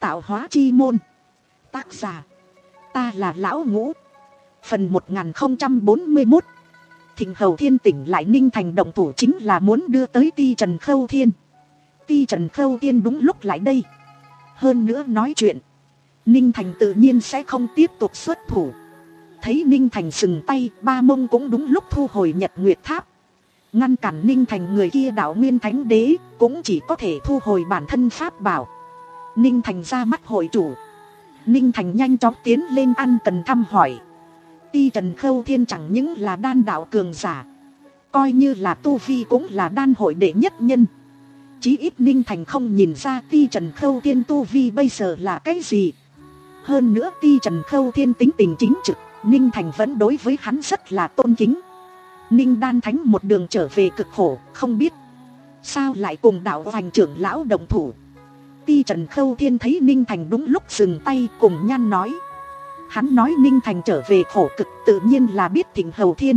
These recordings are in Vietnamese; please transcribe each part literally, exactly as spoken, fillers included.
Tạo hóa chi môn. Tác giả, ta là Lão Ngũ. Phần một nghìn không trăm bốn mươi mốt. Thịnh Hầu Thiên tỉnh lại Ninh Thành động thủ chính là muốn đưa tới Ti Trần Khâu Thiên. Ti Trần Khâu Thiên đúng lúc lại đây. Hơn nữa nói chuyện, Ninh Thành tự nhiên sẽ không tiếp tục xuất thủ. Thấy Ninh Thành sừng tay, Ba Mông cũng đúng lúc thu hồi Nhật Nguyệt Tháp. Ngăn cản Ninh Thành người kia đạo Nguyên Thánh Đế, cũng chỉ có thể thu hồi bản thân pháp bảo. Ninh Thành ra mắt hội chủ. Ninh Thành nhanh chóng tiến lên ăn cần thăm hỏi. Ti Trần Khâu Thiên chẳng những là đan đạo cường giả, coi như là tu vi cũng là đan hội đệ nhất nhân. Chí ít Ninh Thành không nhìn ra Ti Trần Khâu Thiên tu vi bây giờ là cái gì. Hơn nữa Ti Trần Khâu Thiên tính tình chính trực, Ninh Thành vẫn đối với hắn rất là tôn kính. Ninh Đan Thánh một đường trở về cực khổ, không biết sao lại cùng đạo hoành trưởng lão đồng thủ. Ti Trần Khâu Thiên thấy Ninh Thành đúng lúc dừng tay, cùng nhan nói. Hắn nói Ninh Thành trở về khổ cực tự nhiên là biết Thịnh Hầu Thiên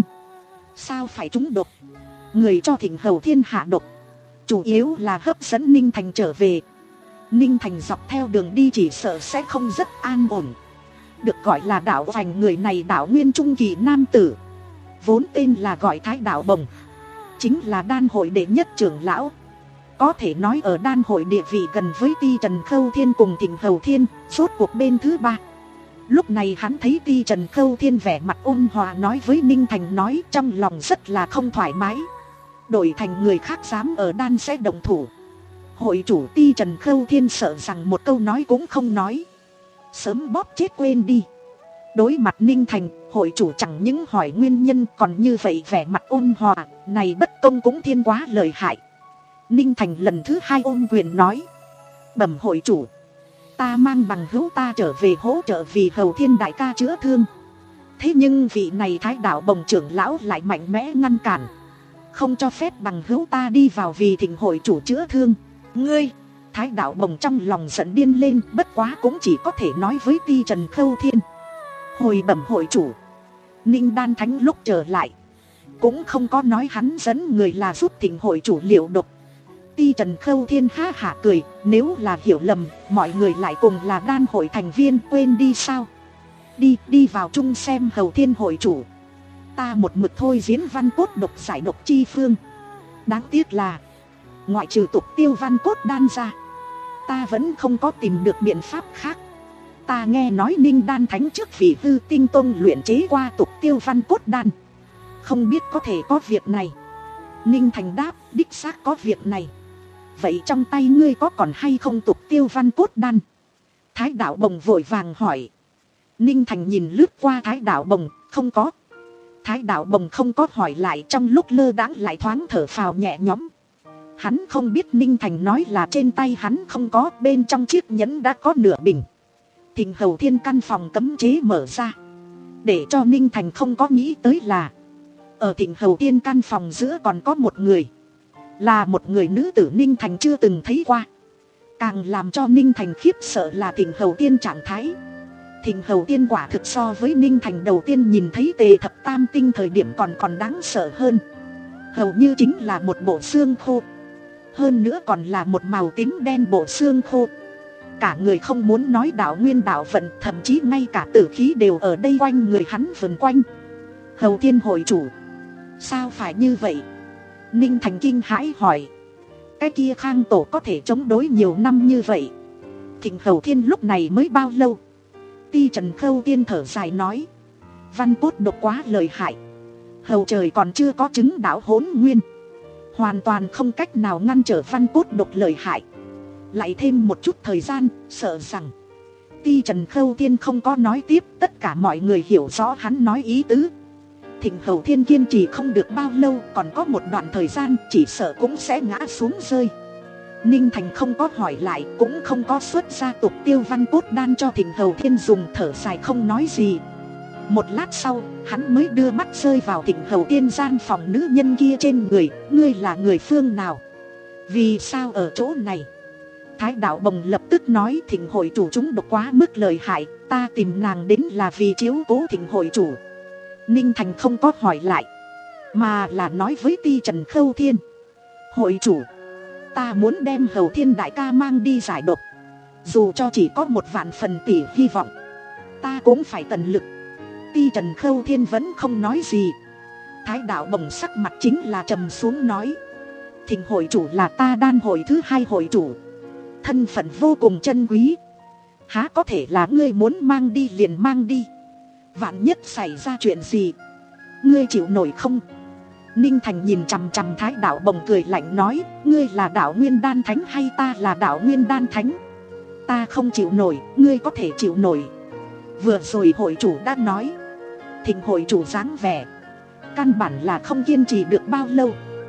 sao phải trúng độc. Người cho Thịnh Hầu Thiên hạ độc chủ yếu là hấp dẫn Ninh Thành trở về. Ninh Thành dọc theo đường đi chỉ sợ sẽ không rất an ổn. Được gọi là đạo hoành người này đạo nguyên trung kỳ nam tử, vốn tên là gọi Thái Đạo Bồng, chính là đan hội đệ nhất trưởng lão. Có thể nói ở đan hội địa vị gần với Ti Trần Khâu Thiên cùng Thịnh Hầu Thiên, rốt cuộc bên thứ ba. Lúc này hắn thấy Ti Trần Khâu Thiên vẻ mặt ôn hòa nói với Ninh Thành, nói trong lòng rất là không thoải mái. Đổi thành người khác dám ở đan sẽ động thủ. Hội chủ Ti Trần Khâu Thiên sợ rằng một câu nói cũng không nói, sớm bóp chết quên đi. Đối mặt Ninh Thành, hội chủ chẳng những hỏi nguyên nhân còn như vậy vẻ mặt ôn hòa, này bất công cũng thiên quá lợi hại. Ninh Thành lần thứ hai ôm quyền nói. Bẩm hội chủ, ta mang bằng hữu ta trở về hỗ trợ vì Hầu Thiên đại ca chữa thương. Thế nhưng vị này Thái Đạo Bồng trưởng lão lại mạnh mẽ ngăn cản, không cho phép bằng hữu ta đi vào vì Thịnh hội chủ chữa thương. Ngươi! Thái Đạo Bồng trong lòng giận điên lên, bất quá cũng chỉ có thể nói với Ti Trần Khâu Thiên. Hồi bẩm hội chủ, Ninh Đan Thánh lúc trở lại cũng không có nói hắn dẫn người là giúp Thịnh hội chủ liệu độc. Ti Trần Khâu Thiên ha hả cười, nếu là hiểu lầm, mọi người lại cùng là đan hội thành viên, quên đi sao? Đi, đi vào chung xem Hầu Thiên hội chủ. Ta một mực thôi diễn văn cốt độc giải độc chi phương. Đáng tiếc là ngoại trừ tục tiêu văn cốt đan ra, ta vẫn không có tìm được biện pháp khác. Ta nghe nói Ninh Đan Thánh trước vì Hư Tinh Tông luyện chế qua tục tiêu văn cốt đan, không biết có thể có việc này. Ninh Thành đáp, đích xác có việc này. Vậy trong tay ngươi có còn hay không tục tiêu văn cốt đan? Thái Đạo Bồng vội vàng hỏi. Ninh Thành nhìn lướt qua Thái Đạo Bồng, không có. Thái Đạo Bồng không có hỏi lại, trong lúc lơ đãng lại thoáng thở phào nhẹ nhõm. Hắn không biết Ninh Thành nói là trên tay hắn không có, bên trong chiếc nhẫn đã có nửa bình. Thịnh Hầu Thiên căn phòng cấm chế mở ra. Để cho Ninh Thành không có nghĩ tới là ở Thịnh Hầu Thiên căn phòng giữa còn có một người, là một người nữ tử Ninh Thành chưa từng thấy qua. Càng làm cho Ninh Thành khiếp sợ là Thịnh Hầu Thiên trạng thái. Thịnh Hầu Thiên quả thực so với Ninh Thành đầu tiên nhìn thấy Tề Thập Tam Tinh thời điểm còn còn đáng sợ hơn. Hầu như chính là một bộ xương khô, hơn nữa còn là một màu tím đen bộ xương khô. Cả người không muốn nói đạo nguyên đạo vận, thậm chí ngay cả tử khí đều ở đây quanh người hắn vần quanh. Hầu Thiên hội chủ, sao phải như vậy? Ninh Thành kinh hãi hỏi. Cái kia Khang Tổ có thể chống đối nhiều năm như vậy, Thịnh Hầu Thiên lúc này mới bao lâu? Ti Trần Khâu Thiên thở dài nói. Văn cốt độc quá lợi hại, hầu trời còn chưa có chứng đạo hỗn nguyên, hoàn toàn không cách nào ngăn trở văn cốt độc lợi hại. Lại thêm một chút thời gian, sợ rằng Ti Trần Khâu Thiên không có nói tiếp. Tất cả mọi người hiểu rõ hắn nói ý tứ. Thịnh Hầu Thiên kiên trì không được bao lâu, còn có một đoạn thời gian chỉ sợ cũng sẽ ngã xuống rơi. Ninh Thành không có hỏi lại, cũng không có xuất ra tục tiêu văn cốt đan cho Thịnh Hầu Thiên dùng, thở dài không nói gì. Một lát sau, hắn mới đưa mắt rơi vào Thịnh Hầu Thiên gian phòng nữ nhân kia trên người. Ngươi là người phương nào? Vì sao ở chỗ này? Thái Đạo Bồng lập tức nói, Thịnh hội chủ chúng độc quá mức lợi hại, ta tìm nàng đến là vì chiếu cố Thịnh hội chủ. Ninh Thành không có hỏi lại, mà là nói với Ti Trần Khâu Thiên. Hội chủ, ta muốn đem Hầu Thiên đại ca mang đi giải độc. dù cho chỉ có một vạn phần tỷ hy vọng, ta cũng phải tận lực. Ti Trần Khâu Thiên vẫn không nói gì. Thái đạo bồng sắc mặt chính là trầm xuống nói, Thịnh hội chủ là ta đan hội thứ hai hội chủ, thân phận vô cùng chân quý, há có thể là ngươi muốn mang đi liền mang đi, vạn nhất xảy ra chuyện gì, ngươi chịu nổi không? Ninh Thành nhìn chằm chằm Thái đạo bồng cười lạnh nói, ngươi là đạo Nguyên Đan Thánh hay ta là đạo Nguyên Đan Thánh? Ta không chịu nổi, ngươi có thể chịu nổi. Vừa rồi hội chủ đã nói, Thịnh hội chủ dáng vẻ căn bản là không kiên trì được bao lâu,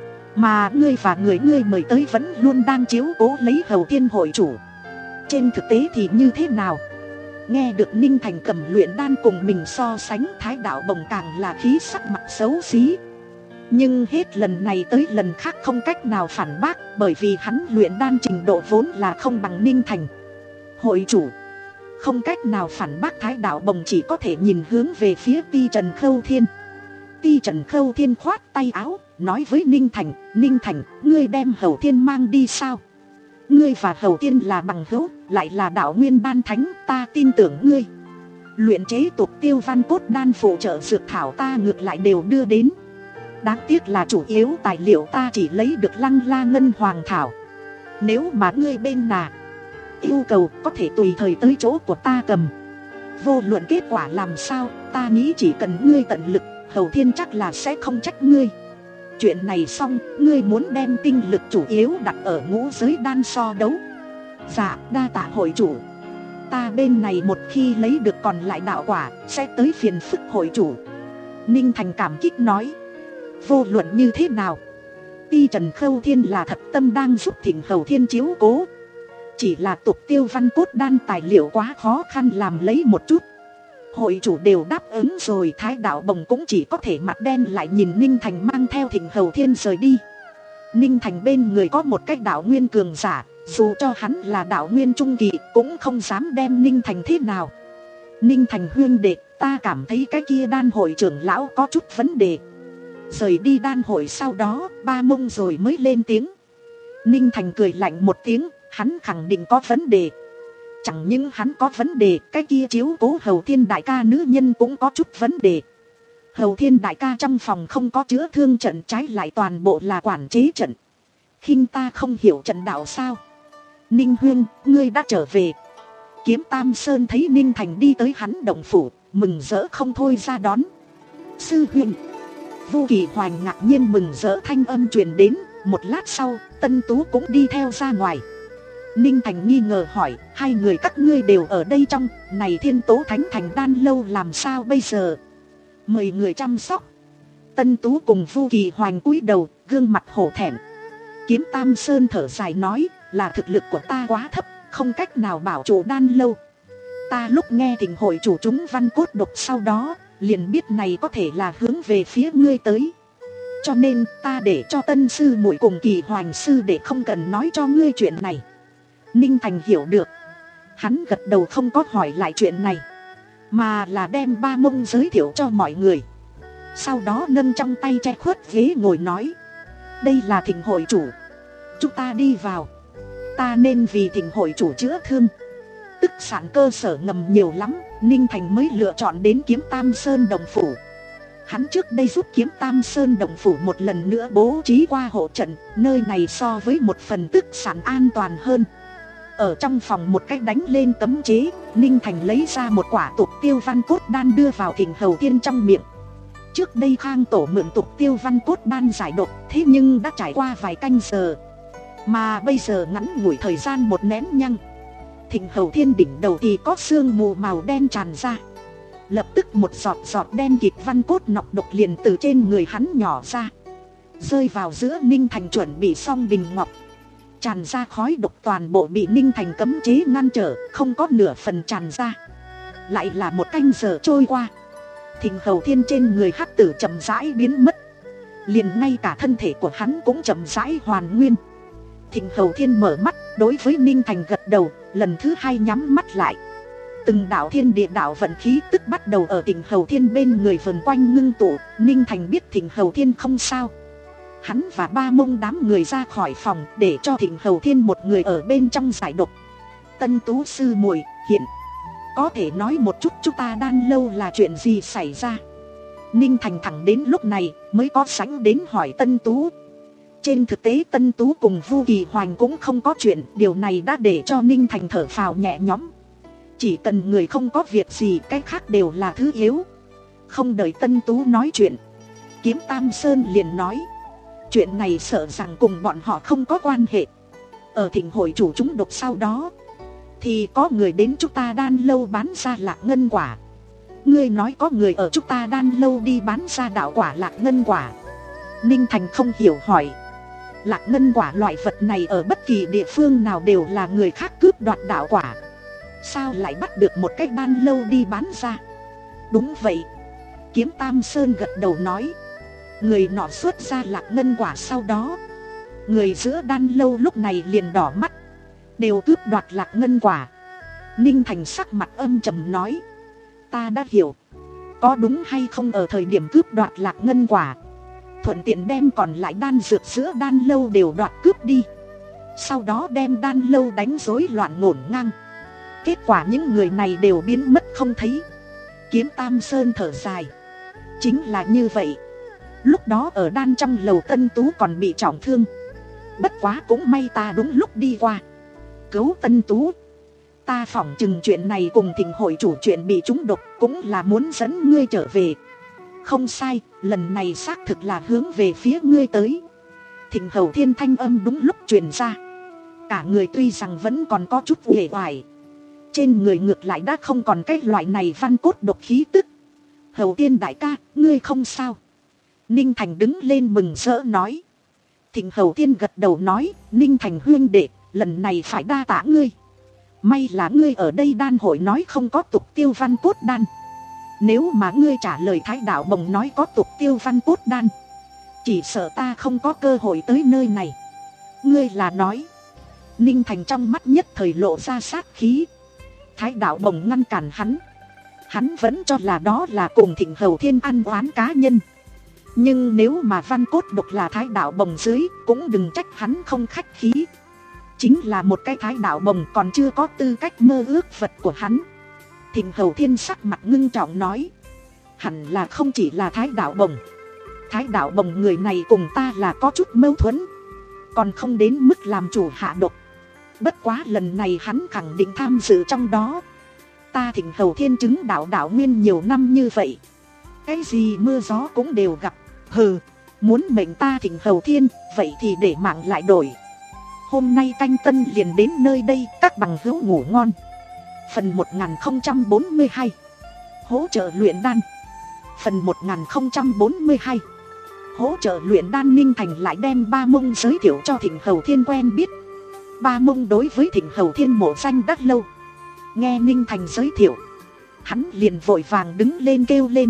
mà ngươi và người ngươi mời tới vẫn luôn đang chiếu cố lấy Hầu Thiên hội chủ. Trên thực tế thì như thế nào? Nghe được Ninh Thành cầm luyện đan cùng mình so sánh, Thái đạo bồng càng là khí sắc mặt xấu xí. Nhưng hết lần này tới lần khác không cách nào phản bác, bởi vì hắn luyện đan trình độ vốn là không bằng Ninh Thành. Hội chủ không cách nào phản bác, Thái đạo bồng chỉ có thể nhìn hướng về phía Ti Trần Khâu Thiên. Ti Trần Khâu Thiên khoát tay áo, nói với Ninh Thành, Ninh Thành, ngươi đem Hầu Thiên mang đi sao? Ngươi và Hầu Thiên là bằng hữu, lại là đạo Nguyên Đan Thánh, ta tin tưởng ngươi. Luyện chế tục tiêu văn cốt đan phụ trợ dược thảo ta ngược lại đều đưa đến. Đáng tiếc là chủ yếu tài liệu ta chỉ lấy được Lăng La Ngân Hoàng Thảo. Nếu mà ngươi bên nào yêu cầu, có thể tùy thời tới chỗ của ta cầm. Vô luận kết quả làm sao, ta nghĩ chỉ cần ngươi tận lực, Hầu Thiên chắc là sẽ không trách ngươi. Chuyện này xong, ngươi muốn đem tinh lực chủ yếu đặt ở ngũ giới đan so đấu. Dạ, đa tạ hội chủ. Ta bên này một khi lấy được còn lại đạo quả, sẽ tới phiền phức hội chủ. Ninh Thành cảm kích nói, vô luận như thế nào, Ti Trần Khâu Thiên là thật tâm đang giúp Thịnh Hầu Thiên chiếu cố. Chỉ là tục tiêu văn cốt đan tài liệu quá khó khăn làm lấy một chút. Hội chủ đều đáp ứng rồi, Thái đạo bồng cũng chỉ có thể mặt đen lại nhìn Ninh Thành mang theo Thịnh Hầu Thiên rời đi. Ninh Thành bên người có một cái đạo nguyên cường giả, dù cho hắn là đạo nguyên trung kỳ cũng không dám đem Ninh Thành thế nào. Ninh Thành huyên đệ, ta cảm thấy cái kia đan hội trưởng lão có chút vấn đề. Rời đi đan hội sau đó, ba mông rồi mới lên tiếng. Ninh Thành cười lạnh một tiếng, hắn khẳng định có vấn đề. Chẳng những hắn có vấn đề, cái kia chiếu cố Hầu Thiên đại ca nữ nhân cũng có chút vấn đề. Hầu Thiên đại ca trong phòng không có chữa thương trận, trái lại toàn bộ là quản chế trận. Khinh ta không hiểu trận đạo sao? Ninh huyên, ngươi đã trở về. Kiếm Tam Sơn thấy Ninh Thành đi tới hắn động phủ, mừng rỡ không thôi ra đón. Sư huynh. Vô Kỳ Hoành ngạc nhiên mừng rỡ thanh âm truyền đến. Một lát sau, Tân Tú cũng đi theo ra ngoài. Ninh Thành nghi ngờ hỏi, hai người các ngươi đều ở đây trong, này Thiên Tố Thánh Thành đan lâu làm sao bây giờ? Mời người chăm sóc. Tân Tú cùng Vô Kỳ Hoành cúi đầu, gương mặt hổ thẹn. Kiếm Tam Sơn thở dài nói, là thực lực của ta quá thấp, không cách nào bảo chủ đan lâu. Ta lúc nghe Thịnh hội chủ chúng văn cốt độc sau đó, liền biết này có thể là hướng về phía ngươi tới. Cho nên ta để cho Tân sư muội cùng Kỳ Hoành sư để không cần nói cho ngươi chuyện này. Ninh Thành hiểu được. Hắn gật đầu không có hỏi lại chuyện này, mà là đem ba mông giới thiệu cho mọi người. Sau đó nâng trong tay che khuất ghế ngồi nói, đây là Thịnh hội chủ, chúng ta đi vào. Ta nên vì Thịnh hội chủ chữa thương. Tức sản cơ sở ngầm nhiều lắm, Ninh Thành mới lựa chọn đến Kiếm Tam Sơn Đồng Phủ. Hắn trước đây giúp Kiếm Tam Sơn Đồng Phủ một lần nữa bố trí qua hộ trận, nơi này so với một phần tức sản an toàn hơn. Ở trong phòng một cách đánh lên cấm chế, Ninh Thành lấy ra một quả tục tiêu văn cốt đan đưa vào Thịnh Hầu Thiên trong miệng. Trước đây Khang Tổ mượn tục tiêu văn cốt đan giải độc, thế nhưng đã trải qua vài canh giờ, mà bây giờ ngắn ngủi thời gian một nén nhăng, Thịnh Hầu Thiên đỉnh đầu thì có sương mù màu đen tràn ra. Lập tức một giọt giọt đen kịt văn cốt nọc độc liền từ trên người hắn nhỏ ra, rơi vào giữa Ninh Thành chuẩn bị xong bình ngọc. Tràn ra khói độc toàn bộ bị Ninh Thành cấm chế ngăn trở, không có nửa phần tràn ra. Lại là một canh giờ trôi qua, Thịnh Hầu Thiên trên người hắc tử chậm rãi biến mất, liền ngay cả thân thể của hắn cũng chậm rãi hoàn nguyên. Thịnh Hầu Thiên mở mắt, đối với Ninh Thành gật đầu, lần thứ hai nhắm mắt lại. Từng đạo thiên địa đạo vận khí tức bắt đầu ở Thịnh Hầu Thiên bên người vần quanh ngưng tụ. Ninh Thành biết Thịnh Hầu Thiên không sao. Hắn và ba mông đám người ra khỏi phòng, để cho Thịnh Hầu Thiên một người ở bên trong giải độc. Tân Tú sư muội, hiện có thể nói một chút chúng ta Đan lâu là chuyện gì xảy ra? Ninh Thành thẳng đến lúc này mới có sánh đến hỏi Tân Tú. Trên thực tế Tân Tú cùng Vu Kỳ Hoành cũng không có chuyện, điều này đã để cho Ninh Thành thở phào nhẹ nhõm. Chỉ cần người không có việc gì, cái khác đều là thứ yếu. Không đợi Tân Tú nói chuyện, Kiếm Tam Sơn liền nói, chuyện này sợ rằng cùng bọn họ không có quan hệ. Ở thịnh hội chủ chúng độc sau đó thì có người đến chúng ta Đan lâu bán ra lạc ngân quả. Ngươi nói có người ở chúng ta Đan lâu đi bán ra đạo quả lạc ngân quả. Ninh Thành không hiểu hỏi, lạc ngân quả loại vật này ở bất kỳ địa phương nào đều là người khác cướp đoạt đạo quả, sao lại bắt được một cái Đan lâu đi bán ra? Đúng vậy, Kiếm Tam Sơn gật đầu nói, người nọ xuất ra lạc ngân quả sau đó, người giữa Đan lâu lúc này liền đỏ mắt, đều cướp đoạt lạc ngân quả. Ninh Thành sắc mặt âm trầm nói, ta đã hiểu, có đúng hay không ở thời điểm cướp đoạt lạc ngân quả, thuận tiện đem còn lại đan dược giữa Đan lâu đều đoạt cướp đi, sau đó đem Đan lâu đánh rối loạn ngổn ngang. Kết quả những người này đều biến mất không thấy. Kiếm Tam Sơn thở dài, chính là như vậy. Lúc đó ở Đan trong lầu Tân Tú còn bị trọng thương, bất quá cũng may ta đúng lúc đi qua cứu Tân Tú. Ta phỏng chừng chuyện này cùng thịnh hội chủ chuyện bị trúng độc cũng là muốn dẫn ngươi trở về. Không sai, lần này xác thực là hướng về phía ngươi tới. Thịnh Hầu Thiên thanh âm đúng lúc truyền ra, cả người tuy rằng vẫn còn có chút uể oải, trên người ngược lại đã không còn cái loại này văn cốt độc khí tức. Hầu Tiên đại ca, ngươi không sao? Ninh Thành đứng lên mừng rỡ nói. Thịnh Hầu Thiên gật đầu nói, Ninh Thành huynh đệ, lần này phải đa tạ ngươi. May là ngươi ở đây đan hội nói không có tục tiêu văn cốt đan. Nếu mà ngươi trả lời Thái Đạo Bồng nói có tục tiêu văn cốt đan, chỉ sợ ta không có cơ hội tới nơi này. Ngươi là nói? Ninh Thành trong mắt nhất thời lộ ra sát khí. Thái Đạo Bồng ngăn cản hắn. Hắn vẫn cho là đó là cùng Thịnh Hầu Thiên ăn oán cá nhân. Nhưng nếu mà văn cốt độc là Thái Đạo Bồng dưới, cũng đừng trách hắn không khách khí. Chính là một cái Thái Đạo Bồng còn chưa có tư cách mơ ước vật của hắn. Thịnh Hầu Thiên sắc mặt ngưng trọng nói, hẳn là không chỉ là Thái Đạo Bồng. Thái Đạo Bồng người này cùng ta là có chút mâu thuẫn, còn không đến mức làm chủ hạ độc. Bất quá lần này hắn khẳng định tham dự trong đó. Ta Thịnh Hầu Thiên chứng đạo đạo nguyên nhiều năm như vậy, cái gì mưa gió cũng đều gặp. Hừ, muốn mệnh ta Thịnh Hầu Thiên, vậy thì để mạng lại đổi. Hôm nay canh tân liền đến nơi đây, các bằng hữu ngủ ngon. Phần một nghìn không trăm bốn mươi hai, hỗ trợ luyện đan. Phần một nghìn không trăm bốn mươi hai, hỗ trợ luyện đan. Ninh Thành lại đem Ba Mông giới thiệu cho Thịnh Hầu Thiên quen biết. Ba Mông đối với Thịnh Hầu Thiên mộ danh đắt lâu. Nghe Ninh Thành giới thiệu, hắn liền vội vàng đứng lên kêu lên,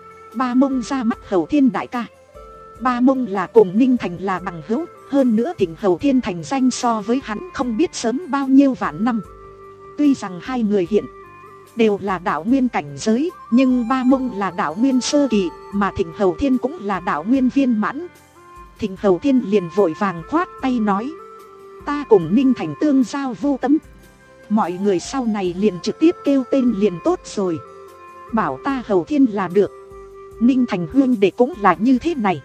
Ba Mông ra mắt Hầu Thiên đại ca. Ba Mông là cùng Ninh Thành là bằng hữu, hơn nữa Thịnh Hầu Thiên thành danh so với hắn không biết sớm bao nhiêu vạn năm. Tuy rằng hai người hiện đều là đạo nguyên cảnh giới, nhưng Ba Mông là đạo nguyên sơ kỳ, mà Thịnh Hầu Thiên cũng là đạo nguyên viên mãn. Thịnh Hầu Thiên liền vội vàng khoát tay nói, ta cùng Ninh Thành tương giao vô tâm, mọi người sau này liền trực tiếp kêu tên liền tốt rồi, bảo ta Hầu Thiên là được. Ninh Thành huynh đệ cũng là như thế này.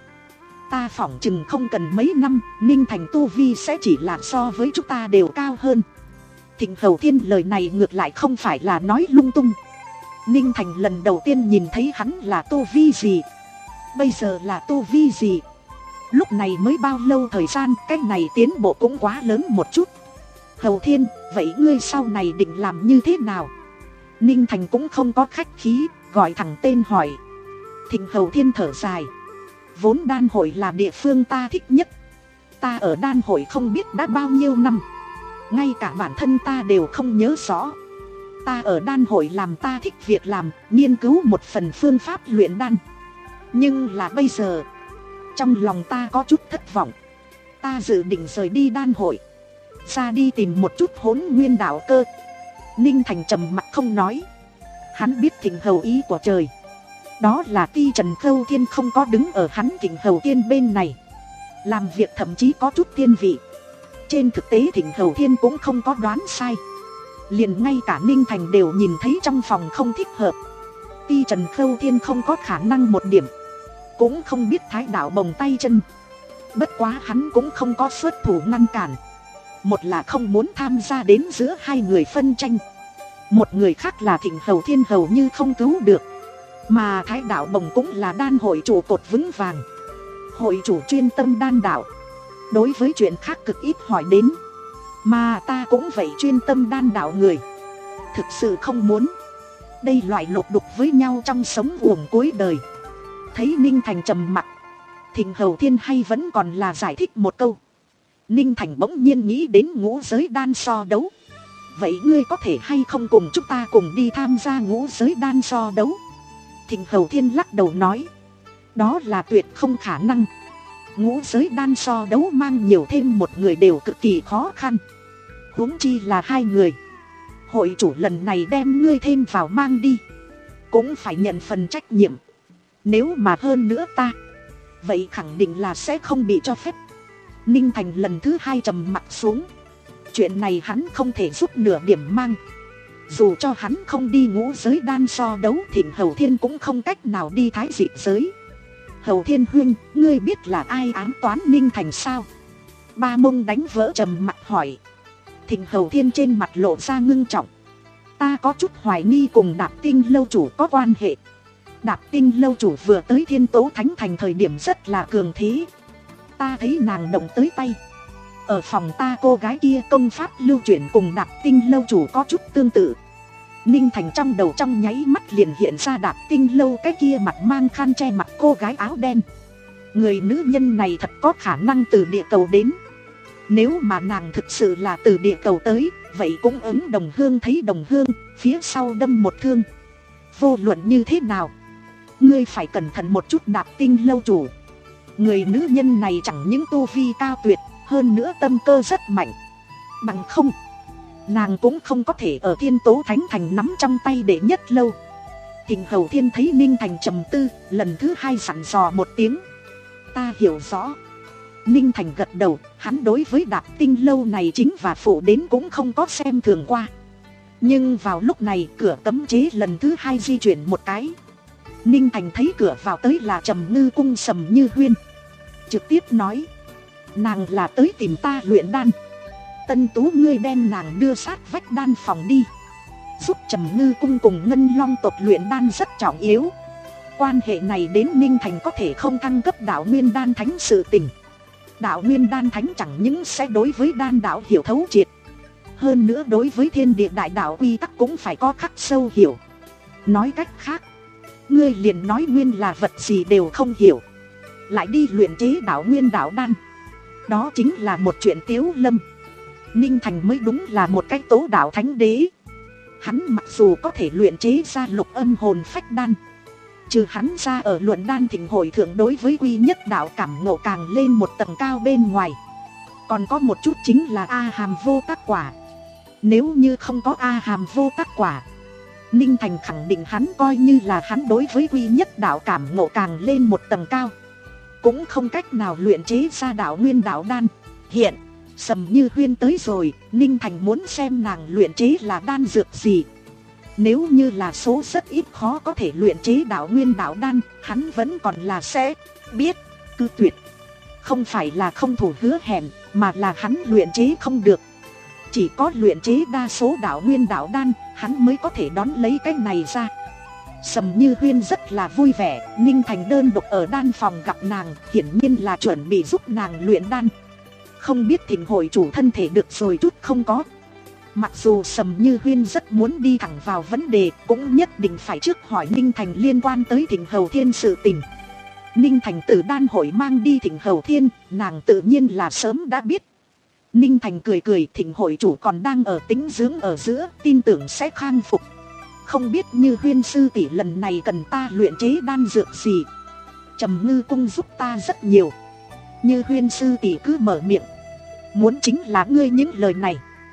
Ta phỏng chừng không cần mấy năm, Ninh Thành tu vi sẽ chỉ là so với chúng ta đều cao hơn. Thịnh Hầu Thiên lời này ngược lại không phải là nói lung tung. Ninh Thành lần đầu tiên nhìn thấy hắn là tu vi gì, bây giờ là tu vi gì. Lúc này mới bao lâu thời gian, cái này tiến bộ cũng quá lớn một chút. Hầu Thiên, vậy ngươi sau này định làm như thế nào? Ninh Thành cũng không có khách khí, gọi thẳng tên hỏi. Thịnh Hầu Thiên thở dài, vốn đan hội là địa phương ta thích nhất. Ta ở đan hội không biết đã bao nhiêu năm, ngay cả bản thân ta đều không nhớ rõ. Ta ở đan hội làm ta thích việc làm, nghiên cứu một phần phương pháp luyện đan. Nhưng là bây giờ, trong lòng ta có chút thất vọng. Ta dự định rời đi đan hội, ra đi tìm một chút hỗn nguyên đạo cơ. Ninh Thành trầm mặc không nói. Hắn biết Thịnh Hầu ý của trời, đó là Ti Trần Khâu Thiên không có đứng ở hắn Thịnh Hầu Thiên bên này, làm việc thậm chí có chút thiên vị. Trên thực tế Thịnh Hầu Thiên cũng không có đoán sai. Liền ngay cả Ninh Thành đều nhìn thấy trong phòng không thích hợp. Ti Trần Khâu Thiên không có khả năng một điểm, cũng không biết Thái Đạo bồng tay chân. Bất quá hắn cũng không có xuất thủ ngăn cản. Một là không muốn tham gia đến giữa hai người phân tranh, một người khác là Thịnh Hầu Thiên hầu như không cứu được. Mà Thái Đạo bồng cũng là đan hội chủ cột vững vàng, hội chủ chuyên tâm đan đạo, đối với chuyện khác cực ít hỏi đến. Mà ta cũng vậy, chuyên tâm đan đạo người, thực sự không muốn đây loại lục đục với nhau trong sống uổng cuối đời. Thấy Ninh Thành trầm mặc, Thịnh Hầu Thiên hay vẫn còn là giải thích một câu. Ninh Thành bỗng nhiên nghĩ đến ngũ giới đan so đấu. Vậy ngươi có thể hay không cùng chúng ta cùng đi tham gia ngũ giới đan so đấu? Thịnh Hầu Thiên lắc đầu nói, đó là tuyệt không khả năng. Ngũ giới đan so đấu mang nhiều thêm một người đều cực kỳ khó khăn, huống chi là hai người. Hội chủ lần này đem ngươi thêm vào mang đi, cũng phải nhận phần trách nhiệm. Nếu mà hơn nữa ta, vậy khẳng định là sẽ không bị cho phép. Ninh Thành lần thứ hai trầm mặt xuống. Chuyện này hắn không thể giúp nửa điểm mang. Dù cho hắn không đi ngũ giới đan so đấu, Thịnh Hầu Thiên cũng không cách nào đi Thái Dị giới. Hầu Thiên huynh, ngươi biết là ai ám toán Ninh Thành sao? Ba Mông đánh vỡ trầm mặt hỏi. Thịnh Hầu Thiên trên mặt lộ ra ngưng trọng. Ta có chút hoài nghi cùng Đạp Tinh lâu chủ có quan hệ. Đạp Tinh lâu chủ vừa tới Thiên Tố Thánh Thành thời điểm rất là cường thế. Ta thấy nàng động tới tay. Ở phòng ta cô gái kia công pháp lưu chuyển cùng Đạp Tinh lâu chủ có chút tương tự. Ninh Thành trong đầu trong nháy mắt liền hiện ra Đạp Tinh lâu cái kia mặt mang khăn che mặt cô gái áo đen. Người nữ nhân này thật có khả năng từ địa cầu đến. Nếu mà nàng thực sự là từ địa cầu tới, vậy cũng ứng đồng hương thấy đồng hương, phía sau đâm một thương. Vô luận như thế nào, ngươi phải cẩn thận một chút Đạp Tinh lâu chủ. Người nữ nhân này chẳng những tu vi cao tuyệt, hơn nữa tâm cơ rất mạnh. Bằng không, nàng cũng không có thể ở Thiên Tố Thánh Thành nắm trong tay để nhất lâu. Thịnh Hầu Thiên thấy Ninh Thành trầm tư, lần thứ hai dặn dò một tiếng. Ta hiểu rõ. Ninh Thành gật đầu, hắn đối với Đạp Tinh lâu này chính và phụ đến cũng không có xem thường qua. Nhưng vào lúc này cửa cấm chế lần thứ hai di chuyển một cái. Ninh Thành thấy cửa vào tới là Trầm Ngư Cung Sầm Như Huyên, trực tiếp nói, nàng là tới tìm ta luyện đan. Tân Tú ngươi đem nàng đưa sát vách đan phòng đi. Giúp Trầm Ngư Cung cùng Ngân Long tộc luyện đan rất trọng yếu. Quan hệ này đến Ninh Thành có thể không thăng cấp đạo Nguyên Đan Thánh sự tình. Đạo Nguyên Đan Thánh chẳng những sẽ đối với đan đạo hiểu thấu triệt, hơn nữa đối với thiên địa đại đạo quy tắc cũng phải có khắc sâu hiểu. Nói cách khác, ngươi liền nói nguyên là vật gì đều không hiểu, lại đi luyện chế đạo Nguyên đạo đan, đó chính là một chuyện tiếu lâm. Ninh Thành mới đúng là một cái tố đạo thánh đế. Hắn mặc dù có thể luyện chế ra lục âm hồn phách đan, trừ hắn ra ở luận đan thịnh hội thượng đối với quy nhất đạo cảm ngộ càng lên một tầng cao bên ngoài, còn có một chút chính là A Hàm vô tác quả. Nếu như không có A Hàm vô tác quả, Ninh Thành khẳng định hắn coi như là hắn đối với quy nhất đạo cảm ngộ càng lên một tầng cao, cũng không cách nào luyện chế ra đạo Nguyên đạo đan. Hiện Sầm Như Huyên tới rồi, Ninh Thành muốn xem nàng luyện chế là đan dược gì. Nếu như là số rất ít khó có thể luyện chế đạo Nguyên đạo đan, hắn vẫn còn là sẽ biết cư tuyệt. Không phải là không thủ hứa hẹn, mà là hắn luyện chế không được. Chỉ có luyện chế đa số đạo Nguyên đạo đan, hắn mới có thể đón lấy cái này ra. Sầm Như Huyên rất là vui vẻ. Ninh Thành đơn độc ở đan phòng gặp nàng, hiển nhiên là chuẩn bị giúp nàng luyện đan. Không biết Thịnh hội chủ thân thể được rồi chút không có. Mặc dù Sầm Như Huyên rất muốn đi thẳng vào vấn đề, cũng nhất định phải trước hỏi Ninh Thành liên quan tới Thịnh Hầu Thiên sự tình. Ninh Thành từ đan hội mang đi Thịnh Hầu Thiên, nàng tự nhiên là sớm đã biết. Ninh Thành cười cười, Thịnh hội chủ còn đang ở tĩnh dưỡng ở giữa, tin tưởng sẽ khang phục. Không biết Như Huyên sư tỷ lần này cần ta luyện chế đan dược gì? Trầm Ngư Cung giúp ta rất nhiều. Như Huyên sư tỷ cứ mở miệng, muốn chính là ngươi những lời này.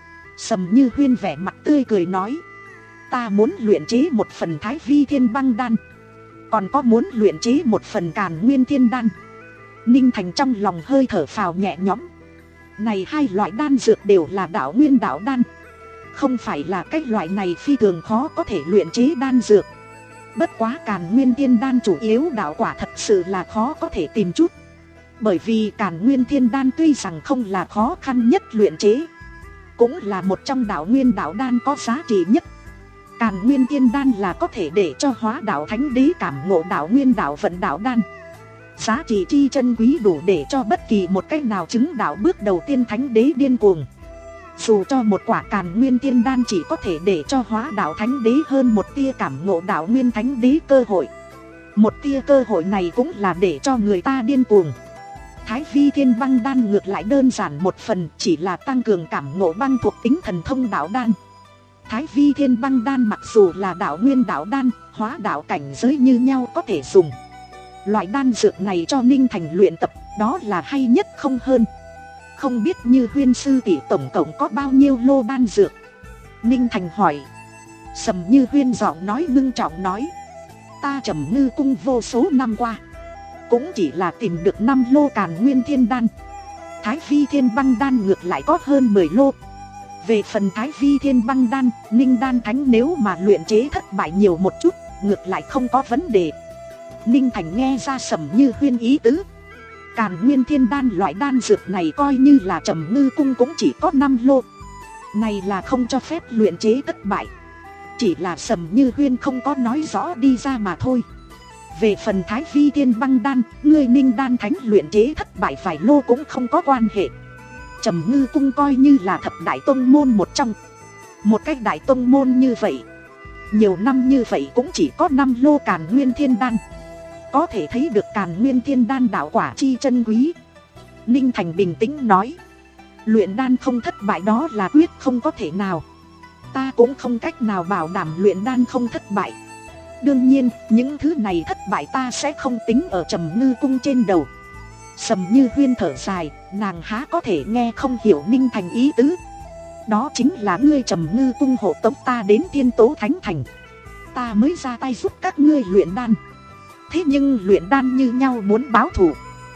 Sầm Như Huyên vẻ mặt tươi cười nói, ta muốn luyện chế một phần Thái Vi Thiên Băng đan, còn có muốn luyện chế một phần Càn Nguyên Thiên đan. Ninh Thành trong lòng hơi thở phào nhẹ nhõm. Này hai loại đan dược đều là đạo Nguyên đạo đan, không phải là cái loại này phi thường khó có thể luyện chế đan dược. Bất quá Càn Nguyên Thiên Đan chủ yếu đạo quả thật sự là khó có thể tìm chút. Bởi vì Càn Nguyên Thiên Đan tuy rằng không là khó khăn nhất luyện chế, cũng là một trong đạo nguyên đạo đan có giá trị nhất. Càn Nguyên Thiên Đan là có thể để cho hóa đạo thánh đế cảm ngộ đạo nguyên đạo vận đạo đan. Giá trị chi chân quý đủ để cho bất kỳ một cách nào chứng đạo bước đầu tiên thánh đế điên cuồng. Dù cho một quả Càn Nguyên Thiên Đan chỉ có thể để cho hóa đạo thánh đế hơn một tia cảm ngộ đạo nguyên thánh đế cơ hội. Một tia cơ hội này cũng là để cho người ta điên cuồng. Thái Vi Thiên Băng Đan ngược lại đơn giản một phần, chỉ là tăng cường cảm ngộ băng thuộc tính thần thông đạo đan. Thái Vi Thiên Băng Đan mặc dù là đạo nguyên đạo đan, hóa đạo cảnh giới như nhau có thể dùng. Loại đan dược này cho Ninh Thành luyện tập, đó là hay nhất không hơn. Không biết Như Huyên sư tỷ tổng cộng có bao nhiêu lô đan dược? Ninh Thành hỏi. Sầm Như Huyên giọng nói ngưng trọng nói. Ta Trầm Ngư cung vô số năm qua, cũng chỉ là tìm được năm lô Càn Nguyên Thiên Đan. Thái Vi Thiên Băng Đan ngược lại có hơn mười lô. Về phần Thái Vi Thiên Băng Đan, Ninh Đan Thánh nếu mà luyện chế thất bại nhiều một chút, ngược lại không có vấn đề. Ninh Thành nghe ra Sầm Như Huyên ý tứ. Càn Nguyên Thiên Đan loại đan dược này coi như là Trầm Ngư cung cũng chỉ có năm lô. Này là không cho phép luyện chế thất bại. Chỉ là Sầm Như Huyên không có nói rõ đi ra mà thôi. Về phần Thái Vi Thiên Băng Đan, người Ninh Đan Thánh luyện chế thất bại vài lô cũng không có quan hệ. Trầm Ngư cung coi như là thập đại tông môn một trong. Một cách đại tông môn như vậy, nhiều năm như vậy cũng chỉ có năm lô Càn Nguyên Thiên Đan. Có thể thấy được Càn Nguyên Thiên Đan đạo quả chi chân quý. Ninh Thành bình tĩnh nói. Luyện đan không thất bại đó là quyết không có thể nào. Ta cũng không cách nào bảo đảm luyện đan không thất bại. Đương nhiên, những thứ này thất bại ta sẽ không tính ở Trầm Ngư cung trên đầu. Sầm Như Huyên thở dài, nàng há có thể nghe không hiểu Ninh Thành ý tứ. Đó chính là ngươi Trầm Ngư cung hộ tống ta đến Thiên Tố Thánh Thành, ta mới ra tay giúp các ngươi luyện đan. Thế nhưng luyện đan như nhau muốn báo thù,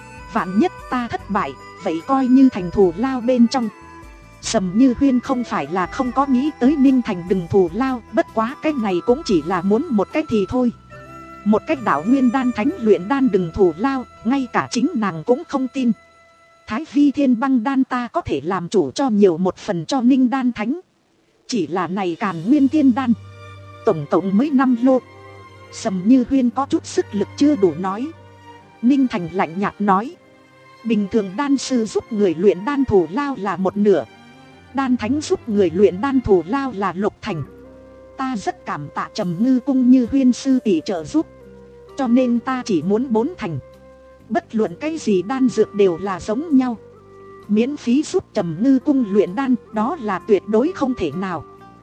vạn nhất ta thất bại, vậy coi như thành thù lao bên trong. Sầm Như Huyên không phải là không có nghĩ tới Ninh Thành đừng thù lao, bất quá cái này cũng chỉ là muốn một cách thì thôi. Một cách đạo nguyên đan thánh luyện đan đừng thù lao, ngay cả chính nàng cũng không tin. Thái Vi Thiên Băng Đan ta có thể làm chủ cho nhiều một phần cho Ninh Đan Thánh. Chỉ là này Càn Nguyên Thiên Đan, tổng cộng mới năm lô. Sầm Như Huyên có chút sức lực chưa đủ nói. Ninh Thành lạnh nhạt nói. Bình thường đan sư giúp người luyện đan thù lao là một nửa, Đan Thánh giúp người luyện đan thù lao là lục thành. Ta rất cảm tạ Trầm Ngư cung Như Huyên sư tỷ trợ giúp, cho nên ta chỉ muốn bốn thành. Bất luận cái gì đan dược đều là giống nhau. Miễn phí giúp Trầm Ngư cung luyện đan, đó là tuyệt đối không thể nào.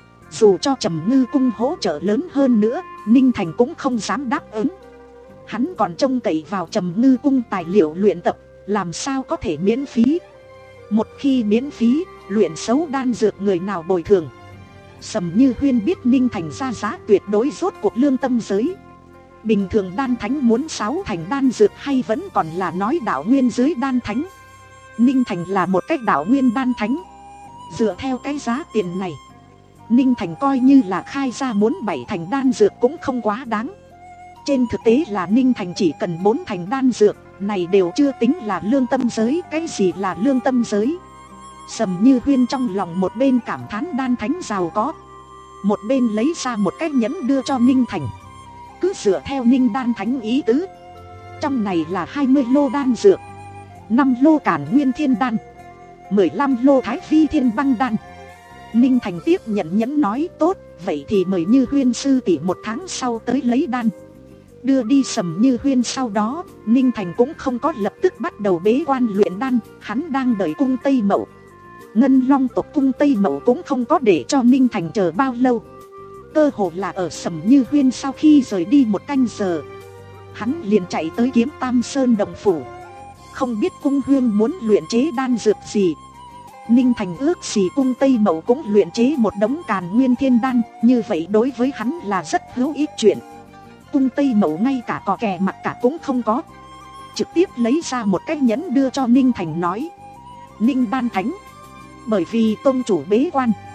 Dù cho Trầm Ngư cung hỗ trợ lớn hơn nữa, Ninh Thành cũng không dám đáp ứng. Hắn còn trông cậy vào Trầm Ngư cung tài liệu luyện tập, làm sao có thể miễn phí. Một khi miễn phí, luyện xấu đan dược người nào bồi thường. Sầm Như Huyên biết Ninh Thành ra giá tuyệt đối rốt cuộc lương tâm giới. Bình thường đan thánh muốn sáu thành đan dược hay vẫn còn là nói đạo nguyên dưới đan thánh. Ninh Thành là một cách đạo nguyên đan thánh. Dựa theo cái giá tiền này, Ninh Thành coi như là khai ra muốn bảy thành đan dược cũng không quá đáng. Trên thực tế là Ninh Thành chỉ cần bốn thành đan dược, này đều chưa tính là lương tâm giới. Cái gì là lương tâm giới? Sầm Như Huyên trong lòng một bên cảm thán đan thánh giàu có, một bên lấy ra một cái nhẫn đưa cho Ninh Thành. Cứ dựa theo Ninh Đan Thánh ý tứ, trong này là hai mươi lô đan dược, năm lô Càn Nguyên Thiên Đan, mười lăm lô Thái Vi Thiên Băng Đan. Ninh Thành tiếp nhận nhẫn nói tốt, vậy thì mời Như Huyên sư tỷ một tháng sau tới lấy đan. Đưa đi Sầm Như Huyên sau đó, Ninh Thành cũng không có lập tức bắt đầu bế quan luyện đan, hắn đang đợi cung Tây Mậu. Ngân Long tộc cung Tây Mậu cũng không có để cho Ninh Thành chờ bao lâu. Cơ hồ là ở Sầm Như Huyên sau khi rời đi một canh giờ, hắn liền chạy tới Kiếm Tam Sơn động phủ. Không biết cung Huyên muốn luyện chế đan dược gì. Ninh Thành ước gì cung Tây Mậu cũng luyện chế một đống Càn Nguyên Thiên Đan, như vậy đối với hắn là rất hữu ích chuyện. Cung Tây Mậu ngay cả cò kè mặt cả cũng không có, trực tiếp lấy ra một cái nhẫn đưa cho Ninh Thành nói: Ninh Đan Thánh, bởi vì tông chủ bế quan,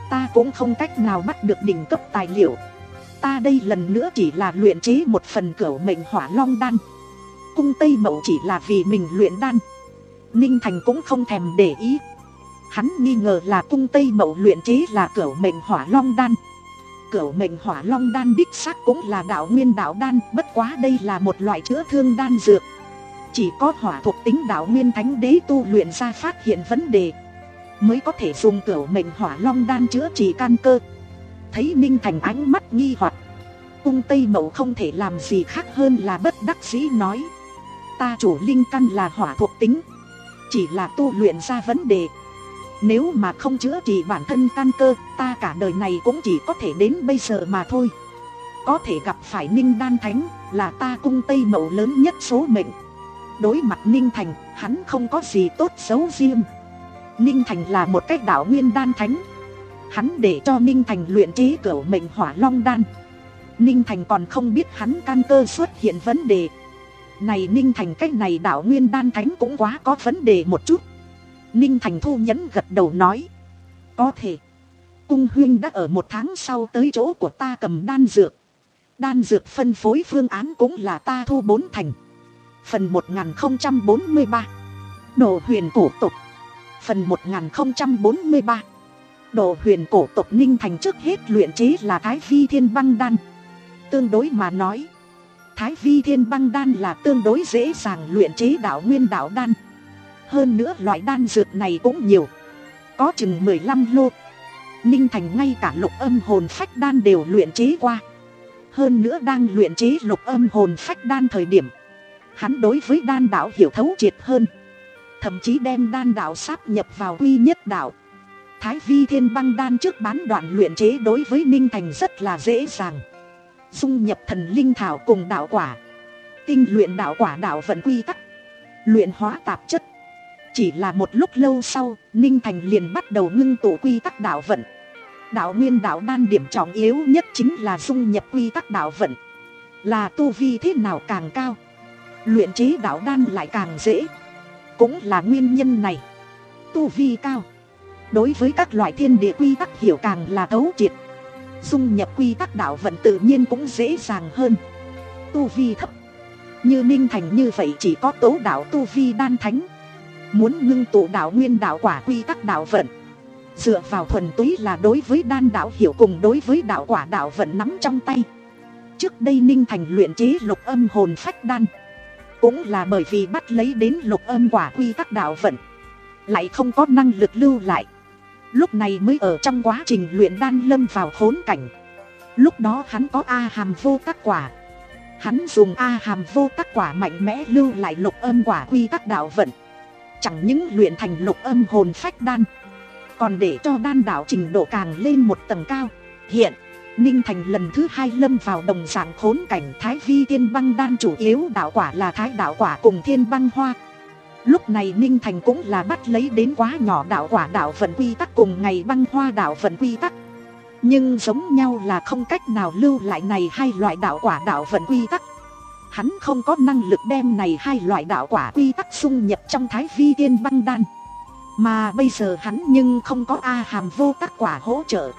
Ta cũng không cách nào bắt được đỉnh cấp tài liệu. Ta đây lần nữa chỉ là luyện chế một phần cửu mệnh hỏa long đan. Cung Tây Mậu chỉ là vì mình luyện đan. Ninh Thành cũng không thèm để ý. Hắn nghi ngờ là Cung Tây Mậu luyện chế là cửu mệnh hỏa long đan. Cửu mệnh hỏa long đan đích xác cũng là đạo nguyên đạo đan, bất quá đây là một loại chữa thương đan dược. Chỉ có hỏa thuộc tính đạo nguyên thánh đế tu luyện ra phát hiện vấn đề, mới có thể dùng cửu mệnh hỏa long đan chữa trị căn cơ. Thấy Ninh Thành ánh mắt nghi hoặc, Cung Tây Mậu không thể làm gì khác hơn là bất đắc dĩ nói: ta chủ linh căn là hỏa thuộc tính, chỉ là tu luyện ra vấn đề. Nếu mà không chữa trị bản thân căn cơ, ta cả đời này cũng chỉ có thể đến bây giờ mà thôi. Có thể gặp phải Ninh Đan Thánh là ta Cung Tây Mậu lớn nhất số mệnh. Đối mặt Ninh Thành, hắn không có gì tốt xấu riêng. Ninh Thành là một cái đạo nguyên đan thánh, hắn để cho Ninh Thành luyện chế cửu mệnh hỏa long đan. Ninh Thành còn không biết hắn căn cơ xuất hiện vấn đề. Này Ninh Thành cái này đạo nguyên đan thánh cũng quá có vấn đề một chút. Ninh Thành thu nhẫn gật đầu nói: có thể. Cung huynh đã ở một tháng sau tới chỗ của ta cầm đan dược. Đan dược phân phối phương án cũng là ta thu bốn thành. Phần một nghìn không trăm bốn mươi ba Đồ huyền cổ tục. Phần một nghìn không trăm bốn mươi ba Đồ huyền cổ tục. Ninh Thành trước hết luyện chế là Thái Vi Thiên Băng Đan. Tương đối mà nói, Thái Vi Thiên Băng Đan là tương đối dễ dàng luyện chế đạo nguyên đạo đan. Hơn nữa loại đan dược này cũng nhiều, có chừng mười lăm lô. Ninh Thành ngay cả lục âm hồn phách đan đều luyện chế qua. Hơn nữa đang luyện chế lục âm hồn phách đan thời điểm, hắn đối với đan đạo hiểu thấu triệt hơn, thậm chí đem đan đạo sáp nhập vào quy nhất đạo. Thái Vi Thiên Băng Đan trước bán đoạn luyện chế đối với Ninh Thành rất là dễ dàng. Dung nhập thần linh thảo cùng đạo quả, tinh luyện đạo quả đạo vận quy tắc, luyện hóa tạp chất. Chỉ là một lúc lâu sau, Ninh Thành liền bắt đầu ngưng tụ quy tắc đạo vận. Đạo nguyên đạo đan điểm trọng yếu nhất chính là dung nhập quy tắc đạo vận. Là tu vi thế nào càng cao, luyện chế đạo đan lại càng dễ. Cũng là nguyên nhân này, tu vi cao, đối với các loại thiên địa quy tắc hiểu càng là thấu triệt. Dung nhập quy tắc đạo vận tự nhiên cũng dễ dàng hơn. Tu vi thấp như Ninh Thành như vậy chỉ có tố đạo tu vi đan thánh, muốn ngưng tụ đạo nguyên đạo quả quy tắc đạo vận, dựa vào thuần túy là đối với đan đạo hiểu cùng đối với đạo quả đạo vận nắm trong tay. Trước đây Ninh Thành luyện chế lục âm hồn phách đan, cũng là bởi vì bắt lấy đến lục âm quả quy tắc đạo vận, lại không có năng lực lưu lại. Lúc này mới ở trong quá trình luyện đan lâm vào khốn cảnh. Lúc đó hắn có A hàm vô tác quả, hắn dùng A hàm vô tác quả mạnh mẽ lưu lại lục âm quả quy tắc đạo vận. Chẳng những luyện thành lục âm hồn phách đan, còn để cho đan đạo trình độ càng lên một tầng cao. Hiện Ninh Thành lần thứ hai lâm vào đồng dạng khốn cảnh. Thái Vi Thiên Băng Đan chủ yếu đạo quả là thái đạo quả cùng thiên băng hoa. Lúc này Ninh Thành cũng là bắt lấy đến quá nhỏ đạo quả đạo vận quy tắc cùng ngày băng hoa đạo vận quy tắc. Nhưng giống nhau là không cách nào lưu lại này hai loại đạo quả đạo vận quy tắc. Hắn không có năng lực đem này hai loại đạo quả quy tắc xung nhập trong Thái Vi Thiên Băng Đan. Mà bây giờ hắn nhưng không có A hàm vô tác quả hỗ trợ.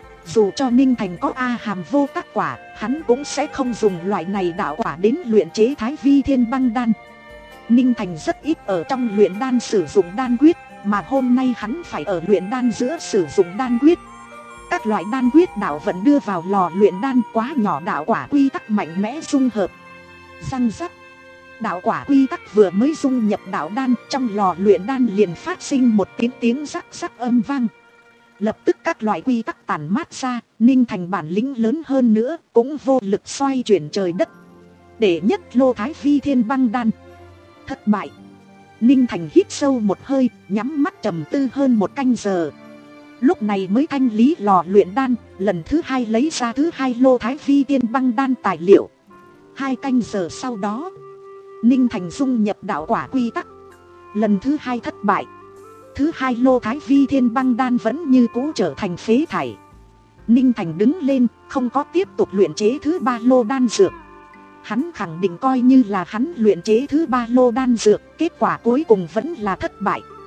Dù cho Ninh Thành có A hàm vô tác quả, hắn cũng sẽ không dùng loại này đạo quả đến luyện chế Thái Vi Thiên Băng Đan. Ninh Thành rất ít ở trong luyện đan sử dụng đan quyết, mà hôm nay hắn phải ở luyện đan giữa sử dụng đan quyết. Các loại đan quyết đạo vận đưa vào lò luyện đan, quá nhỏ đạo quả quy tắc mạnh mẽ dung hợp. Răng rắc, đạo quả quy tắc vừa mới dung nhập đạo đan, trong lò luyện đan liền phát sinh một tiếng tiếng rắc rắc âm vang. Lập tức các loại quy tắc tản mát ra. Ninh Thành bản lĩnh lớn hơn nữa cũng vô lực xoay chuyển trời đất. Để nhất lô Thái Vi Thiên Băng Đan thất bại. Ninh Thành hít sâu một hơi, nhắm mắt trầm tư hơn một canh giờ. Lúc này mới thanh lý lò luyện đan, lần thứ hai lấy ra thứ hai lô Thái Vi Thiên Băng Đan tài liệu. Hai canh giờ sau đó, Ninh Thành dung nhập đạo quả quy tắc, lần thứ hai thất bại. Thứ hai lô Thái Vi Thiên Băng Đan vẫn như cũ trở thành phế thải. Ninh Thành đứng lên, không có tiếp tục luyện chế thứ ba lô đan dược. Hắn khẳng định coi như là hắn luyện chế thứ ba lô đan dược, kết quả cuối cùng vẫn là thất bại.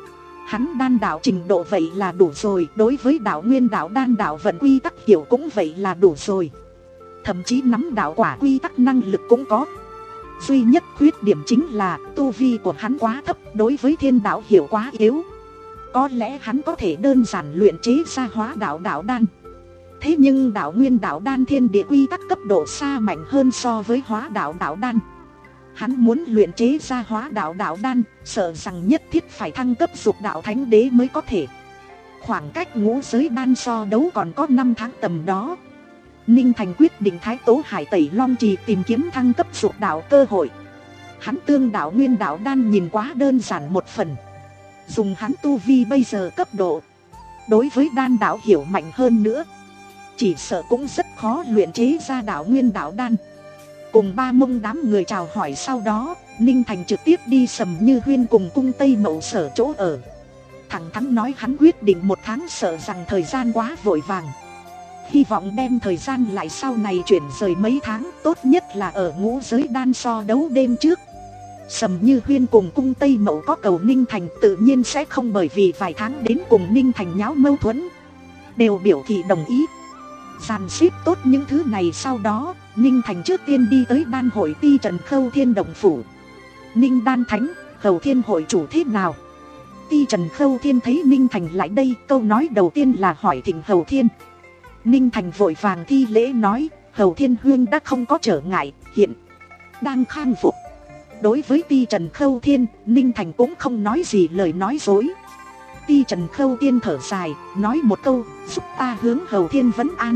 Hắn đan đạo trình độ vậy là đủ rồi, đối với đạo nguyên đạo đan đạo vận quy tắc hiểu cũng vậy là đủ rồi. Thậm chí nắm đạo quả quy tắc năng lực cũng có. Duy nhất khuyết điểm chính là tu vi của hắn quá thấp, đối với thiên đạo hiểu quá yếu. Có lẽ hắn có thể đơn giản luyện chế ra hóa đạo đạo đan. Thế nhưng đạo nguyên đạo đan thiên địa quy tắc cấp độ xa mạnh hơn so với hóa đạo đạo đan. Hắn muốn luyện chế ra hóa đạo đạo đan, sợ rằng nhất thiết phải thăng cấp dục đạo thánh đế mới có thể. Khoảng cách ngũ giới đan so đấu còn có năm tháng tầm đó. Ninh Thành quyết định thái tố hải tẩy long trì tìm kiếm thăng cấp dục đạo cơ hội. Hắn tương đạo nguyên đạo đan nhìn quá đơn giản một phần. Dùng hắn tu vi bây giờ cấp độ, đối với đan đạo hiểu mạnh hơn nữa, chỉ sợ cũng rất khó luyện chế ra đạo nguyên đạo đan. Cùng ba mông đám người chào hỏi sau đó, Ninh Thành trực tiếp đi Sầm Như Huyên cùng cung Tây Mậu Sở chỗ ở. Thẳng thắn nói hắn quyết định một tháng, sợ rằng thời gian quá vội vàng. Hy vọng đem thời gian lại sau này chuyển rời mấy tháng, tốt nhất là ở ngũ giới đan so đấu đêm trước. Sầm Như Huyên cùng cung Tây Mậu có cầu Ninh Thành tự nhiên sẽ không bởi vì vài tháng đến cùng Ninh Thành nháo mâu thuẫn, đều biểu thị đồng ý. Dàn xếp tốt những thứ này sau đó, Ninh Thành trước tiên đi tới đan hội Ti Trần Khâu Thiên Động Phủ. Ninh Đan Thánh, Hầu Thiên hội chủ thế nào? Ti Trần Khâu Thiên thấy Ninh Thành lại đây, câu nói đầu tiên là hỏi thỉnh Hầu Thiên. Ninh Thành vội vàng thi lễ nói, Hầu Thiên Huyên đã không có trở ngại, hiện đang khang phục. Đối với Ti Trần Khâu Thiên, Ninh Thành cũng không nói gì lời nói dối. Ti Trần Khâu Thiên thở dài, nói một câu, giúp ta hướng Hầu Thiên vấn an,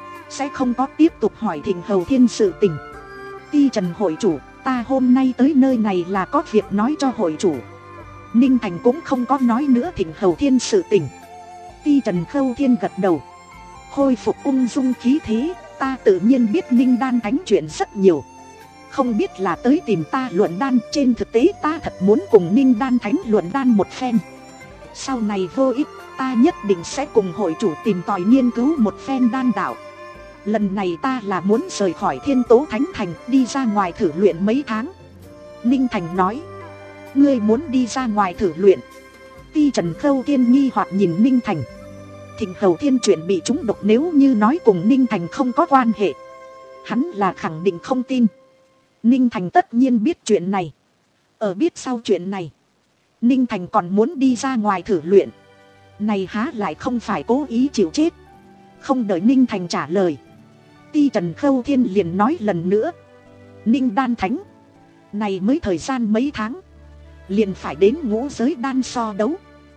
sẽ không có tiếp tục hỏi thỉnh Hầu Thiên sự tình. Ti Trần hội chủ, ta hôm nay tới nơi này là có việc nói cho hội chủ. Ninh Thành cũng không có nói nữa thỉnh Hầu Thiên sự tình. Ti Trần Khâu Thiên gật đầu, khôi phục ung dung khí thế, ta tự nhiên biết Ninh Đan Thánh chuyện rất nhiều. Không biết là tới tìm ta luận đan, trên thực tế ta thật muốn cùng Ninh Đan Thánh luận đan một phen. Sau này vô ích, ta nhất định sẽ cùng hội chủ tìm tòi nghiên cứu một phen đan đạo. Lần này ta là muốn rời khỏi Thiên Tố Thánh Thành, đi ra ngoài thử luyện mấy tháng. Ninh Thành nói, ngươi muốn đi ra ngoài thử luyện? Ti Trần Khâu Thiên nghi hoặc nhìn Ninh Thành. Thịnh Hầu Thiên chuyện bị trúng độc nếu như nói cùng Ninh Thành không có quan hệ, hắn là khẳng định không tin. Ninh Thành tất nhiên biết chuyện này. Ở biết sau chuyện này, Ninh Thành còn muốn đi ra ngoài thử luyện, này há lại không phải cố ý chịu chết. Không đợi Ninh Thành trả lời, Ti Trần Khâu Thiên liền nói lần nữa, Ninh Đan Thánh, này mới thời gian mấy tháng, liền phải đến ngũ giới đan so đấu.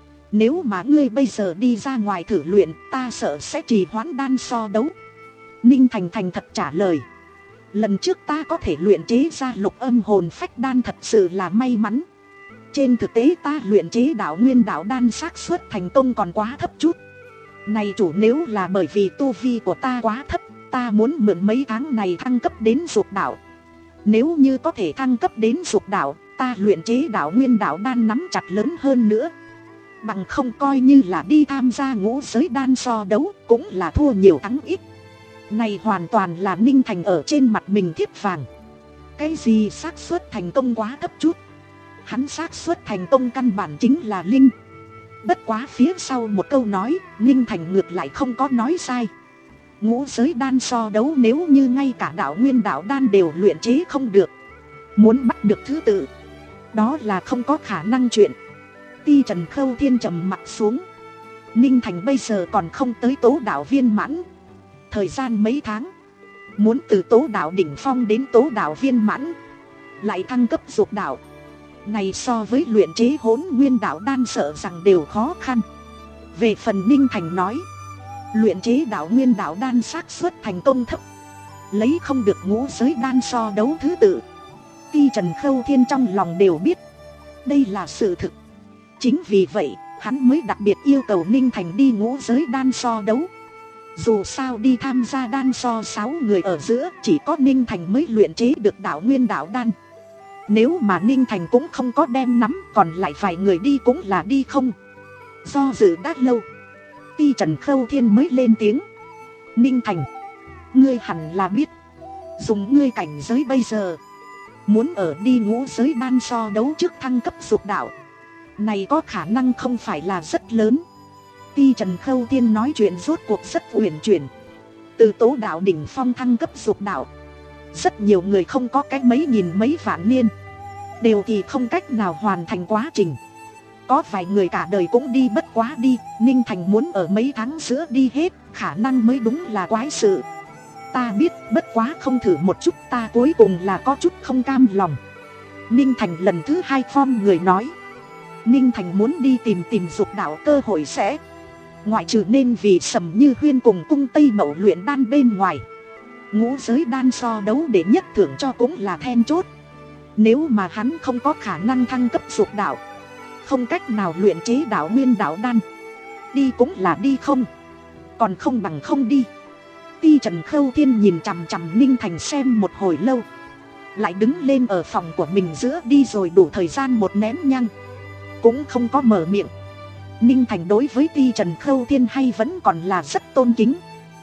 Nếu mà ngươi bây giờ đi ra ngoài thử luyện, ta sợ sẽ trì hoãn đan so đấu. Ninh Thành thành thật trả lời, lần trước ta có thể luyện chế ra lục âm hồn phách đan thật sự là may mắn. Trên thực tế ta luyện chế đạo nguyên đạo đan xác suất thành công còn quá thấp chút. Này chủ, nếu là bởi vì tu vi của ta quá thấp, ta muốn mượn mấy tháng này thăng cấp đến dục đạo. Nếu như có thể thăng cấp đến dục đạo, ta luyện chế đạo nguyên đạo đan nắm chặt lớn hơn nữa. Bằng không coi như là đi tham gia ngũ giới đan so đấu, cũng là thua nhiều thắng ít. Này hoàn toàn là Ninh Thành ở trên mặt mình thiếp vàng. Cái gì xác suất thành công quá thấp chút, hắn xác suất thành công căn bản chính là linh. Bất quá phía sau một câu nói, Ninh Thành ngược lại không có nói sai. Ngũ giới đan so đấu nếu như ngay cả đạo nguyên đạo đan đều luyện chế không được, muốn bắt được thứ tự, đó là không có khả năng chuyện. Ti Trần Khâu Thiên trầm mặt xuống. Ninh Thành bây giờ còn không tới tố đạo viên mãn, thời gian mấy tháng, muốn từ tố đạo đỉnh phong đến tố đạo viên mãn, lại thăng cấp dục đạo, này so với luyện chế hỗn nguyên đạo đan sợ rằng đều khó khăn. Về phần Ninh Thành nói, luyện chế đạo nguyên đạo đan xác suất thành công thấp, lấy không được ngũ giới đan so đấu thứ tự. Ti Trần Khâu Thiên trong lòng đều biết đây là sự thực. Chính vì vậy hắn mới đặc biệt yêu cầu Ninh Thành đi ngũ giới đan so đấu. Dù sao đi tham gia đan so sáu người ở giữa, chỉ có Ninh Thành mới luyện chế được đạo nguyên đạo đan. Nếu mà Ninh Thành cũng không có đem nắm, còn lại vài người đi cũng là đi không. Do dự đã lâu, Ti Trần Khâu Thiên mới lên tiếng, Ninh Thành, ngươi hẳn là biết, dùng ngươi cảnh giới bây giờ, muốn ở đi ngũ giới đan so đấu trước thăng cấp dục đạo, này có khả năng không phải là rất lớn. Ti Trần Khâu Thiên nói chuyện rốt cuộc rất uyển chuyển. Từ tố đạo đỉnh phong thăng cấp dục đạo, rất nhiều người không có cái mấy nghìn mấy vạn niên đều thì không cách nào hoàn thành quá trình. Có vài người cả đời cũng đi bất quá đi. Ninh Thành muốn ở mấy tháng giữa đi hết, khả năng mới đúng là quái sự. Ta biết, bất quá không thử một chút, ta cuối cùng là có chút không cam lòng. Ninh Thành lần thứ hai form người nói. Ninh Thành muốn đi tìm tìm dục đạo cơ hội sẽ, ngoại trừ nên vì Sầm Như Huyên cùng cung Tây Mậu luyện đan bên ngoài, ngũ giới đan so đấu để nhất thưởng cho cũng là then chốt. Nếu mà hắn không có khả năng thăng cấp dục đạo, không cách nào luyện chế đạo nguyên đạo đan, đi cũng là đi không, còn không bằng không đi. Ti Trần Khâu Thiên nhìn chằm chằm Ninh Thành xem một hồi lâu, lại đứng lên ở phòng của mình giữa đi rồi đủ thời gian một nén nhang, cũng không có mở miệng. Ninh Thành đối với Ti Trần Khâu Thiên hay vẫn còn là rất tôn kính.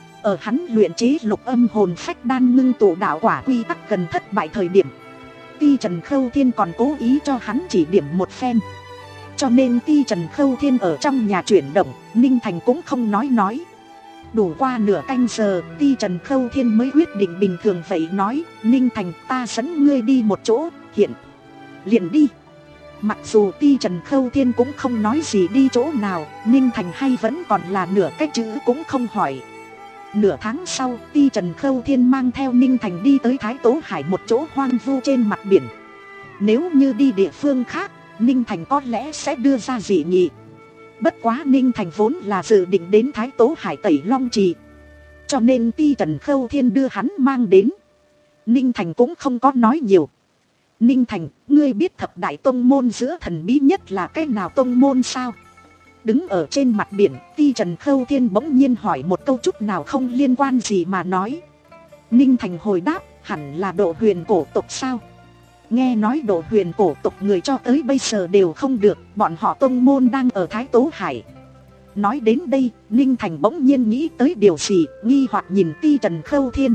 Ở hắn luyện chế lục âm hồn phách đan ngưng tụ đạo quả quy tắc gần thất bại thời điểm, Ti Trần Khâu Thiên còn cố ý cho hắn chỉ điểm một phen. Cho nên Ti Trần Khâu Thiên ở trong nhà chuyển động, Ninh Thành cũng không nói nói. Đủ qua nửa canh giờ, Ti Trần Khâu Thiên mới quyết định bình thường vậy nói. Ninh Thành, ta dẫn ngươi đi một chỗ, hiện liền đi. Mặc dù Ti Trần Khâu Thiên cũng không nói gì đi chỗ nào, Ninh Thành hay vẫn còn là nửa cái chữ cũng không hỏi. Nửa tháng sau, Ti Trần Khâu Thiên mang theo Ninh Thành đi tới Thái Tố Hải, một chỗ hoang vu trên mặt biển. Nếu như đi địa phương khác, Ninh Thành có lẽ sẽ đưa ra dị nghị. Bất quá Ninh Thành vốn là dự định đến Thái Tố Hải tẩy long trì, cho nên Ti Trần Khâu Thiên đưa hắn mang đến. Ninh Thành cũng không có nói nhiều. Ninh Thành, ngươi biết thập đại tông môn giữa thần bí nhất là cái nào tông môn sao? Đứng ở trên mặt biển, Ti Trần Khâu Thiên bỗng nhiên hỏi một câu chút nào không liên quan gì mà nói. Ninh Thành hồi đáp, hẳn là Độ Huyền cổ tộc sao? Nghe nói Độ Huyền cổ tộc người cho tới bây giờ đều không được, bọn họ tông môn đang ở Thái Tố Hải. Nói đến đây, Ninh Thành bỗng nhiên nghĩ tới điều gì, nghi hoặc nhìn Ti Trần Khâu Thiên.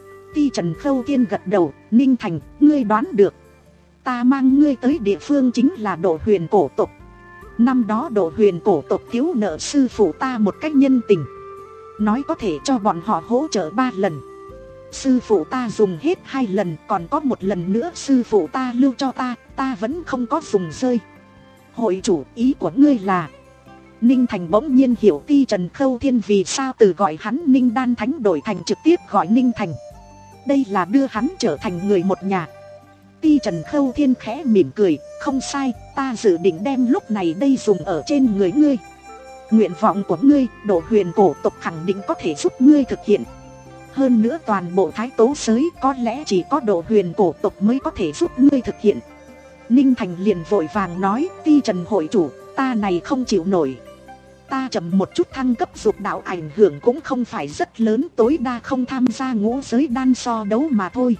Ti Trần Khâu Thiên gật đầu, Ninh Thành, ngươi đoán được. Ta mang ngươi tới địa phương chính là Độ Huyền cổ tộc. Năm đó Độ Huyền cổ tộc thiếu nợ sư phụ ta một cách nhân tình, nói có thể cho bọn họ hỗ trợ ba lần. Sư phụ ta dùng hết hai lần, còn có một lần nữa sư phụ ta lưu cho ta, ta vẫn không có dùng rơi. Hội chủ, ý của ngươi là? Ninh Thành bỗng nhiên hiểu Ti Trần Khâu Thiên vì sao từ gọi hắn Ninh Đan Thánh đổi thành trực tiếp gọi Ninh Thành. Đây là đưa hắn trở thành người một nhà. Ti Trần Khâu Thiên khẽ mỉm cười, không sai, ta dự định đem lúc này đây dùng ở trên người ngươi. Nguyện vọng của ngươi, Độ Huyền cổ tộc khẳng định có thể giúp ngươi thực hiện. Hơn nữa toàn bộ Thái Tố giới có lẽ chỉ có Độ Huyền cổ tộc mới có thể giúp ngươi thực hiện. Ninh Thành liền vội vàng nói, Ti Trần hội chủ, ta này không chịu nổi. Ta chậm một chút thăng cấp dục đạo ảnh hưởng cũng không phải rất lớn, tối đa không tham gia ngũ giới đan so đấu mà thôi.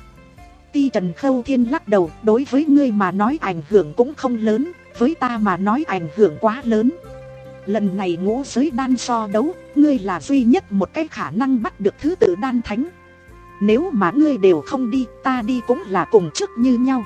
Ti Trần Khâu Thiên lắc đầu, đối với ngươi mà nói ảnh hưởng cũng không lớn, với ta mà nói ảnh hưởng quá lớn. Lần này ngũ giới đan so đấu, ngươi là duy nhất một cái khả năng bắt được thứ tự đan thánh. Nếu mà ngươi đều không đi, ta đi cũng là cùng chức như nhau.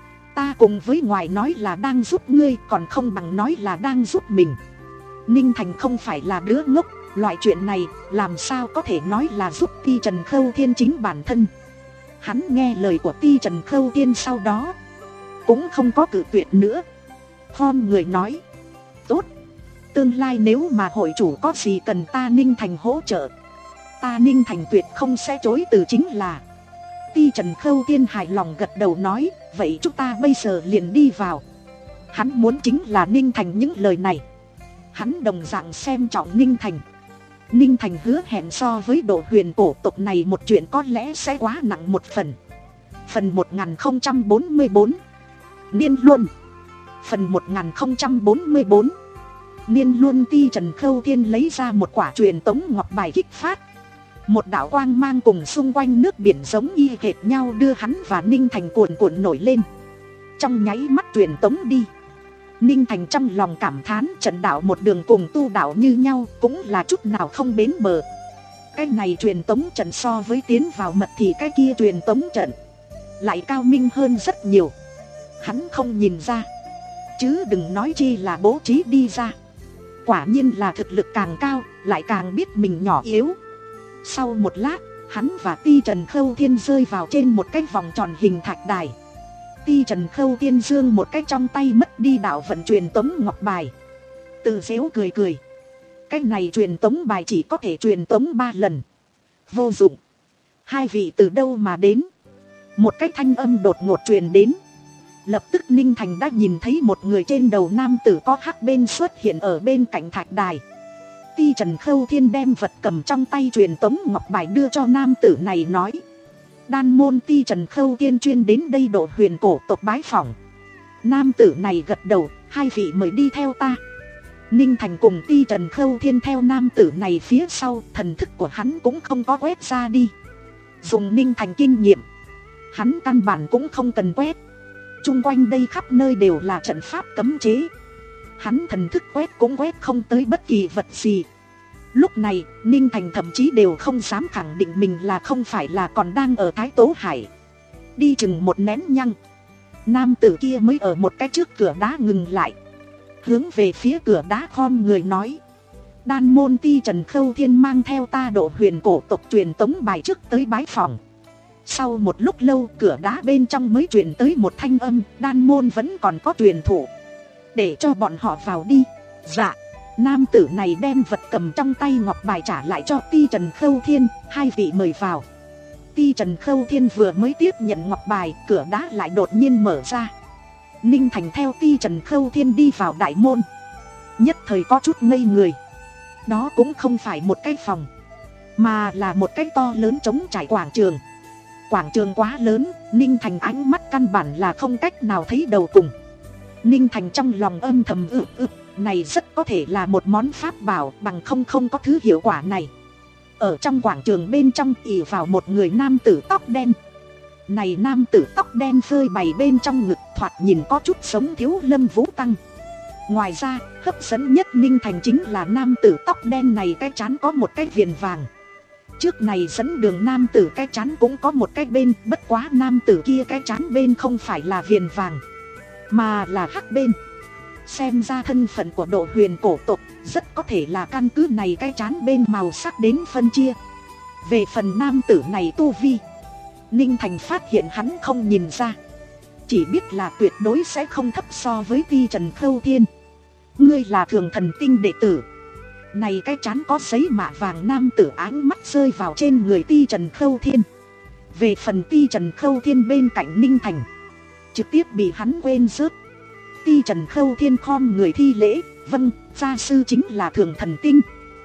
Ta cùng với ngoài nói là đang giúp ngươi, còn không bằng nói là đang giúp mình. Ninh Thành không phải là đứa ngốc, loại chuyện này làm sao có thể nói là giúp Ti Trần Khâu Thiên chính bản thân. Hắn nghe lời của Ti Trần Khâu Thiên sau đó cũng không có cự tuyệt nữa. Phong người nói, tốt, tương lai nếu mà hội chủ có gì cần ta Ninh Thành hỗ trợ, ta Ninh Thành tuyệt không sẽ chối từ chính là. Ti Trần Khâu Thiên hài lòng gật đầu nói, vậy chúng ta bây giờ liền đi vào. Hắn muốn chính là Ninh Thành những lời này. Hắn đồng dạng xem trọng Ninh Thành. Ninh Thành hứa hẹn so với Độ Huyền cổ tộc này một chuyện có lẽ sẽ quá nặng một phần. Phần một nghìn không trăm bốn mươi bốn Niên Luân. Phần một nghìn không trăm bốn mươi bốn Niên Luân. Ti Trần Khâu Thiên lấy ra một quả truyền tống ngọc bài kích phát. Một đạo quang mang cùng xung quanh nước biển giống y hệt nhau đưa hắn và Ninh Thành cuồn cuộn nổi lên. Trong nháy mắt truyền tống đi. Ninh Thành trong lòng cảm thán, trận đạo một đường cùng tu đạo như nhau, cũng là chút nào không bến bờ. Cái này truyền tống trận so với tiến vào mật thì cái kia truyền tống trận lại cao minh hơn rất nhiều. Hắn không nhìn ra, chứ đừng nói chi là bố trí đi ra. Quả nhiên là thực lực càng cao, lại càng biết mình nhỏ yếu. Sau một lát, hắn và Ti Trần Khâu Thiên rơi vào trên một cái vòng tròn hình thạch đài. Ti Trần Khâu Thiên giương một cái trong tay mất đi đạo vận truyền tống ngọc bài. Tự dễu cười cười. Cái này truyền tống bài chỉ có thể truyền tống ba lần. Vô dụng. Hai vị từ đâu mà đến? Một cái thanh âm đột ngột truyền đến. Lập tức Ninh Thành đã nhìn thấy một người trên đầu nam tử có hắc bên xuất hiện ở bên cạnh thạch đài. Ti Trần Khâu Thiên đem vật cầm trong tay truyền tống ngọc bài đưa cho nam tử này nói. Đan môn Ti Trần Khâu Thiên chuyên đến đây độ huyền cổ tộc bái phỏng. Nam tử này gật đầu, hai vị mời đi theo ta. Ninh Thành cùng Ti Trần Khâu Thiên theo nam tử này phía sau, thần thức của hắn cũng không có quét ra đi. Dùng Ninh Thành kinh nghiệm, hắn căn bản cũng không cần quét. Chung quanh đây khắp nơi đều là trận pháp cấm chế. Hắn thần thức quét cũng quét không tới bất kỳ vật gì. Lúc này, Ninh Thành thậm chí đều không dám khẳng định mình là không phải là còn đang ở Thái Tố Hải. Đi chừng một nén nhăng, nam tử kia mới ở một cái trước cửa đá ngừng lại. Hướng về phía cửa đá khom người nói. Đan môn Ti Trần Khâu Thiên mang theo ta độ huyền cổ tộc truyền tống bài trước tới bái phòng. Sau một lúc lâu, cửa đá bên trong mới truyền tới một thanh âm. Đan môn vẫn còn có truyền thủ, để cho bọn họ vào đi. Dạ. Nam tử này đem vật cầm trong tay ngọc bài trả lại cho Ti Trần Khâu Thiên. Hai vị mời vào. Ti Trần Khâu Thiên vừa mới tiếp nhận ngọc bài, cửa đá lại đột nhiên mở ra. Ninh Thành theo Ti Trần Khâu Thiên đi vào đại môn. Nhất thời có chút ngây người. Đó cũng không phải một cái phòng, mà là một cái to lớn trống trải quảng trường. Quảng trường quá lớn, Ninh Thành ánh mắt căn bản là không cách nào thấy đầu cùng. Ninh Thành trong lòng âm thầm ự ự, này rất có thể là một món pháp bảo, bằng không không có thứ hiệu quả này. Ở trong quảng trường bên trong ì vào một người nam tử tóc đen. Này nam tử tóc đen phơi bày bên trong ngực, thoạt nhìn có chút sống Thiếu Lâm Vũ Tăng. Ngoài ra, hấp dẫn nhất Ninh Thành chính là nam tử tóc đen này cái trán có một cái viền vàng. Trước này dẫn đường nam tử cái trán cũng có một cái bên, bất quá nam tử kia cái trán bên không phải là viền vàng, mà là hắc bên. Xem ra thân phận của độ huyền cổ tộc rất có thể là căn cứ này cái trán bên màu sắc đến phân chia. Về phần nam tử này tu vi, Ninh Thành phát hiện hắn không nhìn ra, chỉ biết là tuyệt đối sẽ không thấp so với Ti Trần Khâu Thiên. Ngươi là Thường Thần Tinh đệ tử. Này cái trán có giấy mạ vàng nam tử ánh mắt rơi vào trên người Ti Trần Khâu Thiên. Về phần Ti Trần Khâu Thiên bên cạnh Ninh Thành, trực tiếp bị hắn quên rớt. Ti Trần Khâu Thiên khom người thi lễ. Vâng, gia sư chính là Thường Thần Tinh.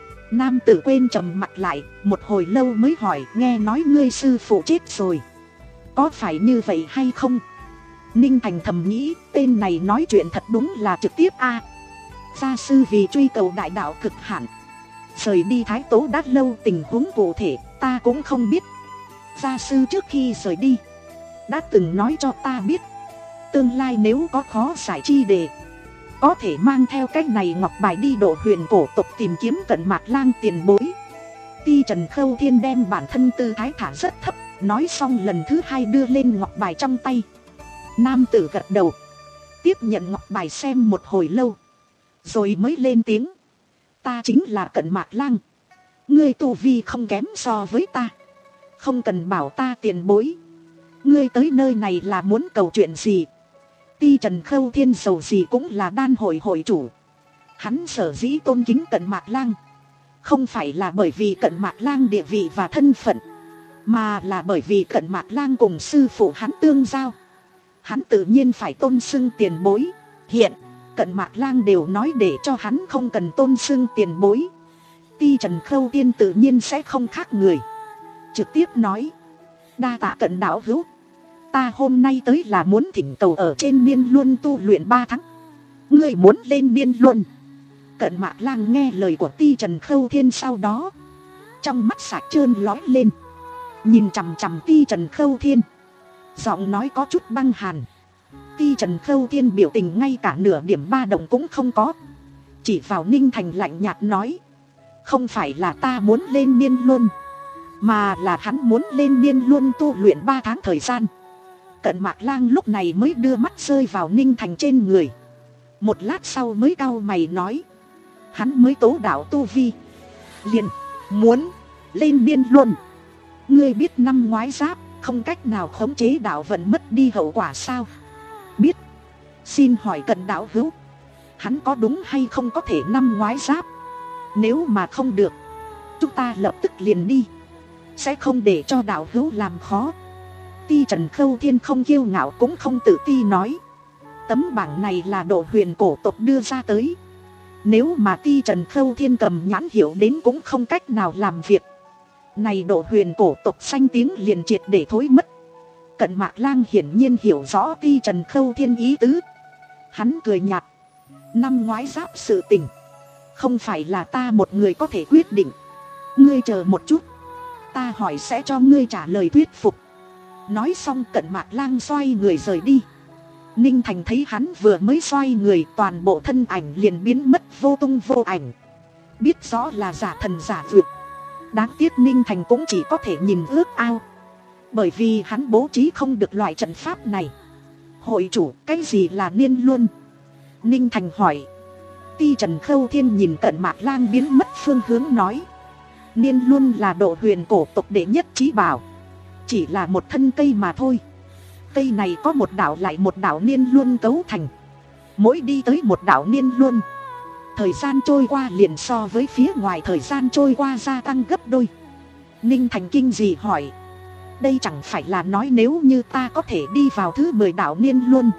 Nam tử quên trầm mặt lại, một hồi lâu mới hỏi. Nghe nói ngươi sư phụ chết rồi, có phải như vậy hay không? Ninh Thành thầm nghĩ, tên này nói chuyện thật đúng là trực tiếp a. À, gia sư vì truy cầu đại đạo cực hạn, rời đi Thái Tố đã lâu, tình huống cụ thể ta cũng không biết. Gia sư trước khi rời đi đã từng nói cho ta biết, tương lai nếu có khó giải chi đề, có thể mang theo cách này ngọc bài đi độ huyền cổ tộc tìm kiếm Cận Mạc Lang tiền bối. Ti Trần Khâu Thiên đem bản thân tư thái thả rất thấp, nói xong lần thứ hai đưa lên ngọc bài trong tay. Nam tử gật đầu, tiếp nhận ngọc bài xem một hồi lâu, rồi mới lên tiếng. Ta chính là Cận Mạc Lang, ngươi tu vi không kém so với ta, không cần bảo ta tiền bối. Ngươi tới nơi này là muốn cầu chuyện gì? Ti Trần Khâu Thiên giàu gì cũng là đan hội hội chủ. Hắn sở dĩ tôn kính Cận Mạc Lang, không phải là bởi vì Cận Mạc Lang địa vị và thân phận, mà là bởi vì Cận Mạc Lang cùng sư phụ hắn tương giao. Hắn tự nhiên phải tôn xưng tiền bối. Hiện Cận Mạc Lang đều nói để cho hắn không cần tôn xưng tiền bối. Ti Trần Khâu Thiên tự nhiên sẽ không khác người, trực tiếp nói. Đa tạ Cận đạo hữu, ta hôm nay tới là muốn thỉnh cầu ở trên Niên Luân tu luyện ba tháng. Ngươi muốn lên Niên Luân? Cận Mạc Lang nghe lời của Ti Trần Khâu Thiên sau đó, trong mắt sạch trơn lói lên, nhìn chằm chằm Ti Trần Khâu Thiên, giọng nói có chút băng hàn. Ti Trần Khâu Thiên biểu tình ngay cả nửa điểm ba động cũng không có, chỉ vào Ninh Thành lạnh nhạt nói. Không phải là ta muốn lên Niên Luân, mà là hắn muốn lên Niên Luân tu luyện ba tháng thời gian. Cận Mạc Lang lúc này mới đưa mắt rơi vào Ninh Thành trên người, Một lát sau mới cau mày nói. Hắn mới tố đạo tu vi. Liền, muốn, lên điên luôn. Ngươi biết năm ngoái giáp, không cách nào khống chế đạo vận mất đi hậu quả sao? Biết. Xin hỏi Cận đạo hữu, hắn có đúng hay không có thể năm ngoái giáp? Nếu mà không được, chúng ta lập tức liền đi, sẽ không để cho đạo hữu làm khó. Ti Trần Khâu Thiên không kiêu ngạo cũng không tự ti nói. Tấm bảng này là Độ Huyền cổ tộc đưa ra tới. Nếu mà Ti Trần Khâu Thiên cầm nhãn hiệu đến cũng không cách nào làm việc. Này Độ Huyền cổ tộc danh tiếng liền triệt để thối mất. Cận Mạc Lang hiển nhiên hiểu rõ Ti Trần Khâu Thiên ý tứ. Hắn cười nhạt. Năm ngoái giáp sự tình, không phải là ta một người có thể quyết định. Ngươi chờ một chút, ta hỏi sẽ cho ngươi trả lời thuyết phục. Nói xong Cận Mạc Lang xoay người rời đi. Ninh Thành thấy hắn vừa mới xoay người, toàn bộ thân ảnh liền biến mất vô tung vô ảnh. Biết rõ là giả thần giả vượt. Đáng tiếc Ninh Thành cũng chỉ có thể nhìn ước ao, bởi vì hắn bố trí không được loại trận pháp này. Hội chủ, cái gì là Niên Luân? Ninh Thành hỏi. Ti Trần Khâu Thiên nhìn Cận Mạc Lang biến mất phương hướng nói. Niên Luân là Độ Huyền cổ tộc đệ nhất chí bảo, chỉ là một thân cây mà thôi. Cây này có một đạo lại một đạo Niên Luân cấu thành. Mỗi đi tới một đạo Niên Luân, thời gian trôi qua liền so với phía ngoài thời gian trôi qua gia tăng gấp đôi. Ninh Thành kinh dị hỏi. Đây chẳng phải là nói nếu như ta có thể đi vào thứ mười đạo Niên Luân,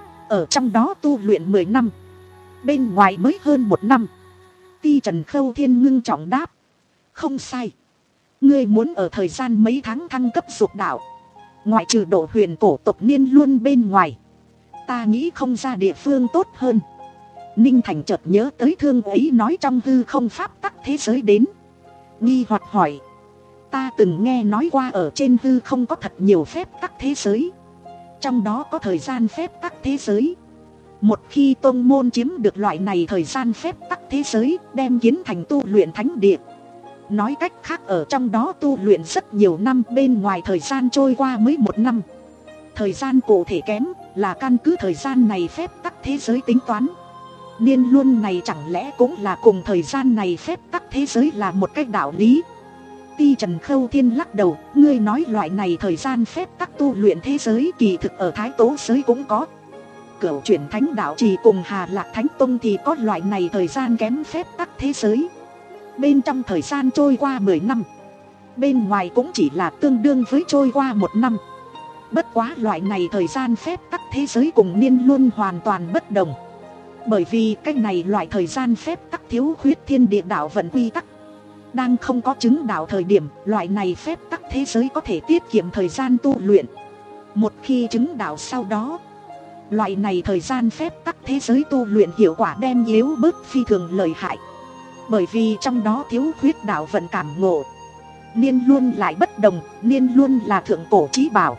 ở trong đó tu luyện mười năm, bên ngoài mới hơn một năm. Ti Trần Khâu Thiên ngưng trọng đáp. Không sai. Ngươi muốn ở thời gian mấy tháng thăng cấp dục đạo, ngoại trừ Độ Huyền cổ tộc Niên Luân bên ngoài, ta nghĩ không ra địa phương tốt hơn. Ninh Thành chợt nhớ tới thương ấy nói trong hư không pháp tắc thế giới đến, nghi hoặc hỏi. Ta từng nghe nói qua ở trên hư không có thật nhiều phép tắc thế giới, trong đó có thời gian phép tắc thế giới. Một khi tông môn chiếm được loại này thời gian phép tắc thế giới, đem kiến thành tu luyện thánh địa. Nói cách khác ở trong đó tu luyện rất nhiều năm, bên ngoài thời gian trôi qua mới một năm. Thời gian cụ thể kém là căn cứ thời gian này phép tắc thế giới tính toán. Niên Luân này chẳng lẽ cũng là cùng thời gian này phép tắc thế giới là một cách đạo lý? Ti Trần Khâu Thiên lắc đầu. Ngươi nói loại này thời gian phép tắc tu luyện thế giới kỳ thực ở Thái Tố giới cũng có. Cửu chuyển thánh đạo trì cùng Hà Lạc Thánh Tông thì có loại này thời gian kém phép tắc thế giới. Bên trong thời gian trôi qua mười năm, bên ngoài cũng chỉ là tương đương với trôi qua một năm. Bất quá loại này thời gian phép tắc thế giới cùng Niên Luân hoàn toàn bất đồng. Bởi vì cái này loại thời gian phép tắc thiếu khuyết thiên địa đạo vận quy tắc. Đang không có chứng đạo thời điểm, loại này phép tắc thế giới có thể tiết kiệm thời gian tu luyện. Một khi chứng đạo sau đó, loại này thời gian phép tắc thế giới tu luyện hiệu quả đem yếu bớt phi thường lợi hại. Bởi vì trong đó thiếu khuyết đạo vận cảm ngộ. Niên Luân lại bất đồng. Niên Luân là thượng cổ chí bảo,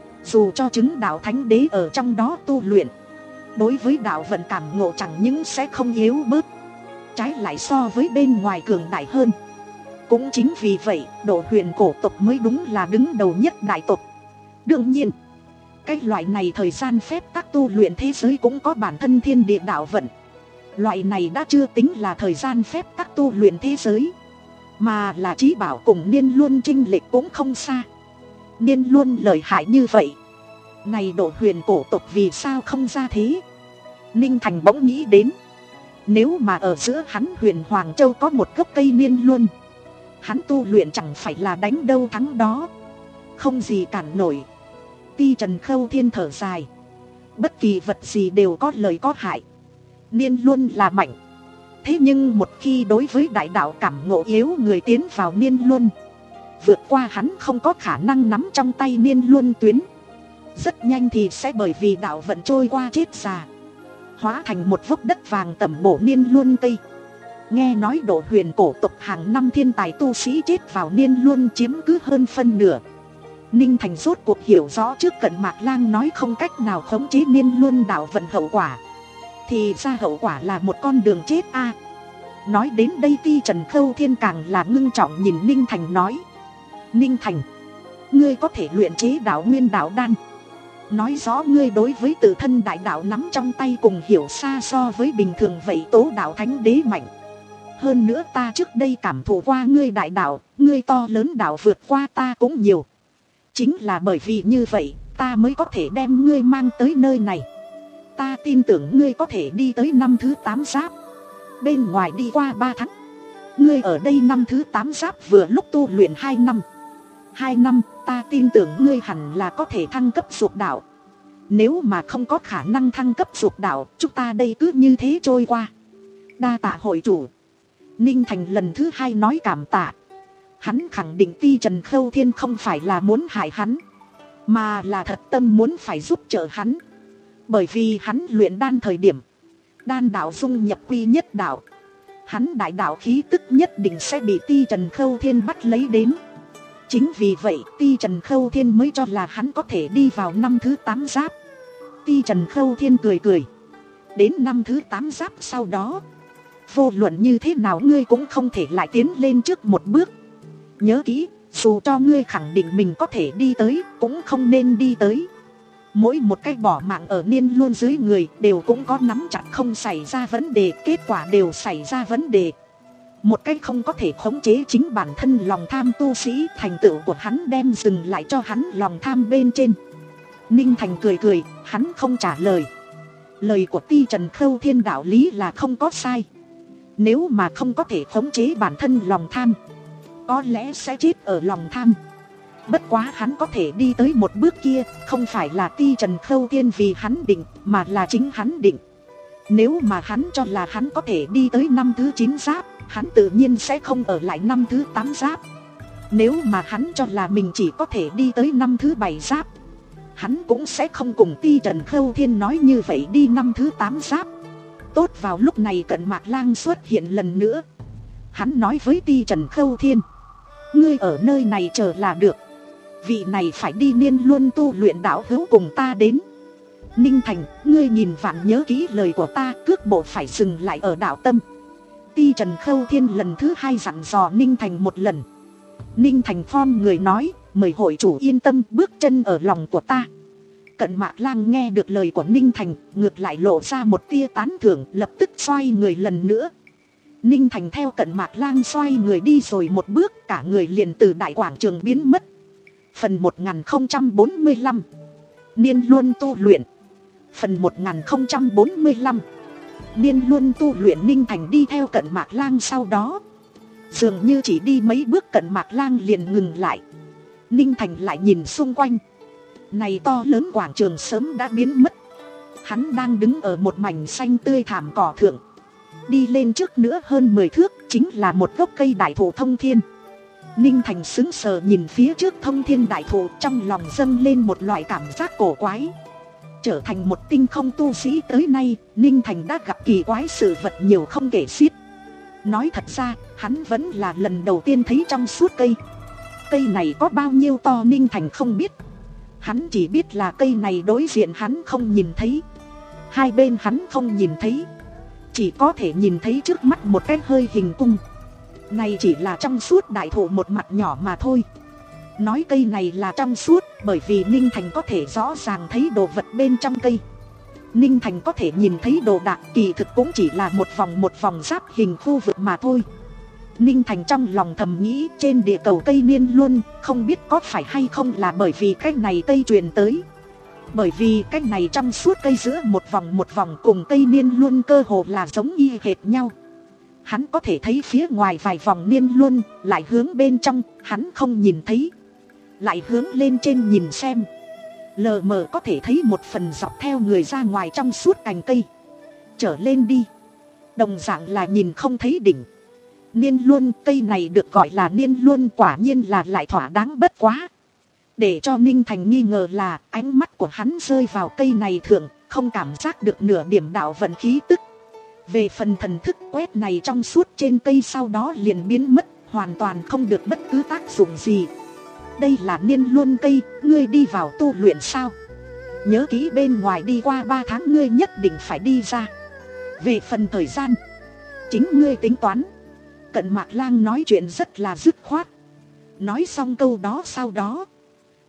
dù cho chứng đạo thánh đế ở trong đó tu luyện, đối với đạo vận cảm ngộ chẳng những sẽ không yếu bớt, trái lại so với bên ngoài cường đại hơn. Cũng chính vì vậy, Độ Huyền cổ tộc mới đúng là đứng đầu nhất đại tộc. Đương nhiên, cái loại này thời gian phép tắc tu luyện thế giới cũng có bản thân thiên địa đạo vận. Loại này đã chưa tính là thời gian phép tắc tu luyện thế giới, mà là chí bảo cùng Niên Luân chênh lệch cũng không xa. Niên Luân lợi hại như vậy, này Độ Huyền cổ tộc vì sao không ra thế? Ninh Thành bỗng nghĩ đến, nếu mà ở giữa hắn Huyền Hoàng Châu có một gốc cây Niên Luân, hắn tu luyện chẳng phải là đánh đâu thắng đó, không gì cản nổi. Ti Trần Khâu Thiên thở dài. Bất kỳ vật gì đều có lợi có hại. Niên Luân là mạnh, thế nhưng một khi đối với đại đạo cảm ngộ yếu người tiến vào Niên Luân, vượt qua hắn không có khả năng nắm trong tay Niên Luân tuyến, rất nhanh thì sẽ bởi vì đạo vận trôi qua chết già, hóa thành một vốc đất vàng tẩm bổ Niên Luân cây. Nghe nói Độ Huyền cổ tộc hàng năm thiên tài tu sĩ chết vào Niên Luân chiếm cứ hơn phân nửa. Ninh Thành rốt cuộc hiểu rõ trước Cận Mạc Lang nói không cách nào khống chế Niên Luân đạo vận hậu quả, thì ra hậu quả là một con đường chết a. À, nói đến đây Ti Trần Khâu Thiên càng là ngưng trọng nhìn Ninh Thành nói. Ninh Thành, ngươi có thể luyện chế đạo nguyên đạo đan. nói rõ ngươi đối với tự thân đại đạo nắm trong tay cùng hiểu xa so với bình thường vậy tố đạo thánh đế mạnh. Hơn nữa ta trước đây cảm thụ qua ngươi đại đạo, ngươi to lớn đạo vượt qua ta cũng nhiều. Chính là bởi vì như vậy, ta mới có thể đem ngươi mang tới nơi này. Ta tin tưởng ngươi có thể đi tới năm thứ tám giáp. Bên ngoài đi qua ba tháng. Ngươi ở đây năm thứ tám giáp vừa lúc tu luyện hai năm. Hai năm, ta tin tưởng ngươi hẳn là có thể thăng cấp dục đạo. Nếu mà không có khả năng thăng cấp dục đạo, chúng ta đây cứ như thế trôi qua. Đa tạ hội chủ. Ninh Thành lần thứ hai nói cảm tạ. Hắn khẳng định Ti Trần Khâu Thiên không phải là muốn hại hắn, mà là thật tâm muốn phải giúp trợ hắn. Bởi vì hắn luyện đan thời điểm, đan đạo dung nhập quy nhất đạo, hắn đại đạo khí tức nhất định sẽ bị Ti Trần Khâu Thiên bắt lấy đến. Chính vì vậy Ti Trần Khâu Thiên mới cho là hắn có thể đi vào năm thứ tám giáp. Ti Trần Khâu Thiên cười cười. Đến năm thứ tám giáp sau đó, vô luận như thế nào ngươi cũng không thể lại tiến lên trước một bước. Nhớ kỹ, dù cho ngươi khẳng định mình có thể đi tới, cũng không nên đi tới. Mỗi một cái bỏ mạng ở niên luôn dưới người đều cũng có nắm chặt không xảy ra vấn đề, kết quả đều xảy ra vấn đề. Một cái không có thể khống chế chính bản thân lòng tham tu sĩ, thành tựu của hắn đem dừng lại cho hắn lòng tham bên trên. Ninh Thành cười cười, hắn không trả lời. Lời của Ti Trần Khâu Thiên đạo lý là không có sai. Nếu mà không có thể khống chế bản thân lòng tham, có lẽ sẽ chết ở lòng tham. Bất quá hắn có thể đi tới một bước kia, không phải là Ti Trần Khâu Thiên vì hắn định, mà là chính hắn định. Nếu mà hắn cho là hắn có thể đi tới năm thứ chín giáp, hắn tự nhiên sẽ không ở lại năm thứ tám giáp. Nếu mà hắn cho là mình chỉ có thể đi tới năm thứ bảy giáp, hắn cũng sẽ không cùng Ti Trần Khâu Thiên nói như vậy đi năm thứ tám giáp. Tốt vào lúc này Cận Mạc Lang xuất hiện lần nữa. Hắn nói với Ti Trần Khâu Thiên, ngươi ở nơi này chờ là được. Vị này phải đi niên luân tu luyện đạo hữu cùng ta đến. Ninh Thành, ngươi nhìn vạn nhớ kỹ lời của ta, cước bộ phải dừng lại ở đạo tâm. Ti Trần Khâu Thiên lần thứ hai dặn dò Ninh Thành một lần. Ninh Thành phon người nói, mời hội chủ yên tâm, bước chân ở lòng của ta. Cận Mạc Lang nghe được lời của Ninh Thành, ngược lại lộ ra một tia tán thưởng, lập tức xoay người lần nữa. Ninh Thành theo Cận Mạc Lang xoay người đi rồi một bước, cả người liền từ đại quảng trường biến mất. Phần một nghìn không trăm bốn mươi lăm Niên luân tu luyện. Phần một nghìn không trăm bốn mươi lăm Niên luân tu luyện. Ninh Thành đi theo Cận Mạc Lang sau đó, dường như chỉ đi mấy bước Cận Mạc Lang liền ngừng lại. Ninh Thành lại nhìn xung quanh. Này to lớn quảng trường sớm đã biến mất. Hắn đang đứng ở một mảnh xanh tươi thảm cỏ thượng. Đi lên trước nữa hơn mười thước chính là một gốc cây đại thụ thông thiên. Ninh Thành sững sờ nhìn phía trước thông thiên đại thụ, trong lòng dâng lên một loại cảm giác cổ quái. Trở thành một tinh không tu sĩ tới nay, Ninh Thành đã gặp kỳ quái sự vật nhiều không kể xiết. Nói thật ra, hắn vẫn là lần đầu tiên thấy trong suốt cây. Cây này có bao nhiêu to Ninh Thành không biết. Hắn chỉ biết là cây này đối diện hắn không nhìn thấy, hai bên hắn không nhìn thấy, chỉ có thể nhìn thấy trước mắt một cái hơi hình cung. Này chỉ là trong suốt đại thụ một mặt nhỏ mà thôi. Nói cây này là trong suốt bởi vì Ninh Thành có thể rõ ràng thấy đồ vật bên trong cây. Ninh Thành có thể nhìn thấy đồ đạc, kỳ thực cũng chỉ là một vòng một vòng giáp hình khu vực mà thôi. Ninh Thành trong lòng thầm nghĩ, trên địa cầu cây niên luân, không biết có phải hay không là bởi vì cái này cây truyền tới. Bởi vì cái này trong suốt cây giữa một vòng một vòng cùng cây niên luân cơ hồ là giống y hệt nhau. Hắn có thể thấy phía ngoài vài vòng niên luân, lại hướng bên trong, hắn không nhìn thấy. Lại hướng lên trên nhìn xem, lờ mờ có thể thấy một phần dọc theo người ra ngoài trong suốt cành cây. Trở lên đi, đồng dạng là nhìn không thấy đỉnh. Niên luân, cây này được gọi là niên luân, quả nhiên là lại thỏa đáng bất quá. Để cho Ninh Thành nghi ngờ là ánh mắt của hắn rơi vào cây này thường, không cảm giác được nửa điểm đạo vận khí tức. Về phần thần thức quét này trong suốt trên cây sau đó liền biến mất, hoàn toàn không được bất cứ tác dụng gì. Đây là niên luân cây, ngươi đi vào tu luyện sao? Nhớ kỹ bên ngoài đi qua ba tháng ngươi nhất định phải đi ra. Về phần thời gian, chính ngươi tính toán. Cận Mạc Lang nói chuyện rất là dứt khoát. Nói xong câu đó sau đó,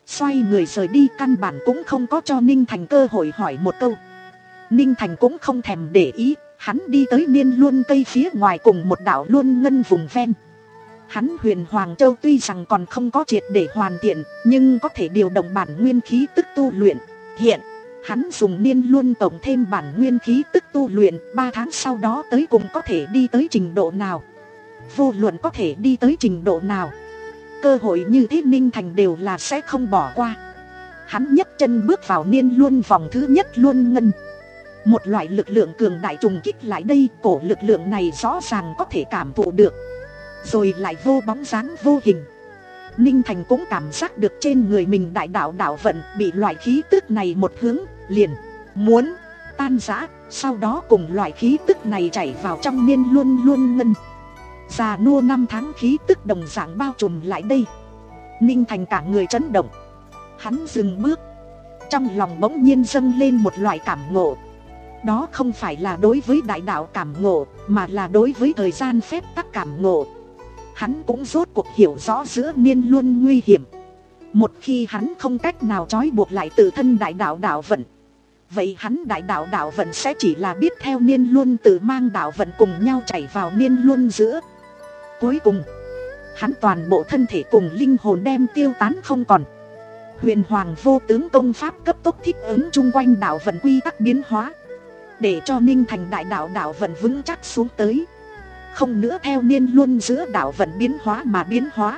xoay người rời đi, căn bản cũng không có cho Ninh Thành cơ hội hỏi một câu. Ninh Thành cũng không thèm để ý, hắn đi tới Niên Luân cây phía ngoài cùng một đạo Luân ngân vùng ven. Hắn Huyền Hoàng Châu tuy rằng còn không có triệt để hoàn thiện, nhưng có thể điều động bản nguyên khí tức tu luyện. Hiện hắn dùng Niên Luân tổng thêm bản nguyên khí tức tu luyện, ba tháng sau đó tới cùng có thể đi tới trình độ nào. Vô luận có thể đi tới trình độ nào, cơ hội như thế Ninh Thành đều là sẽ không bỏ qua. Hắn nhấc chân bước vào Niên Luân vòng thứ nhất Luân ngân. Một loại lực lượng cường đại trùng kích lại đây, cổ lực lượng này rõ ràng có thể cảm thụ được, rồi lại vô bóng dáng vô hình. Ninh Thành cũng cảm giác được trên người mình đại đạo đạo vận bị loại khí tức này một hướng, liền muốn tan rã, sau đó cùng loại khí tức này chảy vào trong Niên Luân Luân ngân. Già nua năm tháng khí tức đồng dạng bao trùm lại đây. Ninh Thành cả người chấn động. Hắn dừng bước, trong lòng bỗng nhiên dâng lên một loại cảm ngộ. Đó không phải là đối với đại đạo cảm ngộ, mà là đối với thời gian phép tắc cảm ngộ. Hắn cũng rốt cuộc hiểu rõ giữa Niên Luân nguy hiểm. Một khi hắn không cách nào trói buộc lại tự thân đại đạo đạo vận, vậy hắn đại đạo đạo vận sẽ chỉ là biết theo Niên Luân tự mang đạo vận cùng nhau chảy vào Niên Luân giữa. Cuối cùng, hắn toàn bộ thân thể cùng linh hồn đem tiêu tán không còn. Huyền Hoàng vô tướng công pháp cấp tốc thích ứng chung quanh đạo vận quy tắc biến hóa, để cho Ninh Thành đại đạo đạo vận vững chắc xuống tới. Không nữa theo Niên Luân giữa đạo vận biến hóa mà biến hóa.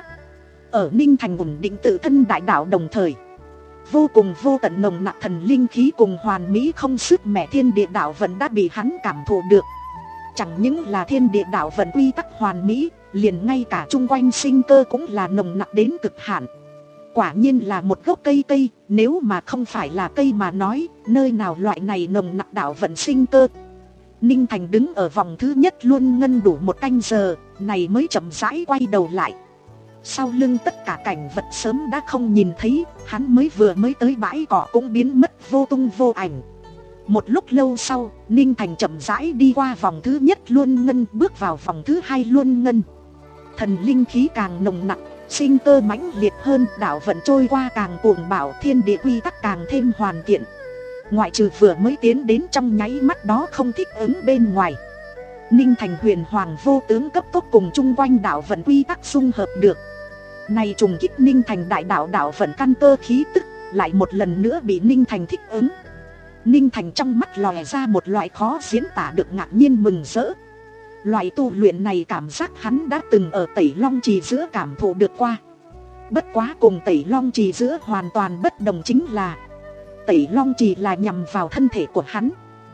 Ở Ninh Thành ổn định tự thân đại đạo đồng thời, vô cùng vô tận nồng nặc thần linh khí cùng hoàn mỹ không sức mẻ thiên địa đạo vận đã bị hắn cảm thụ được. Chẳng những là thiên địa đạo vận quy tắc hoàn mỹ, liền ngay cả chung quanh sinh cơ cũng là nồng nặc đến cực hạn. Quả nhiên là một gốc cây cây, nếu mà không phải là cây mà nói, nơi nào loại này nồng nặc đạo vận sinh cơ. Ninh Thành đứng ở vòng thứ nhất Luân ngân đủ một canh giờ, này mới chậm rãi quay đầu lại. Sau lưng tất cả cảnh vật sớm đã không nhìn thấy, hắn mới vừa mới tới bãi cỏ cũng biến mất vô tung vô ảnh. Một lúc lâu sau, Ninh Thành chậm rãi đi qua vòng thứ nhất Luân ngân, bước vào vòng thứ hai Luân ngân. Thần linh khí càng nồng nặc, sinh cơ mãnh liệt hơn, đạo vận trôi qua càng cuồng bạo, thiên địa quy tắc càng thêm hoàn thiện. Ngoại trừ vừa mới tiến đến trong nháy mắt đó không thích ứng bên ngoài, Ninh Thành Huyền Hoàng vô tướng cấp tốc cùng chung quanh đạo vận quy tắc xung hợp được. Này trùng kích Ninh Thành đại đạo đạo vận căn cơ khí tức, lại một lần nữa bị Ninh Thành thích ứng. Ninh Thành trong mắt lòe ra một loại khó diễn tả được ngạc nhiên mừng rỡ. Loại tu luyện này cảm giác hắn đã từng ở Tẩy Long Trì giữa cảm thụ được qua. Bất quá cùng Tẩy Long Trì giữa hoàn toàn bất đồng chính là, Tẩy Long Trì là nhằm vào thân thể của hắn,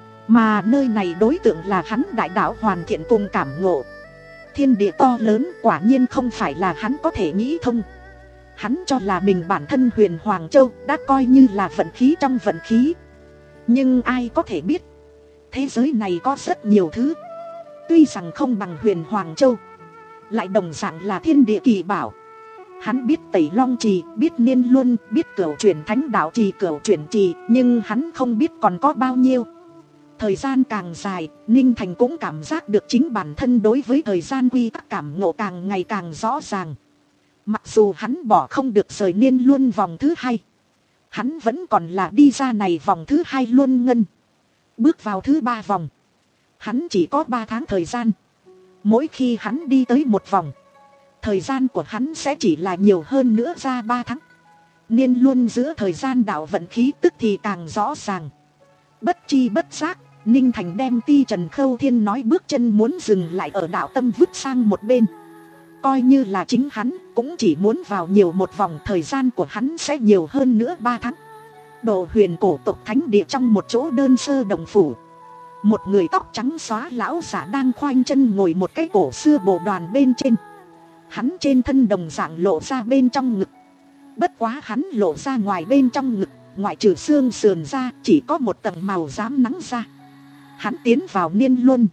mà nơi này đối tượng là hắn đại đạo hoàn thiện cùng cảm ngộ. Thiên địa to lớn quả nhiên không phải là hắn có thể nghĩ thông. Hắn cho là mình bản thân Huyền Hoàng Châu đã coi như là vận khí trong vận khí. Nhưng ai có thể biết, thế giới này có rất nhiều thứ, tuy rằng không bằng Huyền Hoàng Châu, lại đồng dạng là thiên địa kỳ bảo. Hắn biết Tẩy Long Trì, biết Niên Luân, biết Cửu Chuyển Thánh Đạo Trì, Cửu Chuyển Trì, nhưng hắn không biết còn có bao nhiêu. Thời gian càng dài, Ninh Thành cũng cảm giác được chính bản thân đối với thời gian quy tắc cảm ngộ càng ngày càng rõ ràng. Mặc dù hắn bỏ không được rời Niên Luân vòng thứ hai, hắn vẫn còn là đi ra này vòng thứ hai Luân ngân. Bước vào thứ ba vòng, hắn chỉ có ba tháng thời gian. Mỗi khi hắn đi tới một vòng, thời gian của hắn sẽ chỉ là nhiều hơn nữa ra ba tháng. Niên Luân giữa thời gian đạo vận khí tức thì càng rõ ràng. Bất chi bất giác, Ninh Thành đem Ti Trần Khâu Thiên nói bước chân muốn dừng lại ở đạo tâm vứt sang một bên. Coi như là chính hắn cũng chỉ muốn vào nhiều một vòng, thời gian của hắn sẽ nhiều hơn nữa ba tháng. Độ huyền cổ tộc thánh địa trong một chỗ đơn sơ đồng phủ, một người tóc trắng xóa lão giả đang khoanh chân ngồi một cái cổ xưa bồ đoàn bên trên. Hắn trên thân đồng dạng lộ ra bên trong ngực, bất quá hắn lộ ra ngoài bên trong ngực, ngoại trừ xương sườn ra chỉ có một tầng màu rám nắng ra. Hắn tiến vào Niên Luân.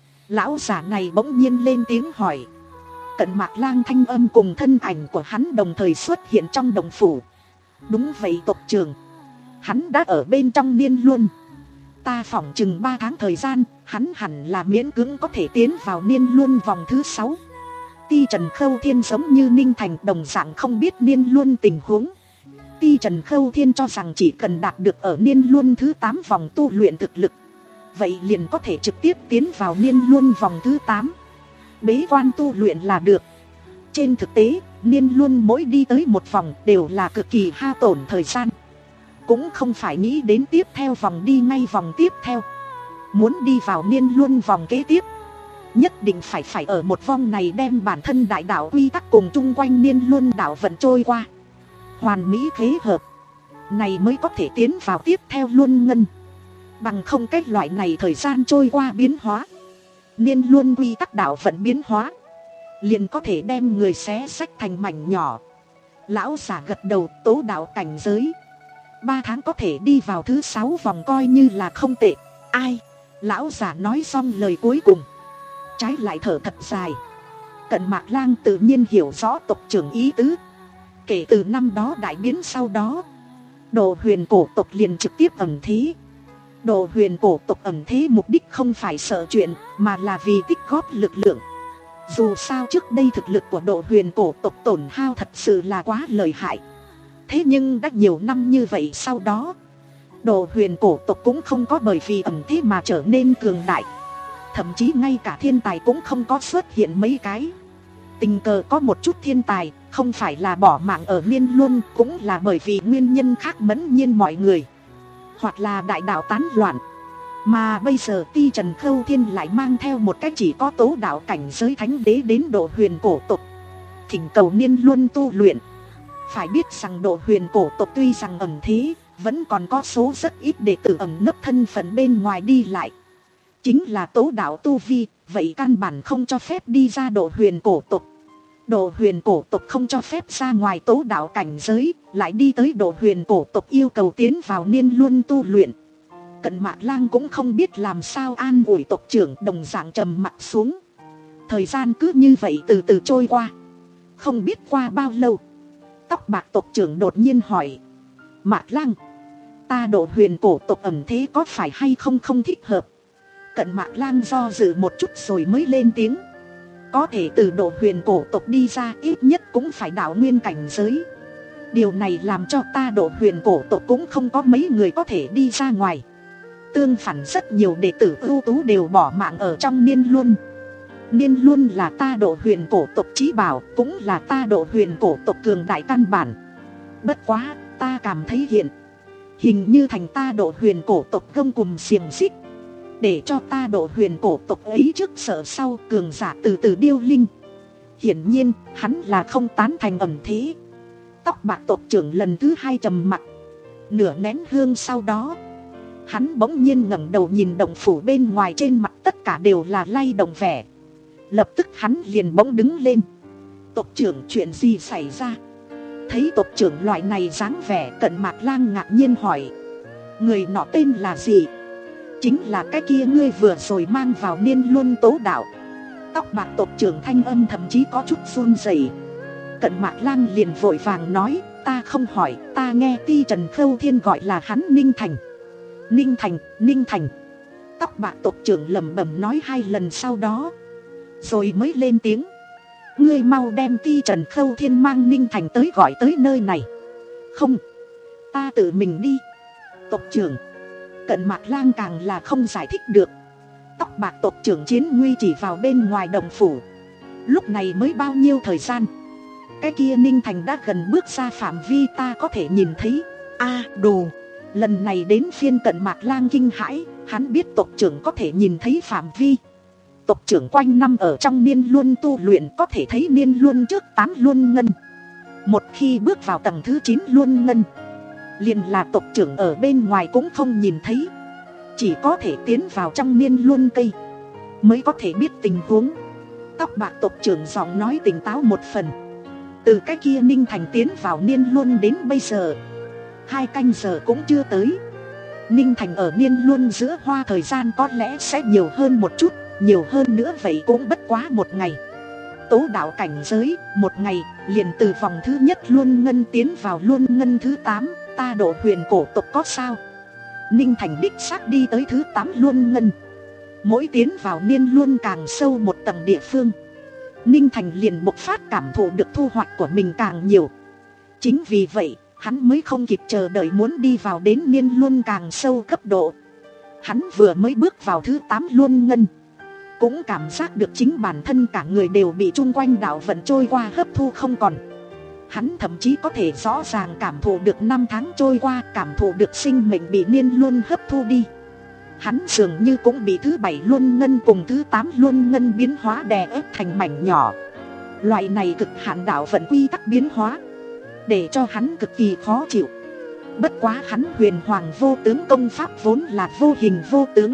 Lão giả này bỗng nhiên lên tiếng hỏi. Cận Mạc Lang thanh âm cùng thân ảnh của hắn đồng thời xuất hiện trong đồng phủ. Đúng vậy tộc trưởng, hắn đã ở bên trong Niên Luân. Ta phỏng chừng ba tháng thời gian, hắn hẳn là miễn cưỡng có thể tiến vào Niên Luân vòng thứ sáu. Ti Trần Khâu Thiên giống như Ninh Thành đồng dạng không biết Niên Luân tình huống. Ti Trần Khâu Thiên cho rằng chỉ cần đạt được ở niên luân thứ tám vòng tu luyện thực lực, vậy liền có thể trực tiếp tiến vào niên luân vòng thứ tám, bế quan tu luyện là được. Trên thực tế, niên luân mỗi đi tới một vòng đều là cực kỳ hao tổn thời gian. Cũng không phải nghĩ đến tiếp theo vòng đi ngay vòng tiếp theo. Muốn đi vào niên luân vòng kế tiếp, nhất định phải phải ở một vòng này đem bản thân đại đạo quy tắc cùng chung quanh niên luân đạo vận trôi qua, hoàn mỹ khế hợp, này mới có thể tiến vào tiếp theo luân ngân. Bằng không cái loại này thời gian trôi qua biến hóa, niên luân quy tắc đạo vận biến hóa, liền có thể đem người xé xách thành mảnh nhỏ. Lão giả gật đầu, tố đạo cảnh giới ba tháng có thể đi vào thứ sáu vòng coi như là không tệ. Ai? Lão giả nói xong lời cuối cùng, trái lại thở thật dài. Cận Mạc Lang tự nhiên hiểu rõ tộc trưởng ý tứ. Kể từ năm đó đại biến sau đó, Độ Huyền cổ tộc liền trực tiếp ẩn thế. Độ Huyền cổ tộc ẩn thế mục đích không phải sợ chuyện, mà là vì tích góp lực lượng. Dù sao trước đây thực lực của Độ Huyền cổ tộc tổn hao thật sự là quá lợi hại. Thế nhưng đã nhiều năm như vậy sau đó, Độ Huyền cổ tộc cũng không có bởi vì ẩn thế mà trở nên cường đại. Thậm chí ngay cả thiên tài cũng không có xuất hiện mấy cái. Tình cờ có một chút thiên tài, không phải là bỏ mạng ở niên luân, cũng là bởi vì nguyên nhân khác mẫn nhiên mọi người, hoặc là đại đạo tán loạn. Mà bây giờ Ti Trần Khâu Thiên lại mang theo một cách chỉ có tố đạo cảnh giới thánh đế đến Độ Huyền cổ tộc, thỉnh cầu niên luân tu luyện. Phải biết rằng Độ Huyền cổ tộc tuy rằng ẩn thế, vẫn còn có số rất ít đệ tử ẩn nấp thân phận bên ngoài đi lại. Chính là tố đạo tu vi, vậy căn bản không cho phép đi ra Độ Huyền cổ tộc. Độ Huyền cổ tộc không cho phép ra ngoài tố đạo cảnh giới, lại đi tới Độ Huyền cổ tộc yêu cầu tiến vào niên luân tu luyện. Cận Mạc Lang cũng không biết làm sao an ủi tộc trưởng, đồng dạng trầm mặt xuống. Thời gian cứ như vậy từ từ trôi qua. Không biết qua bao lâu, tóc bạc tộc trưởng đột nhiên hỏi: Mạc Lang, ta Độ Huyền cổ tộc ẩn thế có phải hay không không thích hợp? Cận Mạc Lang do dự một chút rồi mới lên tiếng: có thể từ Độ Huyền cổ tộc đi ra ít nhất cũng phải đạo nguyên cảnh giới. Điều này làm cho ta Độ Huyền cổ tộc cũng không có mấy người có thể đi ra ngoài. Tương phản rất nhiều đệ tử ưu tú đều bỏ mạng ở trong niên luân. Niên luân là ta Độ Huyền cổ tộc chí bảo, cũng là ta Độ Huyền cổ tộc cường đại căn bản. Bất quá, ta cảm thấy hiện hình như thành ta Độ Huyền cổ tộc gông cùm xiềng xích, để cho ta Độ Huyền cổ tộc ấy trước sợ sau, cường giả từ từ điêu linh. Hiển nhiên, hắn là không tán thành ẩn thế. Tóc bạc tộc trưởng lần thứ hai trầm mặc. Nửa nén hương sau đó, hắn bỗng nhiên ngẩng đầu nhìn động phủ bên ngoài, trên mặt tất cả đều là lay động vẻ. Lập tức hắn liền bỗng đứng lên. Tộc trưởng, chuyện gì xảy ra? Thấy tộc trưởng loại này dáng vẻ, Cận Mạc Lang ngạc nhiên hỏi: người nọ tên là gì? Chính là cái kia ngươi vừa rồi mang vào niên luân tố đạo. Tóc bạc tộc trưởng thanh âm thậm chí có chút run rẩy. Cận Mạc Lang liền vội vàng nói: ta không hỏi, ta nghe Ti Trần Khâu Thiên gọi là hắn Ninh Thành. Ninh Thành, Ninh Thành. Tóc bạc tộc trưởng lẩm bẩm nói hai lần sau đó, rồi mới lên tiếng: ngươi mau đem Ti Trần Khâu Thiên mang Ninh Thành tới, gọi tới nơi này. Không, ta tự mình đi. Tộc trưởng. Cận Mạc Lang càng là không giải thích được. Tóc bạc tộc trưởng Chiến Nguy chỉ vào bên ngoài đồng phủ. Lúc này mới bao nhiêu thời gian, cái kia Ninh Thành đã gần bước ra phạm vi ta có thể nhìn thấy. A à, đồ. Lần này đến phiên Cận Mạc Lang kinh hãi. Hắn biết tộc trưởng có thể nhìn thấy phạm vi. Tộc trưởng quanh năm ở trong niên luân tu luyện, có thể thấy niên luân trước tám luân ngân. Một khi bước vào tầng thứ chín luân ngân, liền là tộc trưởng ở bên ngoài cũng không nhìn thấy. Chỉ có thể tiến vào trong niên luân cây mới có thể biết tình huống. Tóc bạc tộc trưởng giọng nói tỉnh táo một phần. Từ cái kia Ninh Thành tiến vào niên luân đến bây giờ, hai canh giờ cũng chưa tới. Ninh Thành ở niên luân giữa hoa thời gian có lẽ sẽ nhiều hơn một chút. Nhiều hơn nữa vậy cũng bất quá một ngày. Tố đạo cảnh giới, một ngày liền từ vòng thứ nhất luân ngân tiến vào luân ngân thứ tám. Ta Độ Huyền cổ tộc có sao? Ninh Thành đích xác đi tới thứ tám luân ngân. Mỗi tiến vào niên luân càng sâu một tầng địa phương, Ninh Thành liền bộc phát cảm thụ được thu hoạch của mình càng nhiều. Chính vì vậy, Hắn mới không kịp chờ đợi muốn đi vào đến niên luân càng sâu cấp độ. Hắn vừa mới bước vào thứ tám luân ngân, cũng cảm giác được chính bản thân cả người đều bị chung quanh đạo vận trôi qua hấp thu không còn. Hắn thậm chí có thể rõ ràng cảm thụ được năm tháng trôi qua, cảm thụ được sinh mệnh bị niên luân hấp thu đi. Hắn dường như cũng bị thứ bảy luân ngân cùng thứ tám luân ngân biến hóa đè ép thành mảnh nhỏ. Loại này cực hạn đạo vận quy tắc biến hóa để cho hắn cực kỳ khó chịu. Bất quá hắn huyền hoàng vô tướng công pháp vốn là vô hình vô tướng.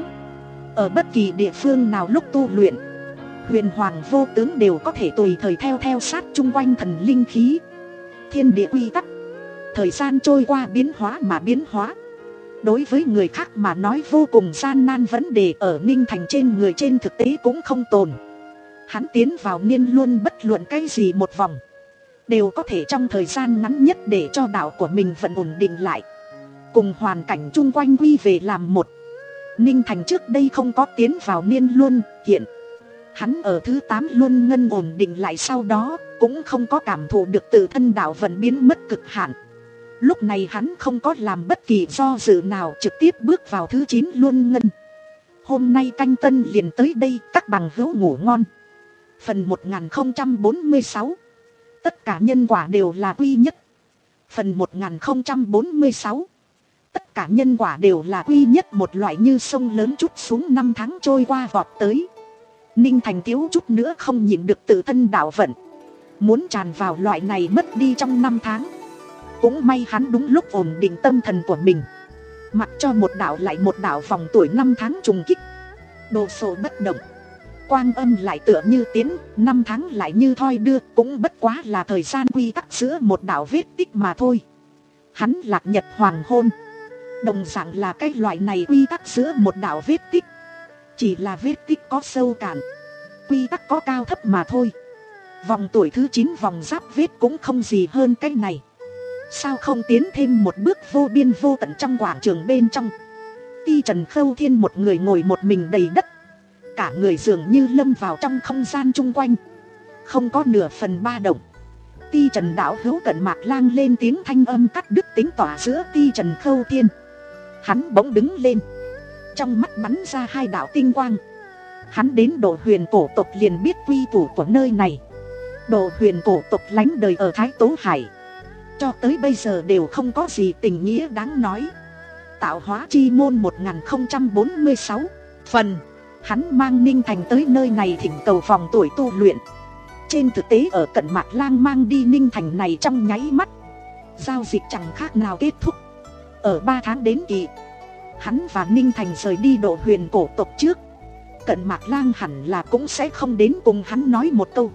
Ở bất kỳ địa phương nào lúc tu luyện, huyền hoàng vô tướng đều có thể tùy thời theo theo sát chung quanh thần linh khí, thiên địa quy tắc. Thời gian trôi qua biến hóa mà biến hóa. Đối với người khác mà nói vô cùng gian nan vấn đề ở Ninh Thành trên người trên thực tế cũng không tồn. Hắn tiến vào niên luân bất luận cái gì một vòng, đều có thể trong thời gian ngắn nhất để cho đạo của mình vẫn ổn định lại, cùng hoàn cảnh chung quanh quy về làm một. Ninh Thành trước đây không có tiến vào niên luân, hiện hắn ở thứ tám luân ngân ổn định lại sau đó, cũng không có cảm thụ được tự thân đạo vận biến mất cực hạn. Lúc này hắn không có làm bất kỳ do dự nào, trực tiếp bước vào thứ chín luân ngân. Hôm nay canh tân liền tới đây, các bằng hữu ngủ ngon. Phần một nghìn không trăm bốn mươi sáu. Tất cả nhân quả đều là quy nhất. Phần một nghìn không trăm bốn mươi sáu. Tất cả nhân quả đều là quy nhất, một loại như sông lớn trút xuống, năm tháng trôi qua vọt tới. Ninh Thành thiếu chút nữa không nhịn được tự thân đạo vận, muốn tràn vào loại này mất đi trong năm tháng. Cũng may hắn đúng lúc ổn định tâm thần của mình, mặc cho một đạo lại một đạo vòng tuổi năm tháng trùng kích, đồ sộ bất động. Quang âm lại tựa như tiến, năm tháng lại như thoi đưa, cũng bất quá là thời gian quy tắc giữa một đạo vết tích mà thôi. Hắn lạc nhật hoàng hôn, đồng dạng là cái loại này quy tắc giữa một đạo vết tích. Chỉ là vết tích có sâu cạn, quy tắc có cao thấp mà thôi. Vòng tuổi thứ chín vòng giáp vết cũng không gì hơn cái này. Sao không tiến thêm một bước vô biên vô tận trong quảng trường bên trong. Ti Trần Khâu Thiên một người ngồi một mình đầy đất, cả người dường như lâm vào trong không gian chung quanh, không có nửa phần ba động. Ti Trần đạo hữu Cận Mạc Lang lên tiếng thanh âm cắt đứt tính tỏa giữa Ti Trần Khâu Thiên. Hắn bỗng đứng lên, trong mắt bắn ra hai đạo tinh quang. Hắn đến Độ Huyền cổ tộc liền biết quy củ của nơi này. Độ Huyền cổ tộc lánh đời ở Thái Tố Hải, cho tới bây giờ đều không có gì tình nghĩa đáng nói. Tạo hóa chi môn một nghìn không trăm bốn mươi sáu phần. Hắn mang Ninh Thành tới nơi này thỉnh cầu vòng tuổi tu luyện. Trên thực tế ở Cận Mạc Lang mang đi Ninh Thành này trong nháy mắt, giao dịch chẳng khác nào kết thúc. Ở ba tháng đến kỳ, hắn và Ninh Thành rời đi Độ Huyền cổ tộc trước. Cận Mạc Lang hẳn là cũng sẽ không đến cùng hắn nói một câu.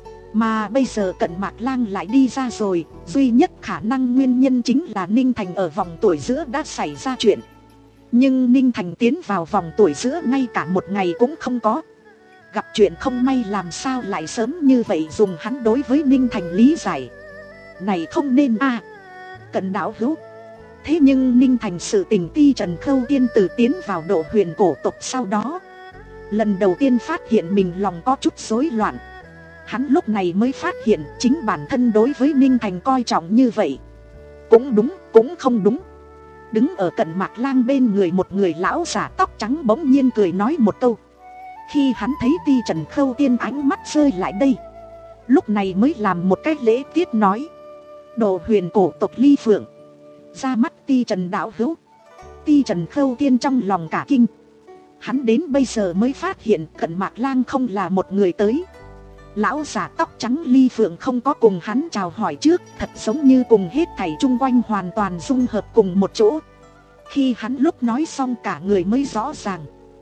Mà bây giờ Cận Mạc Lang lại đi ra rồi, duy nhất khả năng nguyên nhân chính là Ninh Thành ở vòng tuổi giữa đã xảy ra chuyện. Nhưng Ninh Thành tiến vào vòng tuổi giữa ngay cả một ngày cũng không có. Gặp chuyện không may làm sao lại sớm như vậy, dùng hắn đối với Ninh Thành lý giải. Này không nên a à. Cận đạo hữu. Thế nhưng Ninh Thành sự tình Ti Trần Khâu Thiên từ tiến vào Độ Huyền cổ tộc sau đó, lần đầu tiên phát hiện mình lòng có chút rối loạn. Hắn lúc này mới phát hiện chính bản thân đối với Ninh Thành coi trọng như vậy. Cũng đúng, cũng không đúng. Đứng ở Cận Mạc Lang bên người một người lão giả tóc trắng bỗng nhiên cười nói một câu. Khi hắn thấy Ti Trần Khâu Thiên ánh mắt rơi lại đây, lúc này mới làm một cái lễ tiết nói. Độ Huyền cổ tộc Ly Phượng. Ra mắt Ti Trần đạo hữu. Ti Trần Khâu Thiên trong lòng cả kinh. Hắn đến bây giờ mới phát hiện Cận Mạc Lang không là một người tới. Lão giả tóc trắng Ly Phượng không có cùng hắn chào hỏi trước, thật giống như cùng hết thảy chung quanh hoàn toàn dung hợp cùng một chỗ. Khi hắn lúc nói xong cả người mới rõ ràng.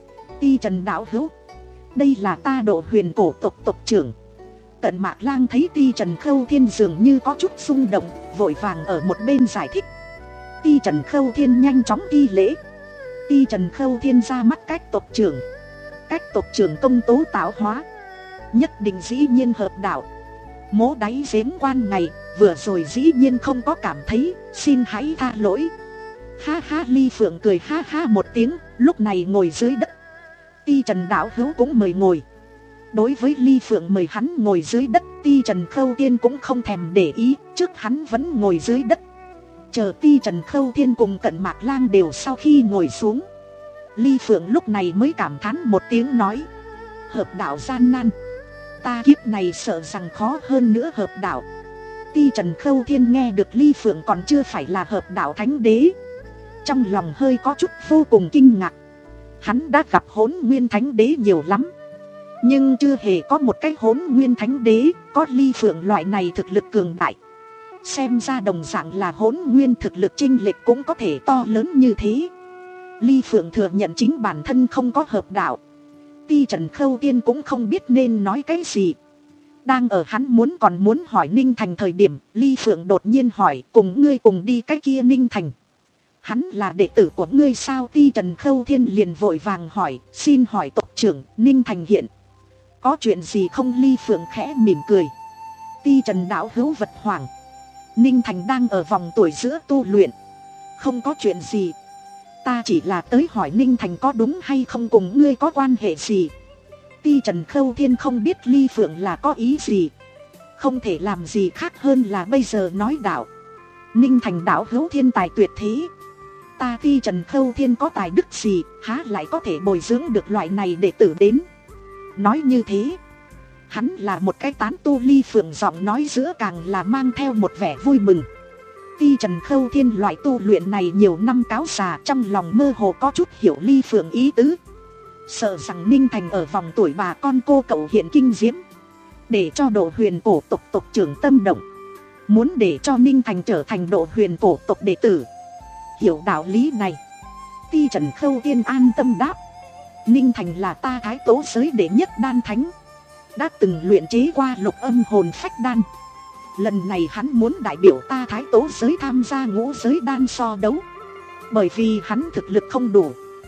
Ti Trần đạo hữu, đây là ta Độ Huyền cổ tộc tộc trưởng. Cận Mạc Lang thấy Ti Trần Khâu Thiên dường như có chút xung động, vội vàng ở một bên giải thích. Ti Trần Khâu Thiên nhanh chóng thi lễ. Ti Trần Khâu Thiên ra mắt cách tộc trưởng. Cách tộc trưởng công tố tạo hóa, nhất định dĩ nhiên hợp đạo. Mố đáy giếng quan ngày, vừa rồi dĩ nhiên không có cảm thấy, xin hãy tha lỗi. Ha ha. Ly Phượng cười ha ha một tiếng, lúc này ngồi dưới đất. Ti Trần đạo hữu cũng mời ngồi. Đối với Ly Phượng mời hắn ngồi dưới đất, Ti Trần Khâu Thiên cũng không thèm để ý, trước hắn vẫn ngồi dưới đất. Chờ Ti Trần Khâu Thiên cùng Cận Mạc Lang đều sau khi ngồi xuống, Ly Phượng lúc này mới cảm thán một tiếng nói: hợp đạo gian nan, ta kiếp này sợ rằng khó hơn nữa hợp đạo. Ti Trần Khâu Thiên nghe được Ly Phượng còn chưa phải là hợp đạo thánh đế, trong lòng hơi có chút vô cùng kinh ngạc. Hắn đã gặp Hỗn Nguyên thánh đế nhiều lắm, nhưng chưa hề có một cái Hỗn Nguyên thánh đế có Ly Phượng loại này thực lực cường đại. Xem ra đồng dạng là Hỗn Nguyên, thực lực chênh lệch cũng có thể to lớn như thế. Ly Phượng thừa nhận chính bản thân không có hợp đạo. Ti Trần Khâu Thiên cũng không biết nên nói cái gì. Đang ở hắn muốn còn muốn hỏi Ninh Thành thời điểm, Ly Phượng đột nhiên hỏi: cùng ngươi cùng đi cái kia Ninh Thành, hắn là đệ tử của ngươi sao? Ti Trần Khâu Thiên liền vội vàng hỏi: xin hỏi tộc trưởng, Ninh Thành hiện có chuyện gì không? Ly Phượng khẽ mỉm cười: Ti Trần đạo hữu vật hoảng, Ninh Thành đang ở vòng tuổi giữa tu luyện, không có chuyện gì. Ta chỉ là tới hỏi Ninh Thành có đúng hay không cùng ngươi có quan hệ gì. Ti Trần Khâu Thiên không biết Ly Phượng là có ý gì, không thể làm gì khác hơn là bây giờ nói đạo. Ninh Thành đạo hữu thiên tài tuyệt thế, ta Ti Trần Khâu Thiên có tài đức gì há lại có thể bồi dưỡng được loại này đệ tử đến. Nói như thế, hắn là một cái tán tu. Ly Phượng giọng nói giữa càng là mang theo một vẻ vui mừng. Ti Trần Khâu Thiên loại tu luyện này nhiều năm cáo già, trong lòng mơ hồ có chút hiểu Ly Phượng ý tứ. Sợ rằng Ninh Thành ở vòng tuổi bà con cô cậu hiện kinh diễm, để cho Độ Huyền cổ tộc tộc trưởng tâm động, muốn để cho Ninh Thành trở thành Độ Huyền cổ tộc đệ tử. Hiểu đạo lý này, Ti Trần Khâu Thiên an tâm đáp: Ninh Thành là ta Thái Tố giới đệ nhất đan thánh, đã từng luyện chế qua Lục Âm Hồn Phách đan. Lần này hắn muốn đại biểu ta Thái Tố giới tham gia ngũ giới đan so đấu. Bởi vì hắn thực lực không đủ,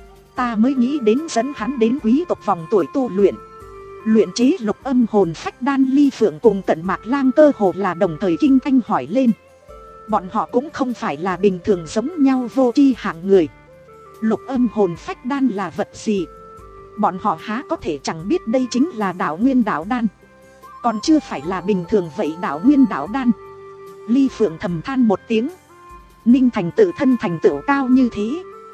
ta mới nghĩ đến dẫn hắn đến quý tộc vòng tuổi tu luyện, luyện chế Lục Âm Hồn Phách đan. Ly Phượng cùng Cận Mạc Lang cơ hồ là đồng thời kinh thanh hỏi lên. Bọn họ cũng không phải là bình thường giống nhau vô tri hạng người. Lục Âm Hồn Phách đan là vật gì, bọn họ há có thể chẳng biết. Đây chính là đạo nguyên đạo đan, còn chưa phải là bình thường vậy đạo nguyên đạo đan. Ly Phượng thầm than một tiếng: Ninh Thành tự thân thành tựu cao như thế,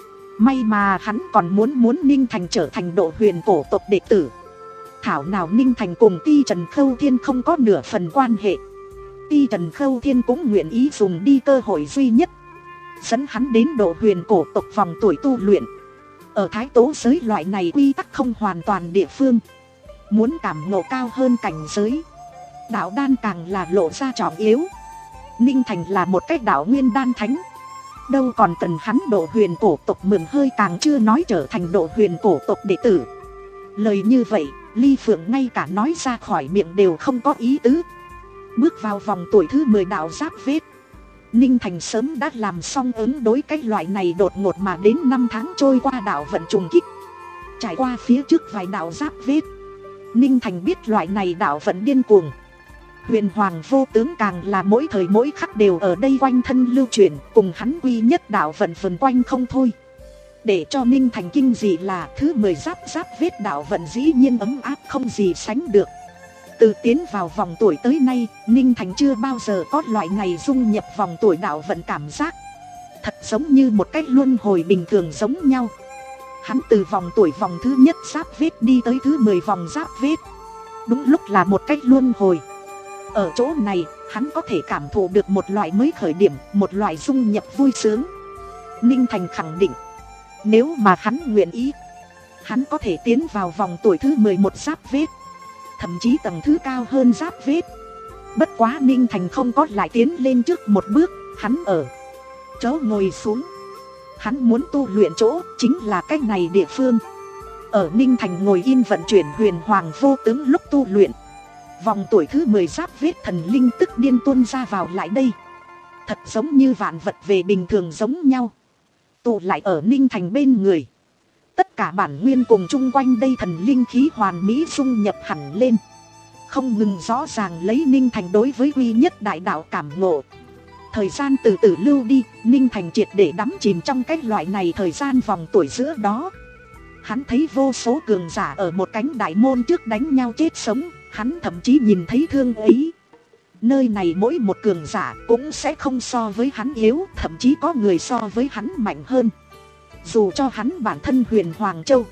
may mà hắn còn muốn muốn Ninh Thành trở thành Độ Huyền cổ tộc đệ tử. Thảo nào Ninh Thành cùng Ti Trần Khâu Thiên không có nửa phần quan hệ. Ti Trần Khâu Thiên cũng nguyện ý dùng đi cơ hội duy nhất, dẫn hắn đến Độ Huyền cổ tộc vòng tuổi tu luyện. Ở Thái Tố giới loại này quy tắc không hoàn toàn địa phương, muốn cảm ngộ cao hơn cảnh giới, đạo đan càng là lộ ra trọng yếu. Ninh Thành là một cái đạo nguyên đan thánh, đâu còn cần hắn Độ Huyền cổ tộc mượn hơi, càng chưa nói trở thành Độ Huyền cổ tộc đệ tử. Lời như vậy, Ly Phượng ngay cả nói ra khỏi miệng đều không có ý tứ. Bước vào vòng tuổi thứ mười đạo giáp vết, Ninh Thành sớm đã làm xong ứng đối cái loại này đột ngột mà đến năm tháng trôi qua đạo vận trùng kích. Trải qua phía trước vài đạo giáp vết, Ninh Thành biết loại này đạo vận điên cuồng. Huyền Hoàng vô tướng càng là mỗi thời mỗi khắc đều ở đây quanh thân lưu truyền, cùng hắn quy nhất đạo vận vần quanh không thôi. Để cho Ninh Thành kinh dị là thứ mười giáp giáp vết đạo vận dĩ nhiên ấm áp không gì sánh được. Từ tiến vào vòng tuổi tới nay, Ninh Thành chưa bao giờ có loại này dung nhập vòng tuổi đạo vận cảm giác. Thật giống như một cách luân hồi bình thường giống nhau. Hắn từ vòng tuổi vòng thứ nhất giáp vết đi tới thứ mười vòng giáp vết, đúng lúc là một cách luân hồi. Ở chỗ này, hắn có thể cảm thụ được một loại mới khởi điểm, một loại dung nhập vui sướng. Ninh Thành khẳng định, nếu mà hắn nguyện ý, hắn có thể tiến vào vòng tuổi thứ mười một giáp vết, thậm chí tầng thứ cao hơn giáp vết. Bất quá Ninh Thành không có lại tiến lên trước một bước, hắn ở chỗ ngồi xuống. Hắn muốn tu luyện chỗ chính là cái này địa phương. Ở Ninh Thành ngồi yên vận chuyển Huyền Hoàng vô tướng lúc tu luyện, vòng tuổi thứ mười giáp vết thần linh tức điên tuôn ra vào lại đây. Thật giống như vạn vật về bình thường giống nhau, tụ lại ở Ninh Thành bên người. Tất cả bản nguyên cùng chung quanh đây thần linh khí hoàn mỹ dung nhập hẳn lên, không ngừng rõ ràng lấy Ninh Thành đối với quy nhất đại đạo cảm ngộ. Thời gian từ từ lưu đi, Ninh Thành triệt để đắm chìm trong cái loại này thời gian vòng tuổi giữa đó. Hắn thấy vô số cường giả ở một cánh đại môn trước đánh nhau chết sống, hắn thậm chí nhìn thấy thương ấy. Nơi này mỗi một cường giả cũng sẽ không so với hắn yếu, thậm chí có người so với hắn mạnh hơn. Dù cho hắn bản thân huyền Hoàng Châu,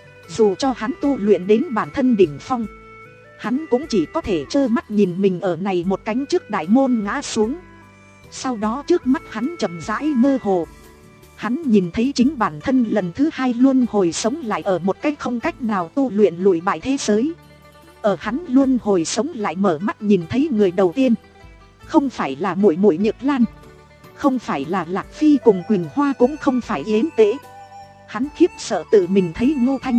dù cho hắn tu luyện đến bản thân đỉnh phong, hắn cũng chỉ có thể trơ mắt nhìn mình ở này một cánh trước đại môn ngã xuống. Sau đó trước mắt hắn chậm rãi mơ hồ, hắn nhìn thấy chính bản thân lần thứ hai luân hồi sống lại ở một cách không cách nào tu luyện lùi bại thế giới. Ở hắn luân hồi sống lại mở mắt nhìn thấy người đầu tiên, không phải là muội muội Nhược Lan, không phải là Lạc Phi cùng Quỳnh Hoa, cũng không phải Yến Tế. Hắn khiếp sợ tự mình thấy Ngô Thanh.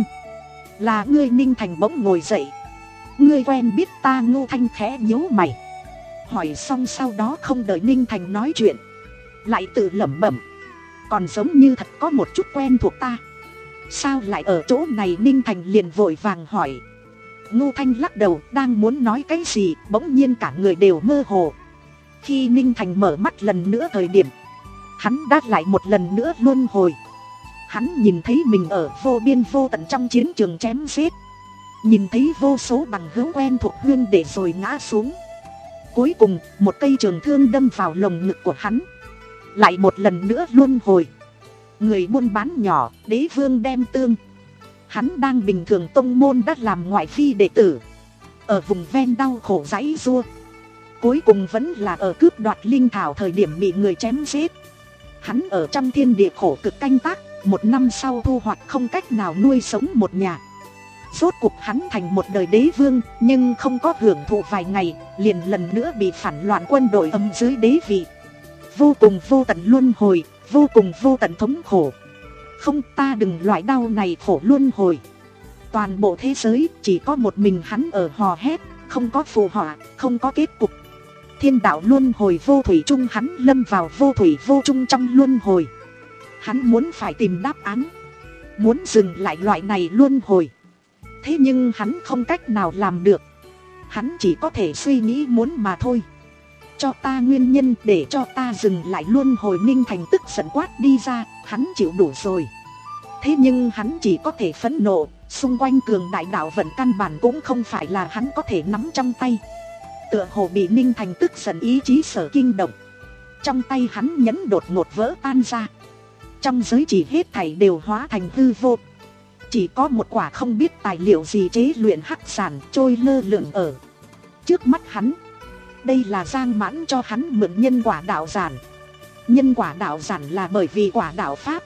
Là ngươi? Ninh Thành bỗng ngồi dậy. Ngươi quen biết ta? Ngô Thanh khẽ nhíu mày, hỏi xong sau đó không đợi Ninh Thành nói chuyện, lại tự lẩm bẩm, còn giống như thật có một chút quen thuộc ta. Sao lại ở chỗ này? Ninh Thành liền vội vàng hỏi. Ngô Thanh lắc đầu, đang muốn nói cái gì, bỗng nhiên cả người đều mơ hồ. Khi Ninh Thành mở mắt lần nữa thời điểm, hắn đã lại một lần nữa luân hồi. Hắn nhìn thấy mình ở vô biên vô tận trong chiến trường chém giết, nhìn thấy vô số bằng hữu quen thuộc huyên để rồi ngã xuống. Cuối cùng một cây trường thương đâm vào lồng ngực của hắn, lại một lần nữa luân hồi. Người buôn bán nhỏ, Đế Vương Đem Tương. Hắn đang bình thường tông môn đã làm ngoại phi đệ tử, ở vùng ven đau khổ giãy giụa, cuối cùng vẫn là ở cướp đoạt linh thảo thời điểm bị người chém giết. Hắn ở trong thiên địa khổ cực canh tác, một năm sau thu hoạch không cách nào nuôi sống một nhà. Rốt cuộc hắn thành một đời đế vương, nhưng không có hưởng thụ vài ngày, liền lần nữa bị phản loạn quân đội âm dưới đế vị. Vô cùng vô tận luân hồi, vô cùng vô tận thống khổ. Không, ta đừng loại đau này khổ luân hồi. Toàn bộ thế giới chỉ có một mình hắn ở hò hét, không có phù họa, không có kết cục. Thiên đạo luân hồi vô thủy chung, hắn lâm vào vô thủy vô chung trong luân hồi. Hắn muốn phải tìm đáp án, muốn dừng lại loại này luân hồi. Thế nhưng hắn không cách nào làm được. Hắn chỉ có thể suy nghĩ muốn mà thôi. Cho ta nguyên nhân để cho ta dừng lại luân hồi. Ninh Thành tức giận quát đi ra, hắn chịu đủ rồi. Thế nhưng hắn chỉ có thể phẫn nộ, xung quanh cường đại đạo vận căn bản cũng không phải là hắn có thể nắm trong tay. Tựa hồ bị Ninh Thành tức giận ý chí sở kinh động, trong tay hắn nhẫn đột ngột vỡ tan ra. Trong giới chỉ hết thảy đều hóa thành hư vô. Chỉ có một quả không biết tài liệu gì chế luyện hắc sản trôi lơ lửng ở trước mắt hắn. Đây là Giang Mãn cho hắn mượn nhân quả đạo giản. Nhân quả đạo giản là bởi vì quả đạo pháp.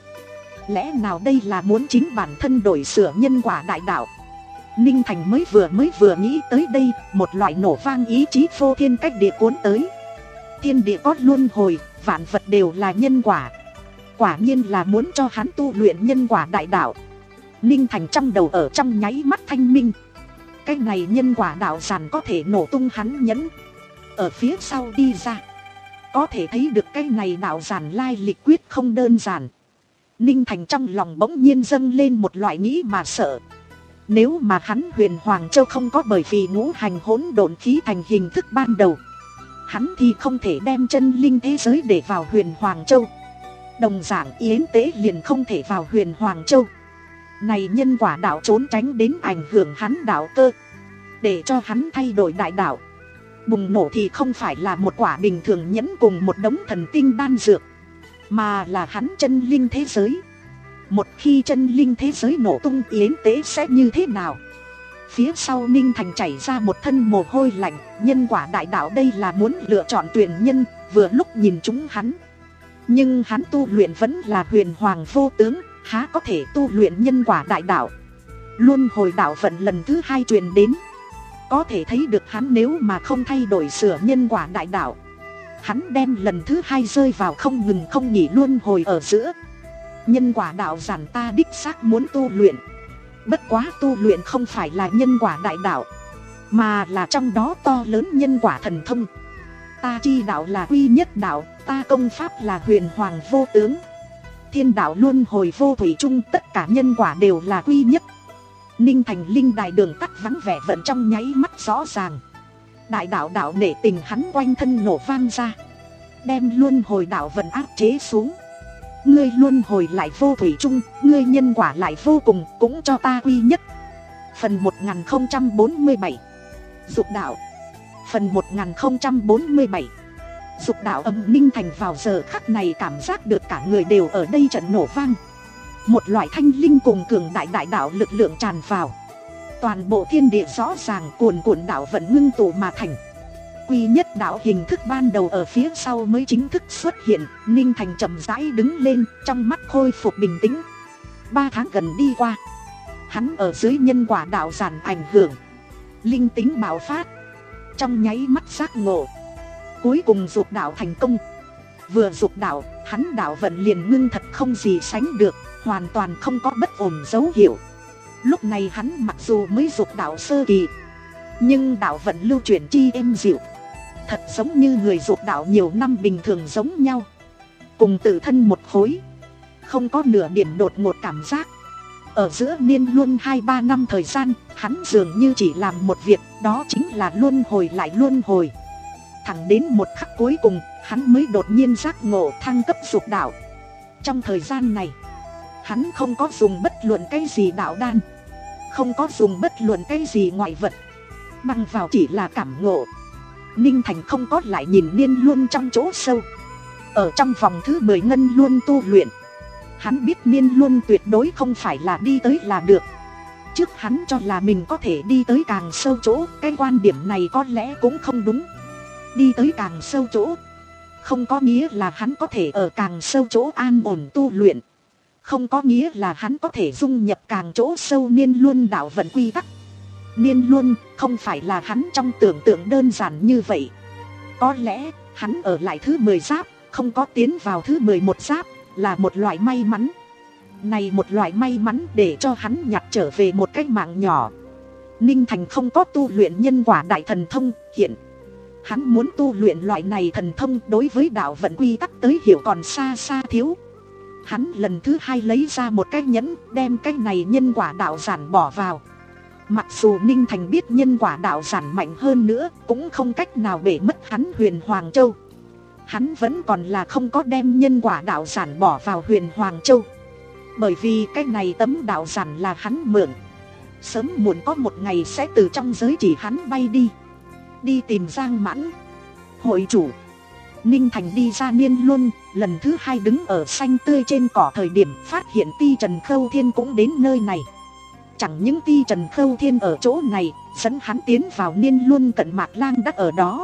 Lẽ nào đây là muốn chính bản thân đổi sửa nhân quả đại đạo? Ninh Thành mới vừa mới vừa nghĩ tới đây, một loại nổ vang ý chí vô thiên cách địa cuốn tới. Thiên địa có luân hồi, vạn vật đều là nhân quả. Quả nhiên là muốn cho hắn tu luyện nhân quả đại đạo. Ninh Thành trong đầu ở trong nháy mắt thanh minh. Cái này nhân quả đạo giản có thể nổ tung hắn nhẫn ở phía sau đi ra. Có thể thấy được cái này đạo giản lai lịch quyết không đơn giản. Ninh Thành trong lòng bỗng nhiên dâng lên một loại nghĩ mà sợ. Nếu mà hắn huyền Hoàng Châu không có bởi vì ngũ hành hỗn độn khí thành hình thức ban đầu, hắn thì không thể đem chân linh thế giới để vào huyền Hoàng Châu. Đồng dạng Yến Tế liền không thể vào huyền Hoàng Châu. Này nhân quả đạo trốn tránh đến ảnh hưởng hắn đạo cơ, để cho hắn thay đổi đại đạo. Bùng nổ thì không phải là một quả bình thường nhẫn cùng một đống thần tinh đan dược, mà là hắn chân linh thế giới. Một khi chân linh thế giới nổ tung, Yến Tế sẽ như thế nào? Phía sau Ninh Thành chảy ra một thân mồ hôi lạnh. Nhân quả đại đạo đây là muốn lựa chọn tuyển nhân, vừa lúc nhìn chúng hắn. Nhưng hắn tu luyện vẫn là huyền hoàng vô tướng, há có thể tu luyện nhân quả đại đạo. Luân hồi đạo vận lần thứ hai truyền đến. Có thể thấy được hắn nếu mà không thay đổi sửa nhân quả đại đạo, hắn đem lần thứ hai rơi vào không ngừng không nghỉ luân hồi ở giữa. Nhân quả đạo giản ta đích xác muốn tu luyện. Bất quá tu luyện không phải là nhân quả đại đạo, mà là trong đó to lớn nhân quả thần thông. Ta chi đạo là quy nhất đạo, ta công pháp là huyền hoàng vô tướng. Thiên đạo luân hồi vô thủy chung, tất cả nhân quả đều là quy nhất. Ninh Thành linh đài đường tắt vắng vẻ vận trong nháy mắt rõ ràng. Đại đạo đạo nể tình hắn quanh thân nổ vang ra, đem luân hồi đạo vận áp chế xuống. Ngươi luân hồi lại vô thủy chung, ngươi nhân quả lại vô cùng, cũng cho ta quy nhất. Phần một nghìn không trăm bốn mươi bảy. Dục đạo. Phần một nghìn không trăm bốn mươi bảy. Dục đạo âm. Ninh Thành vào giờ khắc này cảm giác được cả người đều ở đây trận nổ vang. Một loại thanh linh cùng cường đại đại đạo lực lượng tràn vào. Toàn bộ thiên địa rõ ràng cuồn cuộn đạo vận ngưng tụ mà thành. Quy nhất đạo hình thức ban đầu ở phía sau mới chính thức xuất hiện. Ninh Thành chậm rãi đứng lên, trong mắt khôi phục bình tĩnh. Ba tháng gần đi qua, hắn ở dưới nhân quả đạo giản ảnh hưởng, linh tính bạo phát, trong nháy mắt giác ngộ, cuối cùng dục đạo thành công. Vừa dục đạo, hắn đạo vận liền ngưng thật không gì sánh được, hoàn toàn không có bất ổn dấu hiệu. Lúc này hắn mặc dù mới dục đạo sơ kỳ, nhưng đạo vận lưu chuyển chi êm dịu, thật giống như người dục đạo nhiều năm bình thường giống nhau, cùng tự thân một khối, không có nửa điểm đột ngột cảm giác. Ở giữa niên luân hai ba năm thời gian, hắn dường như chỉ làm một việc, đó chính là luân hồi lại luân hồi. Thẳng đến một khắc cuối cùng, hắn mới đột nhiên giác ngộ thăng cấp dục đạo. Trong thời gian này, hắn không có dùng bất luận cái gì đạo đan, không có dùng bất luận cái gì ngoại vật, bằng vào chỉ là cảm ngộ. Ninh Thành không có lại nhìn niên luân trong chỗ sâu. Ở trong vòng thứ mười ngân luân tu luyện, hắn biết niên luân tuyệt đối không phải là đi tới là được. Trước hắn cho là mình có thể đi tới càng sâu chỗ, cái quan điểm này có lẽ cũng không đúng. Đi tới càng sâu chỗ không có nghĩa là hắn có thể ở càng sâu chỗ an ổn tu luyện, không có nghĩa là hắn có thể dung nhập càng chỗ sâu niên luân đạo vận quy tắc. Niên luân không phải là hắn trong tưởng tượng đơn giản như vậy. Có lẽ hắn ở lại thứ mười giáp, không có tiến vào thứ mười một giáp, là một loại may mắn. Này một loại may mắn để cho hắn nhặt trở về một cái mạng nhỏ. Ninh Thành không có tu luyện nhân quả đại thần thông, hiện hắn muốn tu luyện loại này thần thông đối với đạo vận quy tắc tới hiểu còn xa xa thiếu. Hắn lần thứ hai lấy ra một cái nhẫn, đem cái này nhân quả đạo giản bỏ vào. Mặc dù Ninh Thành biết nhân quả đạo giản mạnh hơn nữa, cũng không cách nào bể mất hắn Huyền Hoàng Châu. Hắn vẫn còn là không có đem nhân quả đạo giản bỏ vào Huyền Hoàng Châu. Bởi vì cái này tấm đạo giản là hắn mượn, sớm muộn có một ngày sẽ từ trong giới chỉ hắn bay đi, đi tìm Giang Mãn hội chủ. Ninh Thành đi ra niên luân, lần thứ hai đứng ở xanh tươi trên cỏ thời điểm phát hiện Ti Trần Khâu Thiên cũng đến nơi này. Chẳng những Ti Trần Khâu Thiên ở chỗ này, dẫn hắn tiến vào niên luân Cận Mạc Lang đã ở đó.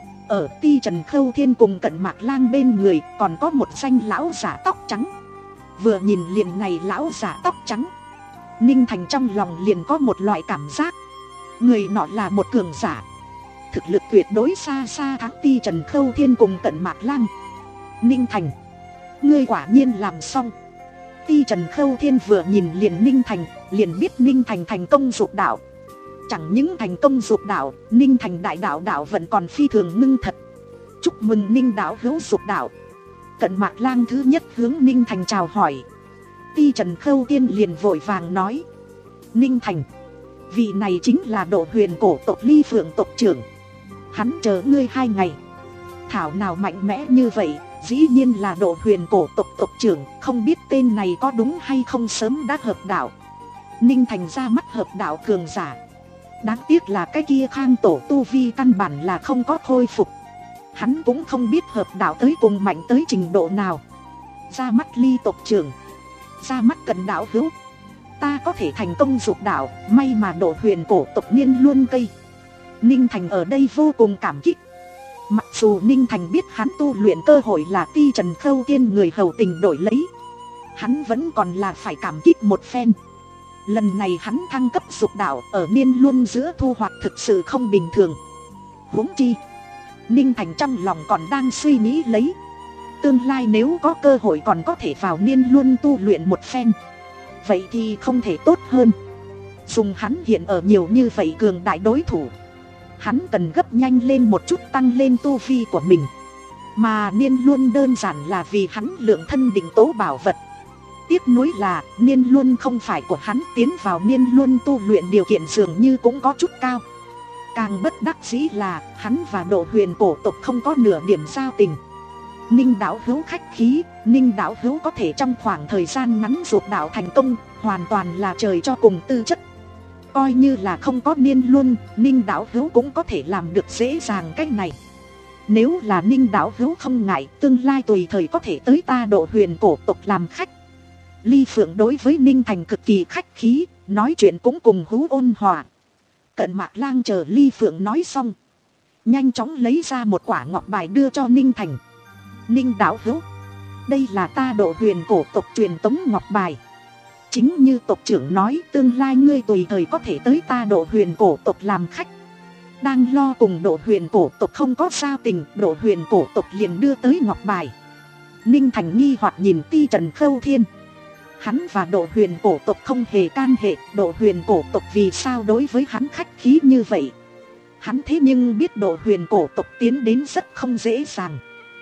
Ở Ti Trần Khâu Thiên cùng Cận Mạc Lang bên người còn có một danh lão giả tóc trắng. Vừa nhìn liền này lão giả tóc trắng, Ninh Thành trong lòng liền có một loại cảm giác, người nọ là một cường giả, thực lực tuyệt đối xa xa thắng Ti Trần Khâu Thiên cùng Cận Mạc Lang. Ninh Thành, ngươi quả nhiên làm xong. Ti Trần Khâu Thiên vừa nhìn liền Ninh Thành, liền biết Ninh Thành thành công dục đạo. Chẳng những thành công dục đạo, Ninh Thành đại đạo đạo vẫn còn phi thường ngưng thật. Chúc mừng Ninh đạo hữu dục đạo. Cận Mạc Lang thứ nhất hướng Ninh Thành chào hỏi. Ti Trần Khâu Thiên liền vội vàng nói, Ninh Thành, vị này chính là Độ Huyền cổ tộc Ly Phượng tộc trưởng. Hắn chờ ngươi hai ngày. Thảo nào mạnh mẽ như vậy, dĩ nhiên là Độ Huyền cổ tộc tộc trưởng, không biết tên này có đúng hay không sớm đã hợp đạo. Ninh Thành ra mắt hợp đạo cường giả. Đáng tiếc là cái kia Khang tổ tu vi căn bản là không có khôi phục. Hắn cũng không biết hợp đạo tới cùng mạnh tới trình độ nào. Ra mắt Ly tộc trưởng, ra mắt Cận đạo hữu, ta có thể thành công dục đạo, may mà Độ Huyền cổ tộc niên luân cây. Ninh Thành ở đây vô cùng cảm kích. Mặc dù Ninh Thành biết hắn tu luyện cơ hội là Ti Trần Khâu Thiên người hầu tình đổi lấy, hắn vẫn còn là phải cảm kích một phen. Lần này hắn thăng cấp dục đạo ở niên luân giữa thu hoạch thực sự không bình thường. Huống chi, Ninh Thành trong lòng còn đang suy nghĩ lấy, tương lai nếu có cơ hội còn có thể vào niên luân tu luyện một phen, vậy thì không thể tốt hơn. Dùng hắn hiện ở nhiều như vậy cường đại đối thủ, hắn cần gấp nhanh lên một chút tăng lên tu vi của mình. Mà niên luân đơn giản là vì hắn lượng thân định tố bảo vật. Tiếc nuối là niên luân không phải của hắn, tiến vào niên luân tu luyện điều kiện dường như cũng có chút cao. Càng bất đắc dĩ là hắn và Độ Huyền cổ tộc không có nửa điểm giao tình. Ninh đạo hữu khách khí, Ninh đạo hữu có thể trong khoảng thời gian ngắn dục đạo thành công, hoàn toàn là trời cho cùng tư chất. Coi như là không có Niên Luân, Ninh đạo hữu cũng có thể làm được dễ dàng cái này. Nếu là Ninh đạo hữu không ngại, tương lai tùy thời có thể tới ta Độ Huyền cổ tộc làm khách. Ly Phượng đối với Ninh Thành cực kỳ khách khí, nói chuyện cũng cùng hú ôn hòa. Cận Mạc Lang chờ Ly Phượng nói xong, nhanh chóng lấy ra một quả ngọc bài đưa cho Ninh Thành. Ninh đạo hữu, đây là ta Độ Huyền cổ tộc truyền tống ngọc bài. Chính như tộc trưởng nói, tương lai ngươi tùy thời có thể tới ta Độ Huyền cổ tộc làm khách. Đang lo cùng Độ Huyền cổ tộc không có giao tình, Độ Huyền cổ tộc liền đưa tới ngọc bài. Ninh Thành nghi hoặc nhìn Ti Trần Khâu Thiên. Hắn và Độ Huyền cổ tộc không hề can hệ, Độ Huyền cổ tộc vì sao đối với hắn khách khí như vậy. Hắn thế nhưng biết Độ Huyền cổ tộc tiến đến rất không dễ dàng.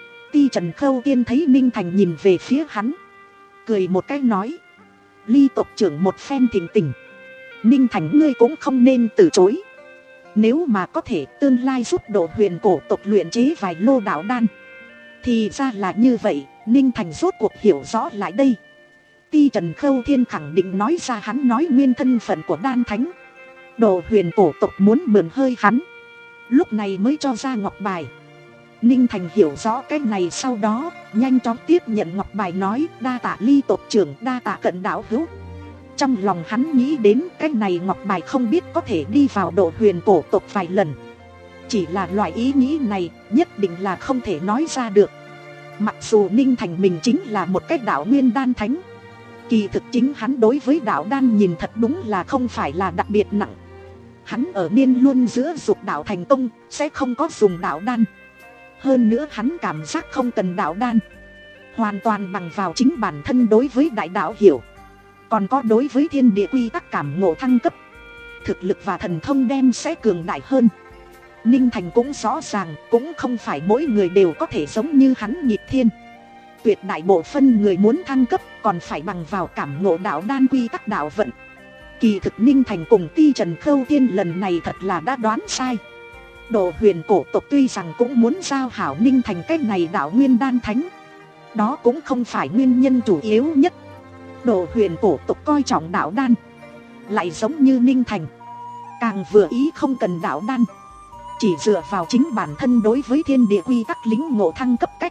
Ti Trần Khâu Thiên thấy Ninh Thành nhìn về phía hắn, cười một cái nói: Ly tộc trưởng một phen thỉnh tình, Ninh Thành ngươi cũng không nên từ chối. Nếu mà có thể tương lai giúp Độ Huyền cổ tộc luyện chế vài lô đạo đan. Thì ra là như vậy, Ninh Thành rốt cuộc hiểu rõ lại đây. Ti Trần Khâu Thiên khẳng định nói ra hắn nói nguyên thân phận của đan thánh. Độ Huyền cổ tộc muốn mượn hơi hắn, lúc này mới cho ra ngọc bài. Ninh Thành hiểu rõ cái này sau đó, nhanh chóng tiếp nhận ngọc bài nói: đa tạ Ly tộc trưởng, đa tạ Cận đạo hữu. Trong lòng hắn nghĩ đến cái này ngọc bài không biết có thể đi vào Độ Huyền cổ tộc vài lần. Chỉ là loại ý nghĩ này nhất định là không thể nói ra được. Mặc dù Ninh Thành mình chính là một cái đạo nguyên đan thánh, kỳ thực chính hắn đối với đạo đan nhìn thật đúng là không phải là đặc biệt nặng. Hắn ở Niên Luân giữa dục đạo thành công, sẽ không có dùng đạo đan. Hơn nữa hắn cảm giác không cần đạo đan, hoàn toàn bằng vào chính bản thân đối với đại đạo hiểu. Còn có đối với thiên địa quy tắc cảm ngộ thăng cấp, thực lực và thần thông đem sẽ cường đại hơn. Ninh Thành cũng rõ ràng, cũng không phải mỗi người đều có thể giống như hắn nhịp thiên. Tuyệt đại bộ phân người muốn thăng cấp còn phải bằng vào cảm ngộ đạo đan quy tắc đạo vận. Kỳ thực Ninh Thành cùng Ti Trần Khâu Thiên lần này thật là đã đoán sai. Độ Huyền cổ tộc tuy rằng cũng muốn giao hảo Ninh Thành cái này đạo nguyên đan thánh, đó cũng không phải nguyên nhân chủ yếu nhất. Độ Huyền cổ tộc coi trọng đạo đan, lại giống như Ninh Thành, càng vừa ý không cần đạo đan, chỉ dựa vào chính bản thân đối với thiên địa quy tắc lĩnh ngộ thăng cấp cách.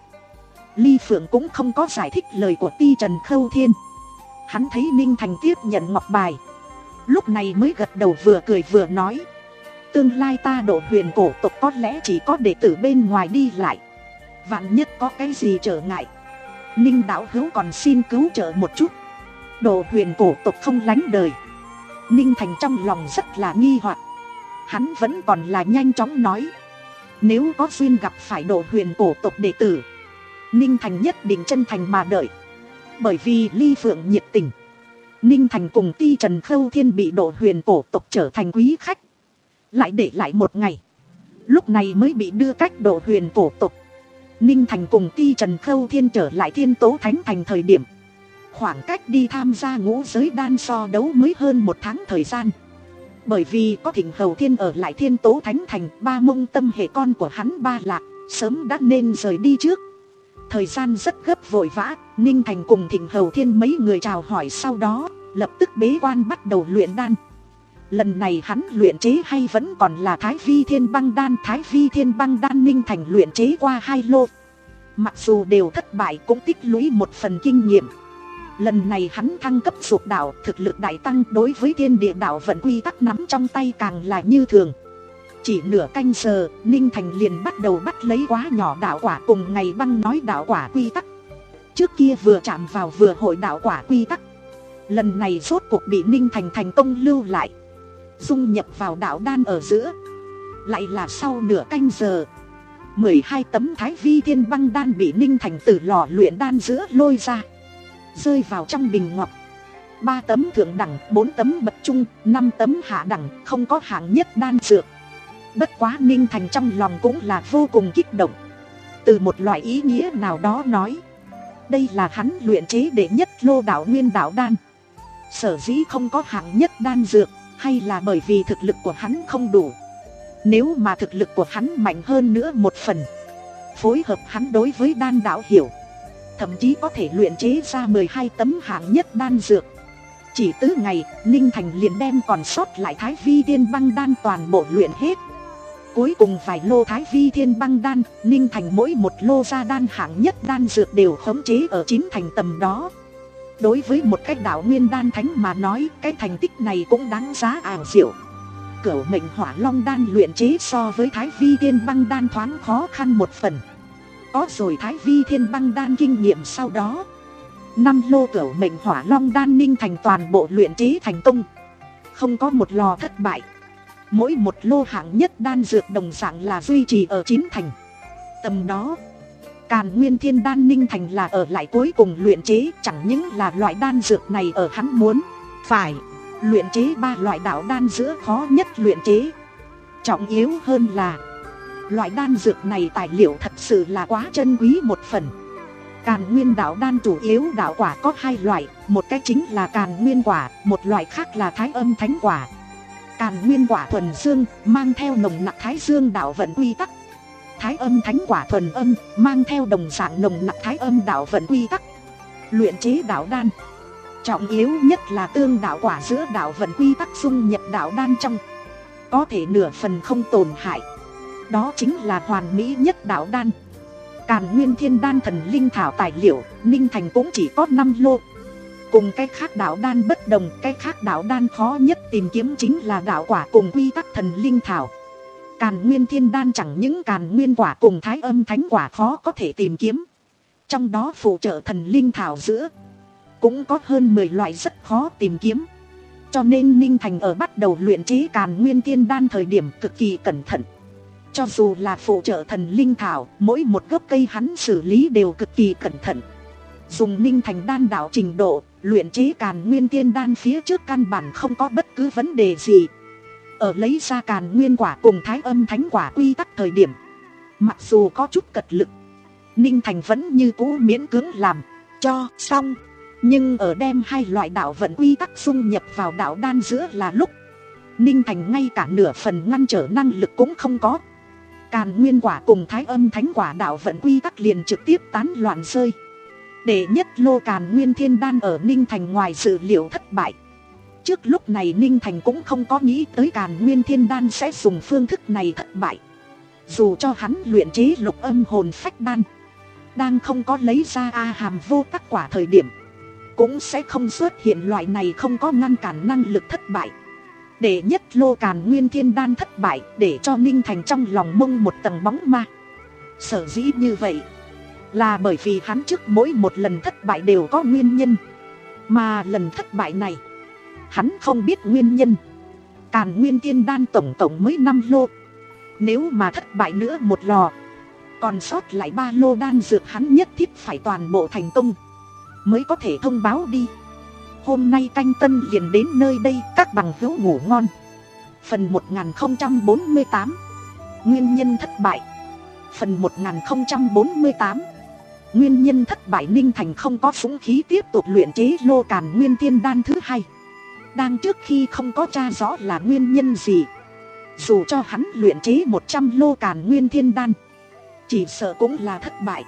Ly Phượng cũng không có giải thích lời của Ti Trần Khâu Thiên. Hắn thấy Ninh Thành tiếp nhận ngọc bài, lúc này mới gật đầu vừa cười vừa nói: tương lai ta Độ Huyền cổ tộc có lẽ chỉ có đệ tử bên ngoài đi lại, vạn nhất có cái gì trở ngại, Ninh đạo hữu còn xin cứu trợ một chút. Độ Huyền cổ tộc không lánh đời. Ninh Thành trong lòng rất là nghi hoặc, hắn vẫn còn là nhanh chóng nói: nếu có duyên gặp phải Độ Huyền cổ tộc đệ tử, Ninh Thành nhất định chân thành mà đợi. Bởi vì Ly Phượng nhiệt tình, Ninh Thành cùng Ti Trần Khâu Thiên bị Độ Huyền cổ tộc trở thành quý khách, lại để lại một ngày, lúc này mới bị đưa cách Độ Huyền cổ tộc. Ninh Thành cùng Ti Trần Khâu Thiên trở lại Thiên Tố Thánh Thành thời điểm, khoảng cách đi tham gia ngũ giới đan so đấu mới hơn một tháng thời gian. Bởi vì có Thịnh Hầu Thiên ở lại Thiên Tố Thánh Thành, Ba Mông Tâm hệ con của hắn Ba Lạc sớm đã nên rời đi trước. Thời gian rất gấp vội vã, Ninh Thành cùng Thịnh Hầu Thiên mấy người chào hỏi sau đó, lập tức bế quan bắt đầu luyện đan. Lần này hắn luyện chế hay vẫn còn là Thái Vi Thiên Băng Đan. Thái Vi Thiên Băng Đan Ninh Thành luyện chế qua hai lô, mặc dù đều thất bại cũng tích lũy một phần kinh nghiệm. Lần này hắn thăng cấp dục đạo, thực lực đại tăng, đối với thiên địa đạo vận quy tắc nắm trong tay càng là như thường. Chỉ nửa canh giờ, Ninh Thành liền bắt đầu bắt lấy quá nhỏ đạo quả cùng ngày băng nói đạo quả quy tắc. Trước kia vừa chạm vào vừa hội đạo quả quy tắc, lần này rốt cuộc bị Ninh Thành thành công lưu lại, dung nhập vào đạo đan ở giữa. Lại là sau nửa canh giờ, mười hai tấm Thái Vi Thiên Băng Đan bị Ninh Thành từ lò luyện đan giữa lôi ra, rơi vào trong bình ngọc. Ba tấm thượng đẳng, bốn tấm bậc trung, năm tấm hạ đẳng, không có hạng nhất đan dược. Bất quá Ninh Thành trong lòng cũng là vô cùng kích động. Từ một loại ý nghĩa nào đó nói, đây là hắn luyện chế đệ nhất lô đạo nguyên đạo đan. Sở dĩ không có hạng nhất đan dược, hay là bởi vì thực lực của hắn không đủ. Nếu mà thực lực của hắn mạnh hơn nữa một phần, phối hợp hắn đối với đan đạo hiểu, thậm chí có thể luyện chế ra mười hai tấm hạng nhất đan dược. Chỉ tứ ngày, Ninh Thành liền đem còn sót lại Thái Vi Thiên Băng Đan toàn bộ luyện hết. Cuối cùng vài lô Thái Vi Thiên Băng Đan, Ninh Thành mỗi một lô gia đan hạng nhất đan dược đều khống chế ở chín thành tầm đó. Đối với một cái đạo nguyên đan thánh mà nói, cái thành tích này cũng đáng giá ảo diệu. Cửu mệnh hỏa long đan luyện chế so với Thái Vi Thiên Băng Đan thoáng khó khăn một phần. Có rồi Thái Vi Thiên Băng Đan kinh nghiệm sau đó, năm lô cửu mệnh hỏa long đan Ninh Thành toàn bộ luyện chế thành công, không có một lò thất bại. Mỗi một lô hạng nhất đan dược đồng dạng là duy trì ở chín thành tầm đó. Càn Nguyên Thiên Đan Ninh Thành là ở lại cuối cùng luyện chế, chẳng những là loại đan dược này ở hắn muốn phải luyện chế ba loại đạo đan giữa khó nhất luyện chế. Trọng yếu hơn là loại đan dược này tài liệu thật sự là quá chân quý một phần. Càn Nguyên đạo đan chủ yếu đạo quả có hai loại, một cái chính là Càn Nguyên quả, một loại khác là Thái Âm Thánh quả. Càn Nguyên quả thuần dương, mang theo nồng nặc Thái Dương đạo vận quy tắc. Thái Âm Thánh quả thuần âm, mang theo đồng dạng nồng nặc Thái Âm đạo vận quy tắc. Luyện chế đạo đan, trọng yếu nhất là tương đạo quả giữa đạo vận quy tắc dung nhập đạo đan trong, có thể nửa phần không tổn hại. Đó chính là hoàn mỹ nhất đạo đan. Càn Nguyên Thiên Đan thần linh thảo tài liệu, Ninh Thành cũng chỉ có năm lô. Cùng cái khác đạo đan bất đồng, cái khác đạo đan khó nhất tìm kiếm chính là đạo quả cùng quy tắc thần linh thảo. Càn Nguyên Thiên Đan chẳng những Càn Nguyên quả cùng Thái Âm Thánh quả khó có thể tìm kiếm, trong đó phụ trợ thần linh thảo giữa cũng có hơn mười loại rất khó tìm kiếm. Cho nên Ninh Thành ở bắt đầu luyện chế Càn Nguyên Thiên Đan thời điểm cực kỳ cẩn thận. Cho dù là phụ trợ thần linh thảo, mỗi một gốc cây hắn xử lý đều cực kỳ cẩn thận. Dùng Ninh Thành đan đạo trình độ, luyện chế Càn Nguyên Thiên Đan phía trước căn bản không có bất cứ vấn đề gì. Ở lấy ra Càn Nguyên quả cùng Thái Âm Thánh quả quy tắc thời điểm, mặc dù có chút cật lực, Ninh Thành vẫn như cũ miễn cưỡng làm cho xong. Nhưng ở đem hai loại đạo vận quy tắc dung nhập vào đạo đan giữa là lúc, Ninh Thành ngay cả nửa phần ngăn trở năng lực cũng không có. Càn Nguyên quả cùng Thái Âm Thánh quả đạo vận quy tắc liền trực tiếp tán loạn rơi. Đệ nhất lô Càn Nguyên Thiên Đan ở Ninh Thành ngoài dự liệu thất bại. Trước lúc này Ninh Thành cũng không có nghĩ tới Càn Nguyên Thiên Đan sẽ dùng phương thức này thất bại. Dù cho hắn luyện chế Lục Âm Hồn Phách Đan, đang không có lấy ra A Hàm Vô Tắc quả thời điểm, cũng sẽ không xuất hiện loại này không có ngăn cản năng lực thất bại. Để nhất lô Càn Nguyên Thiên Đan thất bại, để cho Ninh Thành trong lòng mông một tầng bóng ma. Sở dĩ như vậy là bởi vì hắn trước mỗi một lần thất bại đều có nguyên nhân, mà lần thất bại này hắn không biết nguyên nhân. Càn Nguyên Thiên Đan tổng tổng mới năm lô, nếu mà thất bại nữa một lò, còn sót lại ba lô đan dược hắn nhất thiết phải toàn bộ thành công mới có thể thông báo đi. Hôm nay canh tân liền đến nơi đây, các bằng hữu ngủ ngon. Phần một nghìn không trăm bốn mươi tám, nguyên nhân thất bại. Phần một nghìn không trăm bốn mươi tám, nguyên nhân thất bại. Ninh Thành không có dũng khí tiếp tục luyện chế lô Càn Nguyên Thiên Đan thứ hai. Đang trước khi không có tra rõ là nguyên nhân gì, dù cho hắn luyện chế một trăm lô Càn Nguyên Thiên Đan, chỉ sợ cũng là thất bại.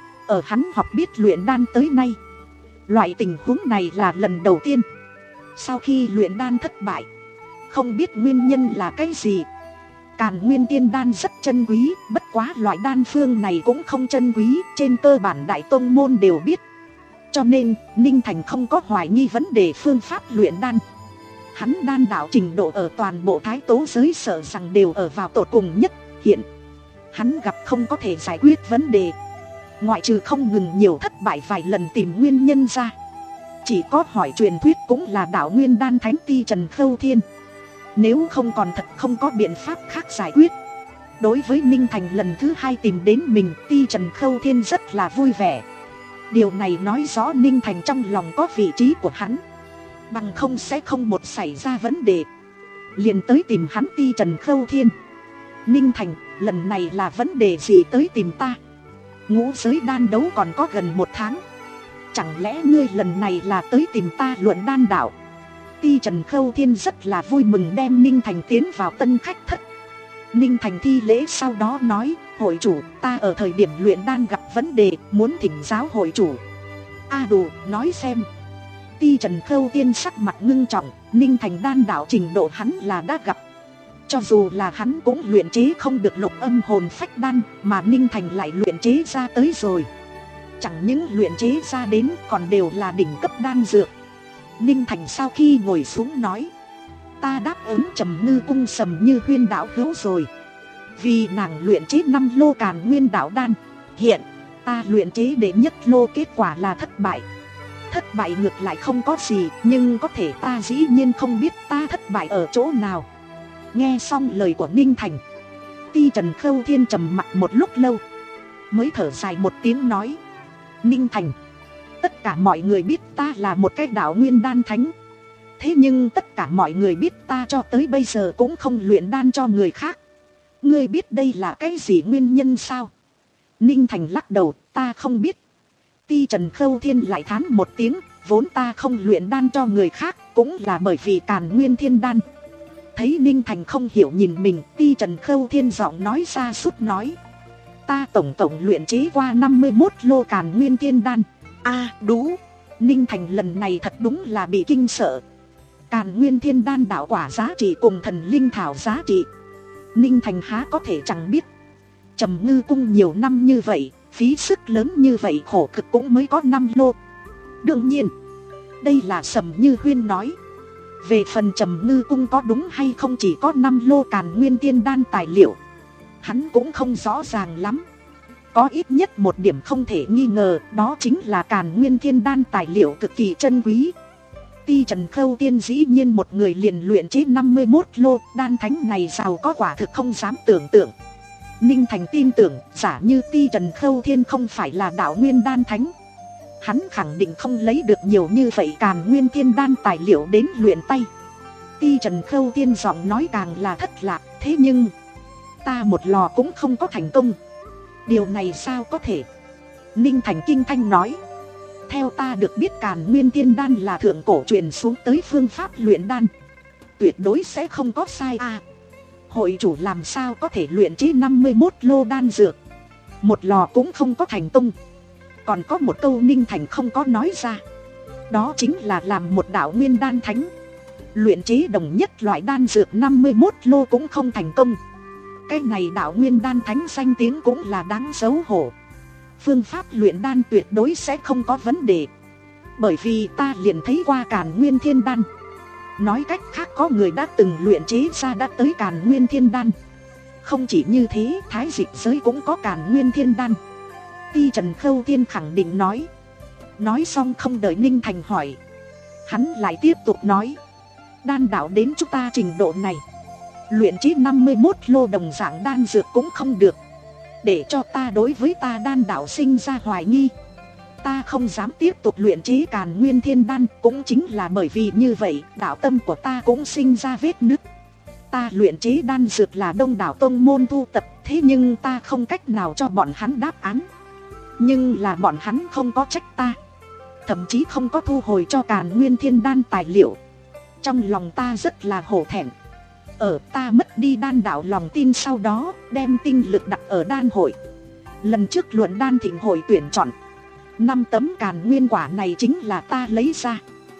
Ở hắn học biết luyện đan tới nay, loại tình huống này là lần đầu tiên. Sau khi luyện đan thất bại, không biết nguyên nhân là cái gì. Càn Nguyên Thiên Đan rất chân quý, bất quá loại đan phương này cũng không chân quý, trên cơ bản đại tông môn đều biết. Cho nên Ninh Thành không có hoài nghi vấn đề phương pháp luyện đan. Hắn đan đạo trình độ ở toàn bộ Thái Tố giới sợ rằng đều ở vào tột cùng nhất. Hiện hắn gặp không có thể giải quyết vấn đề, ngoại trừ không ngừng nhiều thất bại vài lần tìm nguyên nhân ra, chỉ có hỏi truyền thuyết cũng là đạo nguyên đan thánh Ti Trần Khâu Thiên. Nếu không còn thật không có biện pháp khác giải quyết. Đối với Ninh Thành lần thứ hai tìm đến mình, Ti Trần Khâu Thiên rất là vui vẻ. Điều này nói rõ Ninh Thành trong lòng có vị trí của hắn, bằng không sẽ không một xảy ra vấn đề liền tới tìm hắn Ti Trần Khâu Thiên. Ninh Thành, lần này là vấn đề gì tới tìm ta? Ngũ giới đan đấu còn có gần một tháng, chẳng lẽ ngươi lần này là tới tìm ta luận đan đạo? Ti Trần Khâu Thiên rất là vui mừng đem Ninh Thành tiến vào tân khách thất. Ninh Thành thi lễ sau đó nói, hội chủ, ta ở thời điểm luyện đan gặp vấn đề, muốn thỉnh giáo hội chủ. A Đủ, nói xem. Ti Trần Khâu Tiên sắc mặt ngưng trọng, Ninh Thành đan đạo trình độ hắn là đã gặp. Cho dù là hắn cũng luyện chế không được lục âm hồn phách đan, mà Ninh Thành lại luyện chế ra tới rồi. Chẳng những luyện chế ra đến còn đều là đỉnh cấp đan dược. Ninh Thành sau khi ngồi xuống nói: ta đáp ứng Trầm Ngư Cung Sầm Như Huyên đạo hữu rồi. Vì nàng luyện chế năm lô Càn Nguyên đạo đan. Hiện ta luyện chế đệ nhất lô kết quả là thất bại. Thất bại ngược lại không có gì, nhưng có thể ta dĩ nhiên không biết ta thất bại ở chỗ nào. Nghe xong lời của Ninh Thành, Ti Trần Khâu Thiên trầm mặc một lúc lâu, mới thở dài một tiếng nói: Ninh Thành, tất cả mọi người biết ta là một cái đạo nguyên đan thánh. Thế nhưng tất cả mọi người biết ta cho tới bây giờ cũng không luyện đan cho người khác. Ngươi biết đây là cái gì nguyên nhân sao? Ninh Thành lắc đầu: ta không biết. Ti Trần Khâu Thiên lại thán một tiếng: vốn ta không luyện đan cho người khác cũng là bởi vì Càn Nguyên Thiên Đan. Thấy Ninh Thành không hiểu nhìn mình, Ti Trần Khâu Thiên giọng nói ra sút nói: ta tổng tổng luyện chế qua năm mươi mốt lô Càn Nguyên Thiên Đan. A à, đú. Ninh Thành lần này thật đúng là bị kinh sợ. Càn Nguyên Thiên Đan đạo quả giá trị cùng thần linh thảo giá trị, Ninh Thành há có thể chẳng biết. Trầm Ngư Cung nhiều năm như vậy, phí sức lớn như vậy khổ cực cũng mới có năm lô. Đương nhiên, đây là Sầm Như Huyên nói. Về phần Trầm Ngư Cung có đúng hay không chỉ có năm lô Càn Nguyên Thiên Đan tài liệu, hắn cũng không rõ ràng lắm. Có ít nhất một điểm không thể nghi ngờ, đó chính là Càn Nguyên Thiên Đan tài liệu cực kỳ chân quý. Ti Trần Khâu Tiên dĩ nhiên một người liền luyện chế năm mươi mốt lô, đan thánh này giàu có quả thực không dám tưởng tượng. Ninh Thành tin tưởng, giả như Ti Trần Khâu Thiên không phải là đạo nguyên đan thánh, hắn khẳng định không lấy được nhiều như vậy Càn Nguyên Thiên Đan tài liệu đến luyện tay. Ti Trần Khâu Thiên giọng nói càng là thất lạc: thế nhưng ta một lò cũng không có thành công. Điều này sao có thể? Ninh Thành kinh thanh nói: theo ta được biết Càn Nguyên Thiên Đan là thượng cổ truyền xuống tới phương pháp luyện đan, tuyệt đối sẽ không có sai à. Hội chủ làm sao có thể luyện chế năm mươi mốt lô đan dược, một lò cũng không có thành công? Còn có một câu Ninh Thành không có nói ra, đó chính là làm một đạo nguyên đan thánh, luyện chế đồng nhất loại đan dược năm mươi mốt lô cũng không thành công. Cái này đạo nguyên đan thánh danh tiếng cũng là đáng xấu hổ. Phương pháp luyện đan tuyệt đối sẽ không có vấn đề, bởi vì ta liền thấy qua Càn Nguyên Thiên Đan. Nói cách khác có người đã từng luyện chế ra đã tới Càn Nguyên Thiên Đan. Không chỉ như thế, Thái Dịch giới cũng có Càn Nguyên Thiên Đan. Ti Trần Khâu Thiên khẳng định nói. Nói xong không đợi Ninh Thành hỏi, hắn lại tiếp tục nói: đan đạo đến chúng ta trình độ này, luyện chế năm mươi mốt lô đồng dạng đan dược cũng không được, để cho ta đối với ta đan đạo sinh ra hoài nghi. Ta không dám tiếp tục luyện chế Càn Nguyên Thiên Đan, cũng chính là bởi vì như vậy, đạo tâm của ta cũng sinh ra vết nứt. Ta luyện chế đan dược là đông đảo tông môn tu tập, thế nhưng ta không cách nào cho bọn hắn đáp án. Nhưng là bọn hắn không có trách ta, thậm chí không có thu hồi cho Càn Nguyên Thiên Đan tài liệu. Trong lòng ta rất là hổ thẹn. Ở ta mất đi đan đạo lòng tin sau đó, đem tinh lực đặt ở đan hội. Lần trước luận đan thịnh hội tuyển chọn, năm tấm Càn Nguyên quả này chính là ta lấy ra.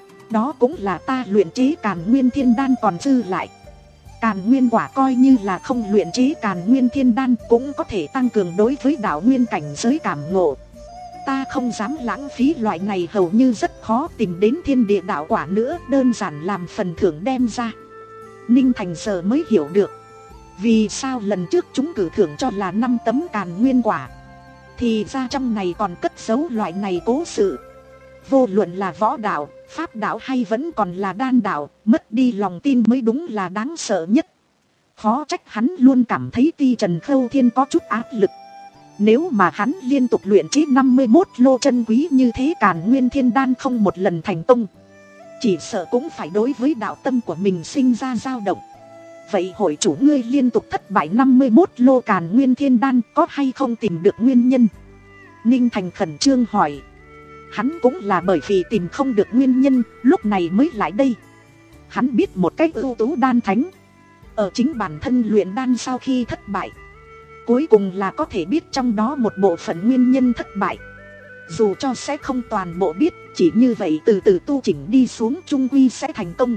Đó cũng là ta luyện chế Càn Nguyên Thiên Đan còn dư lại. Càn Nguyên quả coi như là không luyện chế Càn Nguyên Thiên Đan cũng có thể tăng cường đối với đạo nguyên cảnh giới cảm ngộ. Ta không dám lãng phí loại này, hầu như rất khó tìm đến thiên địa đạo quả nữa, đơn giản làm phần thưởng đem ra. Ninh Thành giờ mới hiểu được vì sao lần trước chúng cử thưởng cho là năm tấm Càn Nguyên quả, thì ra trong này còn cất giấu loại này cố sự. Vô luận là võ đạo, pháp đạo hay vẫn còn là đan đạo, mất đi lòng tin mới đúng là đáng sợ nhất. Khó trách hắn luôn cảm thấy Ti Trần Khâu Thiên có chút áp lực. Nếu mà hắn liên tục luyện chế năm mươi mốt lô chân quý như thế Càn Nguyên Thiên Đan không một lần thành công, chỉ sợ cũng phải đối với đạo tâm của mình sinh ra dao động. Vậy hội chủ ngươi liên tục thất bại năm mươi mốt lô Càn Nguyên Thiên Đan có hay không tìm được nguyên nhân? Ninh Thành khẩn trương hỏi. Hắn cũng là bởi vì tìm không được nguyên nhân, lúc này mới lại đây. Hắn biết một cách ưu tú đan thánh, ở chính bản thân luyện đan sau khi thất bại, cuối cùng là có thể biết trong đó một bộ phận nguyên nhân thất bại. Dù cho sẽ không toàn bộ biết, chỉ như vậy từ từ tu chỉnh đi xuống trung quy sẽ thành công.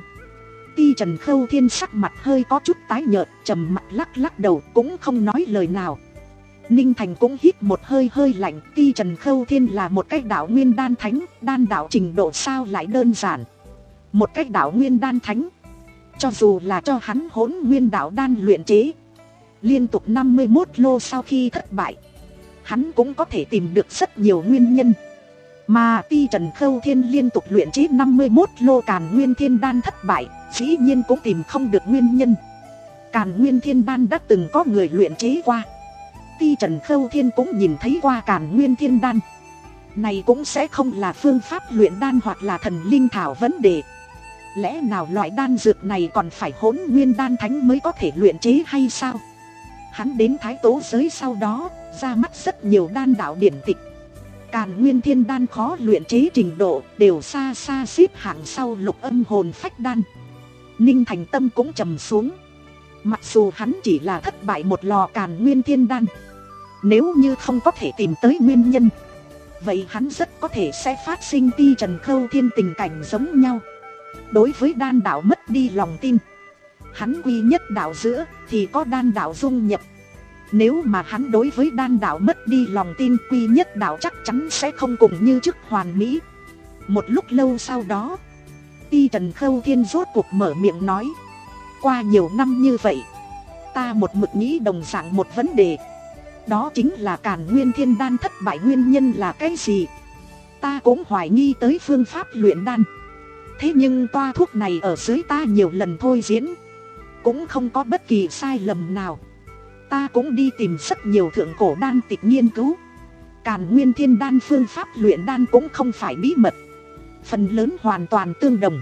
Ti Trần Khâu Thiên sắc mặt hơi có chút tái nhợt, trầm mặt lắc lắc đầu cũng không nói lời nào. Ninh Thành cũng hít một hơi hơi lạnh. Ti Trần Khâu Thiên là một cái đạo nguyên đan thánh, đan đạo trình độ sao lại đơn giản. Một cái đạo nguyên đan thánh, cho dù là cho hắn hỗn nguyên đạo đan luyện chế liên tục năm mươi mốt lô sau khi thất bại, hắn cũng có thể tìm được rất nhiều nguyên nhân. Mà Ti Trần Khâu Thiên liên tục luyện chế năm mươi mốt lô Càn Nguyên Thiên Đan thất bại, dĩ nhiên cũng tìm không được nguyên nhân. Càn Nguyên Thiên Đan đã từng có người luyện chế qua, Ti Trần Khâu Thiên cũng nhìn thấy qua Càn Nguyên Thiên Đan. Này cũng sẽ không là phương pháp luyện đan hoặc là thần linh thảo vấn đề. Lẽ nào loại đan dược này còn phải hỗn nguyên đan thánh mới có thể luyện chế hay sao? Hắn đến Thái Tố giới sau đó, ra mắt rất nhiều đan đạo điển tịch. Càn Nguyên Thiên Đan khó luyện chế trình độ đều xa xa xếp hạng sau Lục Âm Hồn Phách Đan. Ninh Thành tâm cũng trầm xuống. Mặc dù hắn chỉ là thất bại một lò Càn Nguyên Thiên Đan, nếu như không có thể tìm tới nguyên nhân, vậy hắn rất có thể sẽ phát sinh Ti Trần Khâu Thiên tình cảnh giống nhau. Đối với đan đạo mất đi lòng tin, hắn quy nhất đạo giữa thì có đan đạo dung nhập. Nếu mà hắn đối với đan đạo mất đi lòng tin, quy nhất đạo chắc chắn sẽ không cùng như trước hoàn mỹ. Một lúc lâu sau đó, Ti Trần Khâu Thiên rốt cuộc mở miệng nói: qua nhiều năm như vậy, ta một mực nghĩ đồng dạng một vấn đề. Đó chính là Càn Nguyên Thiên Đan thất bại nguyên nhân là cái gì? Ta cũng hoài nghi tới phương pháp luyện đan. Thế nhưng toa thuốc này ở dưới ta nhiều lần thôi diễn, cũng không có bất kỳ sai lầm nào. Ta cũng đi tìm rất nhiều thượng cổ đan tịch nghiên cứu. Càn Nguyên Thiên Đan phương pháp luyện đan cũng không phải bí mật, phần lớn hoàn toàn tương đồng.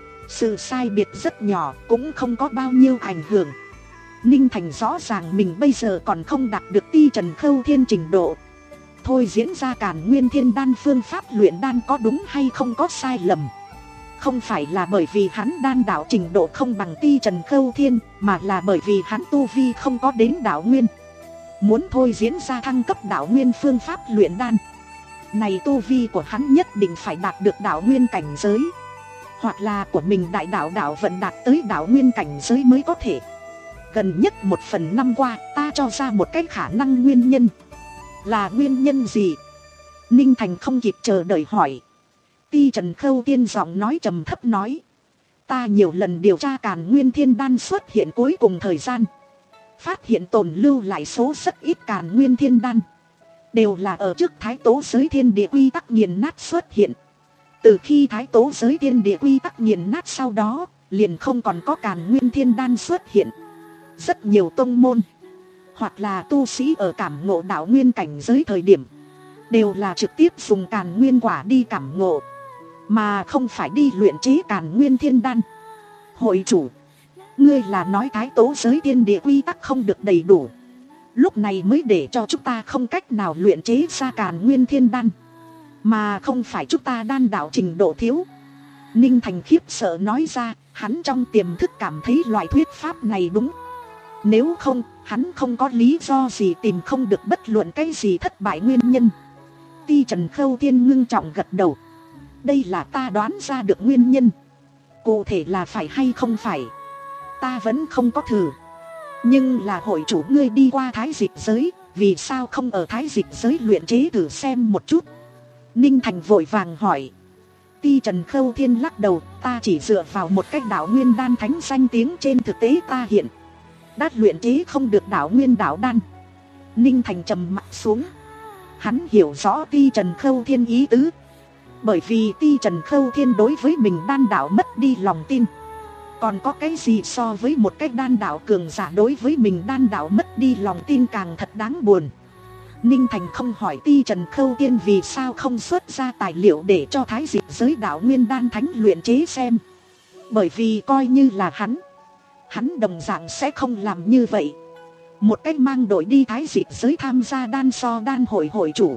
Sự sai biệt rất nhỏ, cũng không có bao nhiêu ảnh hưởng. Ninh Thành rõ ràng mình bây giờ còn không đạt được Ti Trần Khâu Thiên trình độ. Thôi diễn ra Càn Nguyên Thiên Đan phương pháp luyện đan có đúng hay không có sai lầm, không phải là bởi vì hắn đan đạo trình độ không bằng Ti Trần Khâu Thiên, mà là bởi vì hắn tu vi không có đến đạo nguyên. Muốn thôi diễn ra thăng cấp đạo nguyên phương pháp luyện đan, này tu vi của hắn nhất định phải đạt được đạo nguyên cảnh giới, hoặc là của mình đại đạo đạo vận đạt tới đạo nguyên cảnh giới mới có thể. Gần nhất một phần năm qua, ta cho ra một cái khả năng nguyên nhân. Là nguyên nhân gì? Ninh Thành không kịp chờ đợi hỏi. Ti Trần Khâu Thiên giọng nói trầm thấp nói: ta nhiều lần điều tra Càn Nguyên Thiên Đan xuất hiện cuối cùng thời gian, phát hiện tồn lưu lại số rất ít Càn Nguyên Thiên Đan, đều là ở trước Thái Tố giới thiên địa quy tắc nghiền nát xuất hiện. Từ khi Thái Tố giới thiên địa quy tắc nghiền nát sau đó, liền không còn có Càn Nguyên Thiên Đan xuất hiện. Rất nhiều tông môn hoặc là tu sĩ ở cảm ngộ đạo nguyên cảnh giới thời điểm, đều là trực tiếp dùng Càn Nguyên quả đi cảm ngộ, mà không phải đi luyện chế Càn Nguyên Thiên Đan. Hội chủ, ngươi là nói Thái Tố giới thiên địa quy tắc không được đầy đủ, lúc này mới để cho chúng ta không cách nào luyện chế ra Càn Nguyên Thiên Đan, mà không phải chúng ta đan đạo trình độ thiếu. Ninh Thành khiếp sợ nói ra, hắn trong tiềm thức cảm thấy loại thuyết pháp này đúng. Nếu không, hắn không có lý do gì tìm không được bất luận cái gì thất bại nguyên nhân. Ti Trần Khâu Thiên ngưng trọng gật đầu. Đây là ta đoán ra được nguyên nhân. Cụ thể là phải hay không phải, ta vẫn không có thử. Nhưng là hội chủ ngươi đi qua Thái Dịch giới, vì sao không ở Thái Dịch giới luyện chế thử xem một chút? Ninh Thành vội vàng hỏi. Ti Trần Khâu Thiên lắc đầu, ta chỉ dựa vào một cách đạo nguyên đan thánh danh tiếng trên thực tế ta hiện đã luyện chế không được đạo nguyên đạo đan. Ninh Thành trầm mặt xuống. Hắn hiểu rõ Ti Trần Khâu Thiên ý tứ. Bởi vì Ti Trần Khâu Thiên đối với mình đan đạo mất đi lòng tin. Còn có cái gì so với một cách đan đạo cường giả đối với mình đan đạo mất đi lòng tin càng thật đáng buồn. Ninh Thành không hỏi Ti Trần Khâu Thiên vì sao không xuất ra tài liệu để cho Thái Dịch giới đạo nguyên đan thánh luyện chế xem. Bởi vì coi như là hắn, hắn đồng dạng sẽ không làm như vậy. Một cách mang đội đi Thái Dịch giới tham gia đan so đan hội hội chủ,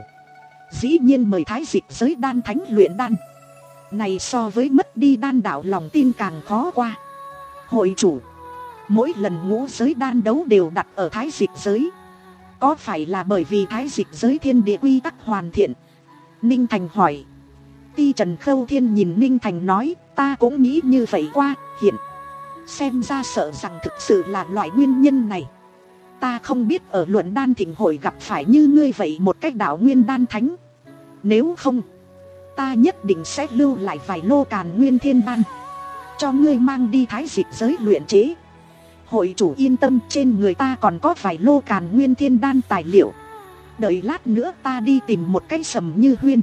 dĩ nhiên mời Thái Dịch giới đan thánh luyện đan. Này so với mất đi đan đạo lòng tin càng khó qua. Hội chủ, mỗi lần ngũ giới đan đấu đều đặt ở Thái Dịch giới, có phải là bởi vì Thái Dịch giới thiên địa quy tắc hoàn thiện, Ninh Thành hỏi. Ti Trần Khâu Thiên nhìn Ninh Thành nói, ta cũng nghĩ như vậy qua, hiện xem ra sợ rằng thực sự là loại nguyên nhân này. Ta không biết ở luận đan thịnh hội gặp phải như ngươi vậy một cách đạo nguyên đan thánh. Nếu không, ta nhất định sẽ lưu lại vài lô càn nguyên thiên đan, cho ngươi mang đi Thái Dịch giới luyện chế. Hội chủ yên tâm, trên người ta còn có vài lô càn nguyên thiên đan tài liệu. Đợi lát nữa ta đi tìm một cái Sầm Như Huyên.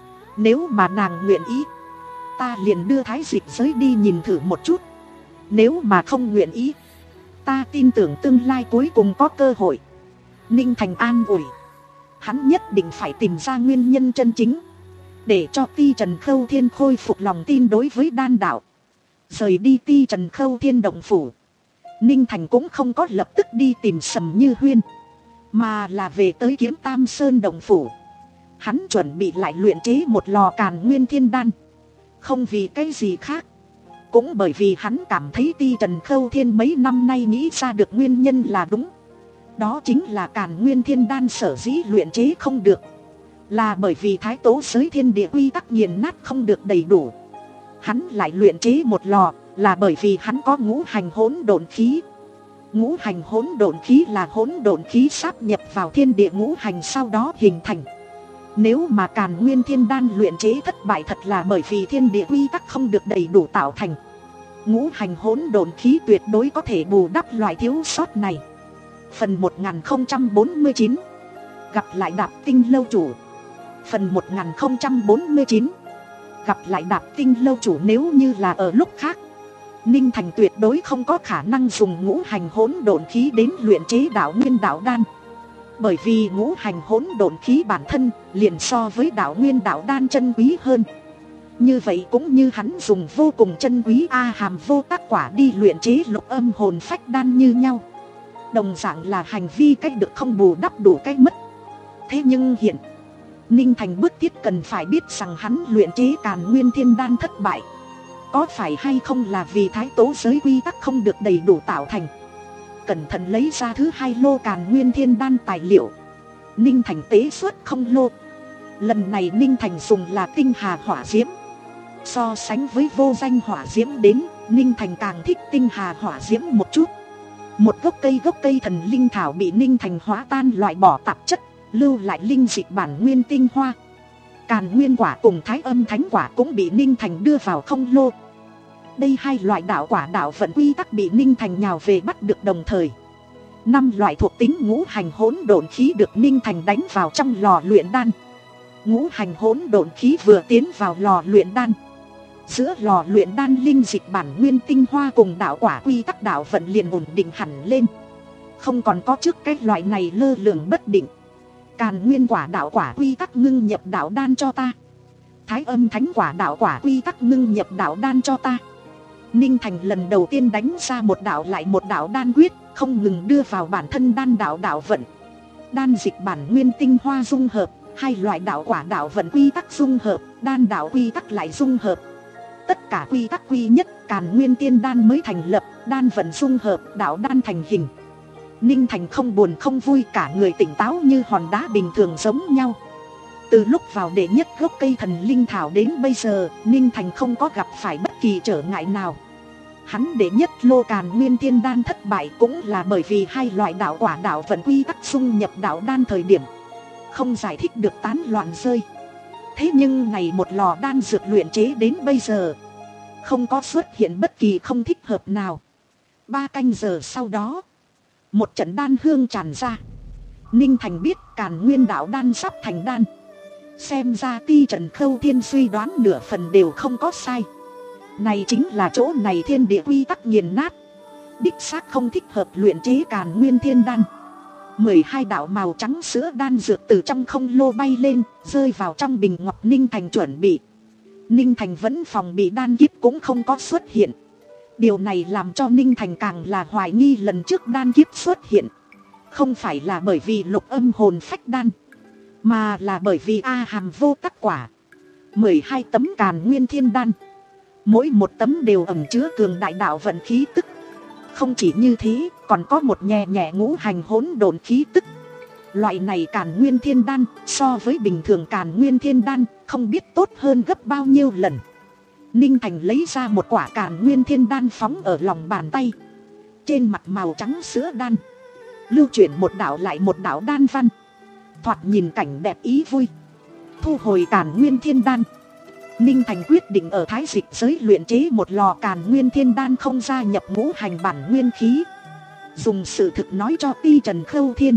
Nếu mà nàng nguyện ý, ta liền đưa Thái Dịch giới đi nhìn thử một chút. Nếu mà không nguyện ý, ta tin tưởng tương lai cuối cùng có cơ hội. Ninh Thành an ủi. Hắn nhất định phải tìm ra nguyên nhân chân chính, để cho Ti Trần Khâu Thiên khôi phục lòng tin đối với đan đạo. Rời đi Ti Trần Khâu Thiên động phủ, Ninh Thành cũng không có lập tức đi tìm Sầm Như Huyên, mà là về tới Kiếm Tam Sơn động phủ. Hắn chuẩn bị lại luyện chế một lò càn nguyên thiên đan. Không vì cái gì khác, cũng bởi vì hắn cảm thấy Ti Trần Khâu Thiên mấy năm nay nghĩ ra được nguyên nhân là đúng. Đó chính là càn nguyên thiên đan sở dĩ luyện chế không được, là bởi vì thái tố giới thiên địa quy tắc nghiền nát không được đầy đủ. Hắn lại luyện chế một lò, là bởi vì hắn có ngũ hành hỗn độn khí. Ngũ hành hỗn độn khí là hỗn độn khí sáp nhập vào thiên địa ngũ hành sau đó hình thành. Nếu mà càn nguyên thiên đan luyện chế thất bại thật là bởi vì thiên địa quy tắc không được đầy đủ tạo thành. Ngũ hành hỗn độn khí tuyệt đối có thể bù đắp loại thiếu sót này. Phần một nghìn không trăm bốn mươi chín. Gặp lại Đạp Tinh lâu chủ. Phần một nghìn không trăm bốn mươi chín. Gặp lại Đạp Tinh lâu chủ. Nếu như là ở lúc khác, Ninh Thành tuyệt đối không có khả năng dùng ngũ hành hỗn độn khí đến luyện chế đạo nguyên đạo đan. Bởi vì ngũ hành hỗn độn khí bản thân liền so với đạo nguyên đạo đan chân quý hơn. Như vậy cũng như hắn dùng vô cùng chân quý A Hàm vô tác quả đi luyện chế lục âm hồn phách đan như nhau. Đồng dạng là hành vi cách được không bù đắp đủ cách mất. Thế nhưng hiện Ninh Thành bức thiết cần phải biết rằng hắn luyện chế càn nguyên thiên đan thất bại, có phải hay không là vì thái tố giới quy tắc không được đầy đủ tạo thành. Cẩn thận lấy ra thứ hai lô càn nguyên thiên đan tài liệu, Ninh Thành tế xuất không lô. Lần này Ninh Thành dùng là tinh hà hỏa diễm. So sánh với vô danh hỏa diễm đến, Ninh Thành càng thích tinh hà hỏa diễm một chút. Một gốc cây gốc cây thần linh thảo bị Ninh Thành hóa tan loại bỏ tạp chất, lưu lại linh dịch bản nguyên tinh hoa. Càn nguyên quả cùng thái âm thánh quả cũng bị Ninh Thành đưa vào không lô. Đây hai loại đạo quả đạo vận quy tắc bị Ninh Thành nhào về bắt được đồng thời. Năm loại thuộc tính ngũ hành hỗn độn khí được Ninh Thành đánh vào trong lò luyện đan. Ngũ hành hỗn độn khí vừa tiến vào lò luyện đan, giữa lò luyện đan linh dịch bản nguyên tinh hoa cùng đạo quả quy tắc đạo vận liền ổn định hẳn lên, không còn có trước cái loại này lơ lửng bất định. Càn nguyên quả đạo quả quy tắc ngưng nhập đạo đan cho ta. Thái âm thánh quả đạo quả quy tắc ngưng nhập đạo đan cho ta. Ninh Thành lần đầu tiên đánh ra một đạo lại một đạo đan quyết, không ngừng đưa vào bản thân đan đạo đạo vận. Đan dịch bản nguyên tinh hoa dung hợp, hai loại đạo quả đạo vận quy tắc dung hợp, đan đạo quy tắc lại dung hợp. Tất cả quy tắc quy nhất, càn nguyên tiên đan mới thành lập, đan vận dung hợp, đạo đan thành hình. Ninh Thành không buồn không vui, cả người tỉnh táo như hòn đá bình thường giống nhau. Từ lúc vào đệ nhất gốc cây thần linh thảo đến bây giờ, Ninh Thành không có gặp phải bất kỳ trở ngại nào. Hắn đệ nhất lô càn nguyên thiên đan thất bại cũng là bởi vì hai loại đạo quả đạo vận quy tắc dung nhập đạo đan thời điểm không giải thích được tán loạn rơi. Thế nhưng này một lò đan dược luyện chế đến bây giờ không có xuất hiện bất kỳ không thích hợp nào. Ba canh giờ sau đó, một trận đan hương tràn ra. Ninh Thành biết càn nguyên đạo đan sắp thành đan. Xem ra Ti Trần Khâu Thiên suy đoán nửa phần đều không có sai. Này chính là chỗ này thiên địa quy tắc nghiền nát, đích xác không thích hợp luyện chế càn nguyên thiên đan. Mười hai đạo màu trắng sữa đan dược từ trong không lô bay lên, rơi vào trong bình ngọc Ninh Thành chuẩn bị. Ninh Thành vẫn phòng bị đan kiếp cũng không có xuất hiện. Điều này làm cho Ninh Thành càng là hoài nghi lần trước đan kiếp xuất hiện không phải là bởi vì lục âm hồn phách đan, mà là bởi vì A Hàm vô tác quả. Mười hai tấm càn nguyên thiên đan, mỗi một tấm đều ẩn chứa cường đại đạo vận khí tức. Không chỉ như thế, còn có một nhẹ nhẹ ngũ hành hỗn độn khí tức. Loại này Càn Nguyên Thiên Đan so với bình thường Càn Nguyên Thiên Đan không biết tốt hơn gấp bao nhiêu lần. Ninh Thành lấy ra một quả Càn Nguyên Thiên Đan phóng ở lòng bàn tay. Trên mặt màu trắng sữa đan lưu chuyển một đạo lại một đạo đan văn, thoạt nhìn cảnh đẹp ý vui. Thu hồi Càn Nguyên Thiên Đan, Ninh Thành quyết định ở Thái Dịch giới luyện chế một lò Càn Nguyên Thiên Đan không gia nhập ngũ hành bản nguyên khí. Dùng sự thực nói cho Ti Trần Khâu Thiên,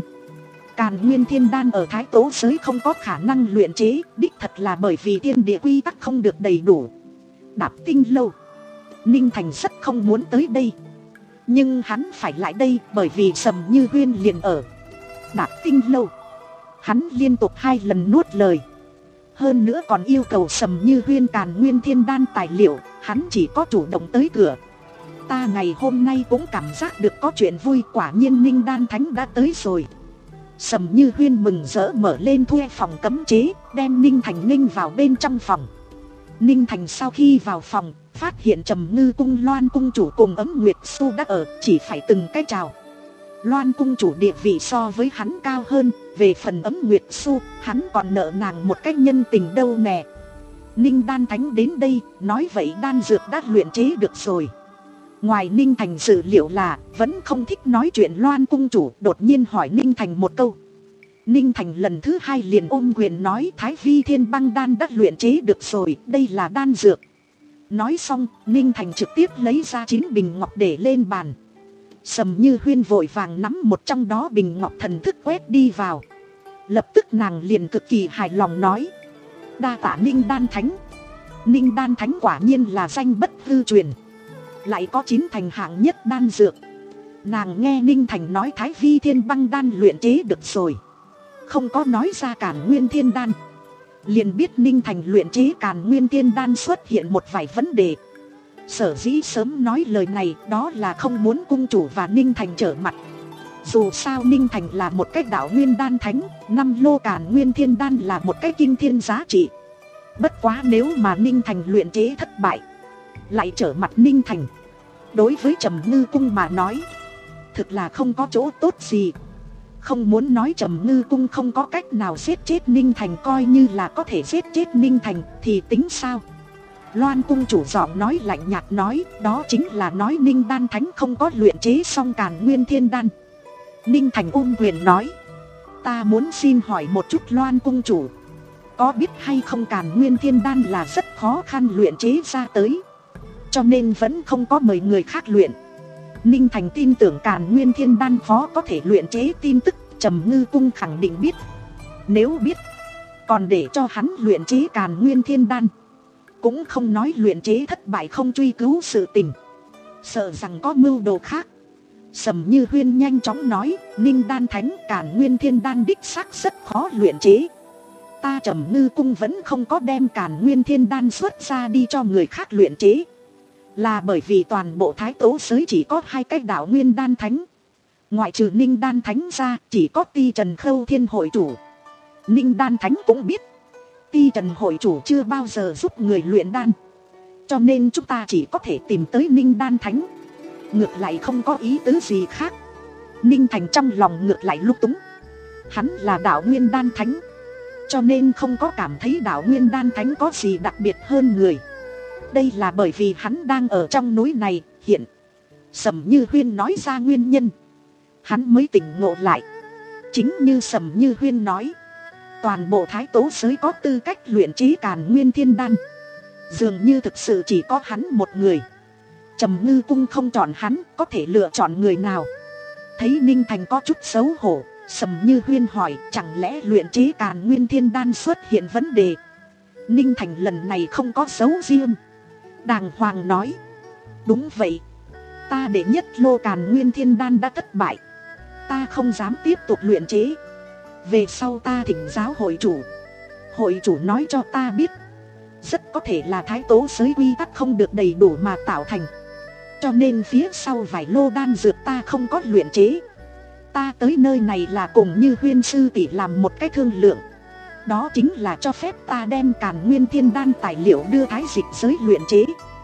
Càn Nguyên Thiên Đan ở Thái Tố giới không có khả năng luyện chế, đích thật là bởi vì thiên địa quy tắc không được đầy đủ. Đạp Tinh lâu, Ninh Thành rất không muốn tới đây, nhưng hắn phải lại đây bởi vì Sầm Như Huyên liền ở Đạp Tinh lâu. Hắn liên tục hai lần nuốt lời, hơn nữa còn yêu cầu Sầm Như Huyên Càn Nguyên Thiên Đan tài liệu, hắn chỉ có chủ động tới cửa. Ta ngày hôm nay cũng cảm giác được có chuyện vui, quả nhiên Ninh Đan Thánh đã tới rồi. Sầm Như Huyên mừng rỡ mở lên thuê phòng cấm chế, đem Ninh Thành nghênh vào bên trong phòng. Ninh Thành sau khi vào phòng, phát hiện Trầm Ngư cung Loan cung chủ cùng Ấm Nguyệt Xu đã ở, chỉ phải từng cái chào. Loan cung chủ địa vị so với hắn cao hơn, về phần Ấm Nguyệt Xu, hắn còn nợ nàng một cái nhân tình đâu nè. Ninh Đan Thánh đến đây, nói vậy đan dược đã luyện chế được rồi. Ngoài Ninh Thành dự liệu là vẫn không thích nói chuyện Loan cung chủ đột nhiên hỏi Ninh Thành một câu. Ninh Thành lần thứ hai liền ôm quyền nói Thái Vi Thiên Băng Đan đã luyện chế được rồi, đây là đan dược. Nói xong, Ninh Thành trực tiếp lấy ra chín bình ngọc để lên bàn. Sầm Như Huyên vội vàng nắm một trong đó bình ngọc thần thức quét đi vào. Lập tức nàng liền cực kỳ hài lòng nói: đa tạ Ninh Đan Thánh. Ninh Đan Thánh quả nhiên là danh bất hư truyền, lại có chín thành hạng nhất đan dược. Nàng nghe Ninh Thành nói Thái Vi Thiên Băng Đan luyện chế được rồi, không có nói ra Càn Nguyên Thiên Đan, liền biết Ninh Thành luyện chế Càn Nguyên Thiên Đan xuất hiện một vài vấn đề. Sở dĩ sớm nói lời này đó là không muốn cung chủ và Ninh Thành trở mặt. Dù sao Ninh Thành là một cái đạo nguyên đan thánh, năm lô Càn Nguyên Thiên Đan là một cái kinh thiên giá trị. Bất quá nếu mà Ninh Thành luyện chế thất bại, lại trở mặt Ninh Thành, đối với Trầm Ngư cung mà nói thực là không có chỗ tốt gì. Không muốn nói Trầm Ngư cung không có cách nào giết chết Ninh Thành, coi như là có thể giết chết Ninh Thành thì tính sao? Loan cung chủ giọng nói lạnh nhạt nói, đó chính là nói Ninh Đan Thánh không có luyện chế xong Càn Nguyên Thiên Đan. Ninh Thành ôm quyền nói, ta muốn xin hỏi một chút Loan cung chủ, có biết hay không Càn Nguyên Thiên Đan là rất khó khăn luyện chế ra tới, cho nên vẫn không có mời người khác luyện. Ninh Thành tin tưởng Càn Nguyên Thiên Đan khó có thể luyện chế tin tức Trầm Ngư cung khẳng định biết. Nếu biết, còn để cho hắn luyện chế Càn Nguyên Thiên Đan, cũng không nói luyện chế thất bại không truy cứu sự tình, sợ rằng có mưu đồ khác. Sầm Như Huyên nhanh chóng nói, Ninh Đan Thánh, Càn Nguyên Thiên Đan đích xác rất khó luyện chế. Ta Trầm Ngư cung vẫn không có đem Càn Nguyên Thiên Đan xuất ra đi cho người khác luyện chế, là bởi vì toàn bộ Thái Tố giới chỉ có hai cái đạo Nguyên Đan Thánh, ngoại trừ Ninh Đan Thánh ra chỉ có Ti Trần Khâu Thiên hội chủ. Ninh Đan Thánh cũng biết Ti Trần hội chủ chưa bao giờ giúp người luyện đan, cho nên chúng ta chỉ có thể tìm tới Ninh Đan Thánh, ngược lại không có ý tứ gì khác. Ninh Thành trong lòng ngược lại lúc túng, hắn là đạo Nguyên Đan Thánh, cho nên không có cảm thấy đạo Nguyên Đan Thánh có gì đặc biệt hơn người. Đây là bởi vì hắn đang ở trong núi này hiện. Sầm Như Huyên nói ra nguyên nhân, hắn mới tỉnh ngộ lại. Chính như Sầm Như Huyên nói, toàn bộ Thái Tố giới có tư cách luyện chế Càn Nguyên Thiên Đan, dường như thực sự chỉ có hắn một người. Trầm Ngư cung không chọn hắn, có thể lựa chọn người nào? Thấy Ninh Thành có chút xấu hổ, Sầm Như Huyên hỏi, chẳng lẽ luyện chế Càn Nguyên Thiên Đan xuất hiện vấn đề? Ninh Thành lần này không có giấu riêng, đàng hoàng nói, đúng vậy, ta đệ nhất lô Càn Nguyên Thiên Đan đã thất bại, ta không dám tiếp tục luyện chế. Về sau ta thỉnh giáo hội chủ, hội chủ nói cho ta biết, rất có thể là Thái Tố giới quy tắc không được đầy đủ mà tạo thành, cho nên phía sau vài lô đan dược ta không có luyện chế. Ta tới nơi này là cùng Như Huyên sư tỷ làm một cái thương lượng, đó chính là cho phép ta đem Càn Nguyên Thiên Đan tài liệu đưa Thái Dịch giới luyện chế.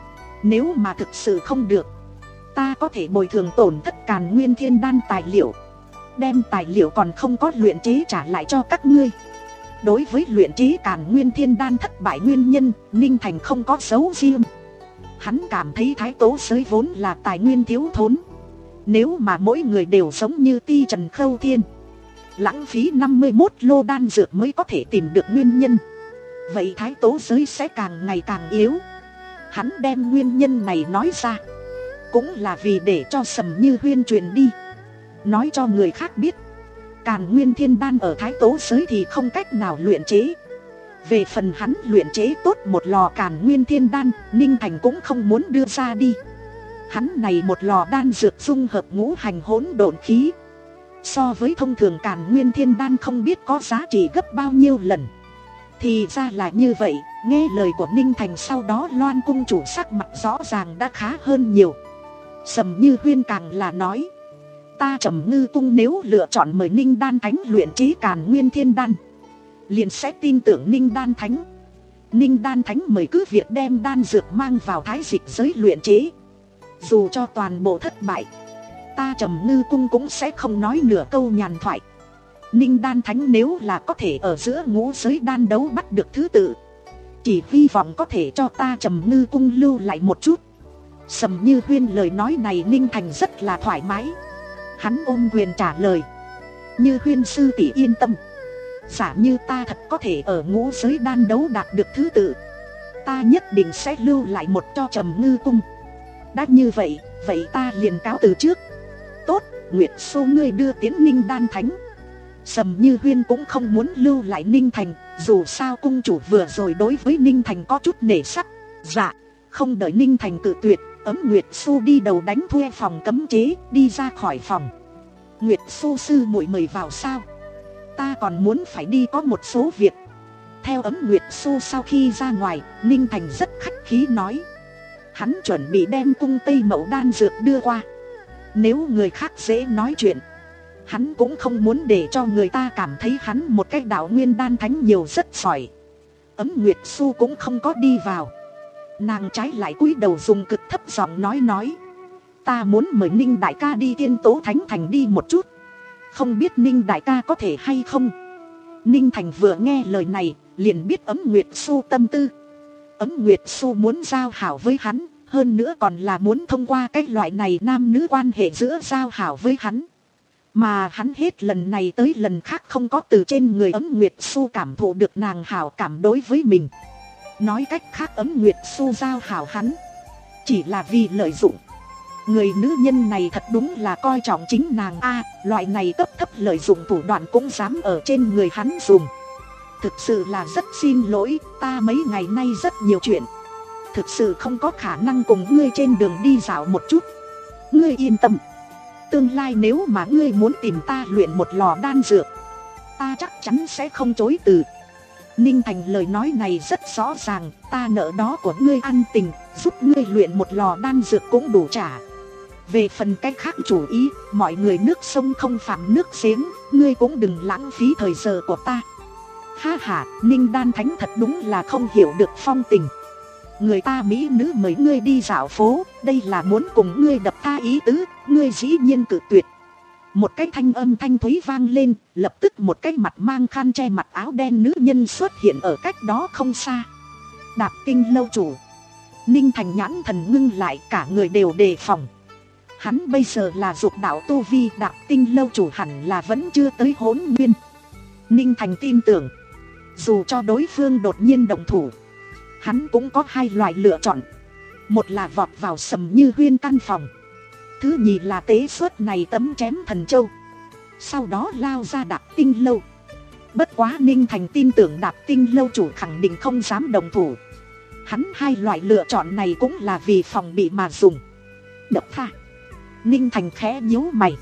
Nếu mà thực sự không được, ta có thể bồi thường tổn thất Càn Nguyên Thiên Đan tài liệu. đem tài liệu còn không có luyện chế trả lại cho các ngươi. Đối với luyện chế Càn Nguyên Thiên Đan thất bại nguyên nhân, Ninh Thành không có dấu riêng. Hắn cảm thấy thái tố giới vốn là tài nguyên thiếu thốn. Nếu mà mỗi người đều giống như Ti Trần Khâu Thiên, lãng phí năm mươi mốt lô đan dược mới có thể tìm được nguyên nhân, vậy thái tố giới sẽ càng ngày càng yếu. Hắn đem nguyên nhân này nói ra, cũng là vì để cho Sầm Như Huyên truyền đi, nói cho người khác biết Càn Nguyên Thiên Đan ở thái tố giới thì không cách nào luyện chế. Về phần hắn luyện chế tốt một lò Càn Nguyên Thiên Đan, Ninh Thành cũng không muốn đưa ra đi. Hắn này một lò đan dược dung hợp ngũ hành hỗn độn khí, so với thông thường Càn Nguyên Thiên Đan không biết có giá trị gấp bao nhiêu lần. Thì ra là như vậy, nghe lời của Ninh Thành sau đó Loan cung chủ sắc mặt rõ ràng đã khá hơn nhiều. Sầm Như Huyên càng là nói, ta Trầm Ngư cung nếu lựa chọn mời Ninh Đan Thánh luyện chế Càn Nguyên Thiên Đan, liền sẽ tin tưởng Ninh Đan Thánh. Ninh Đan Thánh mời cứ việc đem đan dược mang vào thái dịch giới luyện chế. Dù cho toàn bộ thất bại, ta Trầm Ngư cung cũng sẽ không nói nửa câu nhàn thoại. Ninh Đan Thánh nếu là có thể ở giữa ngũ giới đan đấu bắt được thứ tự, chỉ hy vọng có thể cho ta Trầm Ngư cung lưu lại một chút. Sầm Như Huyên lời nói này Ninh Thành rất là thoải mái. Hắn ôm quyền trả lời, Như Huyên sư tỷ yên tâm, giả như ta thật có thể ở ngũ giới đan đấu đạt được thứ tự, ta nhất định sẽ lưu lại một cho Trầm Ngư cung. Đã như vậy, vậy ta liền cáo từ trước. Tốt, Nguyệt Xô ngươi đưa tiến Ninh Đan Thánh. Sầm Như Huyên cũng không muốn lưu lại Ninh Thành, dù sao cung chủ vừa rồi đối với Ninh Thành có chút nể sắc. Dạ, không đợi Ninh Thành cự tuyệt, Ấm Nguyệt Xô đi đầu đánh thuê phòng cấm chế, đi ra khỏi phòng. Nguyệt Xô sư muội mời vào sao? Ta còn muốn phải đi có một số việc. Theo Ấm Nguyệt Xô sau khi ra ngoài, Ninh Thành rất khách khí nói, hắn chuẩn bị đem cung Tây Mậu đan dược đưa qua. Nếu người khác dễ nói chuyện, hắn cũng không muốn để cho người ta cảm thấy hắn một cái đạo nguyên đan thánh nhiều rất giỏi. Ấm Nguyệt Xu cũng không có đi vào. Nàng trái lại cúi đầu dùng cực thấp giọng nói nói, ta muốn mời Ninh đại ca đi Thiên Tố Thánh Thành đi một chút, không biết Ninh đại ca có thể hay không. Ninh Thành vừa nghe lời này liền biết Ấm Nguyệt Xu tâm tư. Ấm Nguyệt Xu muốn giao hảo với hắn, hơn nữa còn là muốn thông qua cái loại này nam nữ quan hệ giữa giao hảo với hắn. Mà hắn hết lần này tới lần khác không có từ trên người Ấm Nguyệt Xu cảm thụ được nàng hảo cảm đối với mình. Nói cách khác, Ấm Nguyệt Xu giao hảo hắn chỉ là vì lợi dụng. Người nữ nhân này thật đúng là coi trọng chính nàng a, loại này cấp thấp lợi dụng thủ đoạn cũng dám ở trên người hắn dùng. Thực sự là rất xin lỗi, ta mấy ngày nay rất nhiều chuyện, thực sự không có khả năng cùng ngươi trên đường đi dạo một chút. Ngươi yên tâm, tương lai nếu mà ngươi muốn tìm ta luyện một lò đan dược, ta chắc chắn sẽ không chối từ. Ninh Thành lời nói này rất rõ ràng, ta nợ đó của ngươi ăn tình, giúp ngươi luyện một lò đan dược cũng đủ trả. Về phần cách khác chủ ý, mọi người nước sông không phạm nước giếng, ngươi cũng đừng lãng phí thời giờ của ta. Ha ha, Ninh Đan Thánh thật đúng là không hiểu được phong tình. Người ta mỹ nữ mời ngươi đi dạo phố, đây là muốn cùng ngươi đập tha ý tứ, ngươi dĩ nhiên cự tuyệt. Một cái thanh âm thanh thúy vang lên, lập tức một cái mặt mang khăn che mặt áo đen nữ nhân xuất hiện ở cách đó không xa. Đạp Tinh lâu chủ. Ninh Thành nhãn thần ngưng lại, cả người đều đề phòng. Hắn bây giờ là dục đạo tu vi, Đạp Tinh lâu chủ hẳn là vẫn chưa tới hỗn nguyên. Ninh Thành tin tưởng, dù cho đối phương đột nhiên động thủ, hắn cũng có hai loại lựa chọn. Một là vọt vào Sầm Như Huyên căn phòng, thứ nhì là tế xuất này tấm chém thần châu, sau đó lao ra Đạp Tinh lâu. Bất quá Ninh Thành tin tưởng Đạp Tinh lâu chủ khẳng định không dám đồng thủ. Hắn hai loại lựa chọn này cũng là vì phòng bị mà dùng. Đập tha. Ninh Thành khẽ nhíu mày,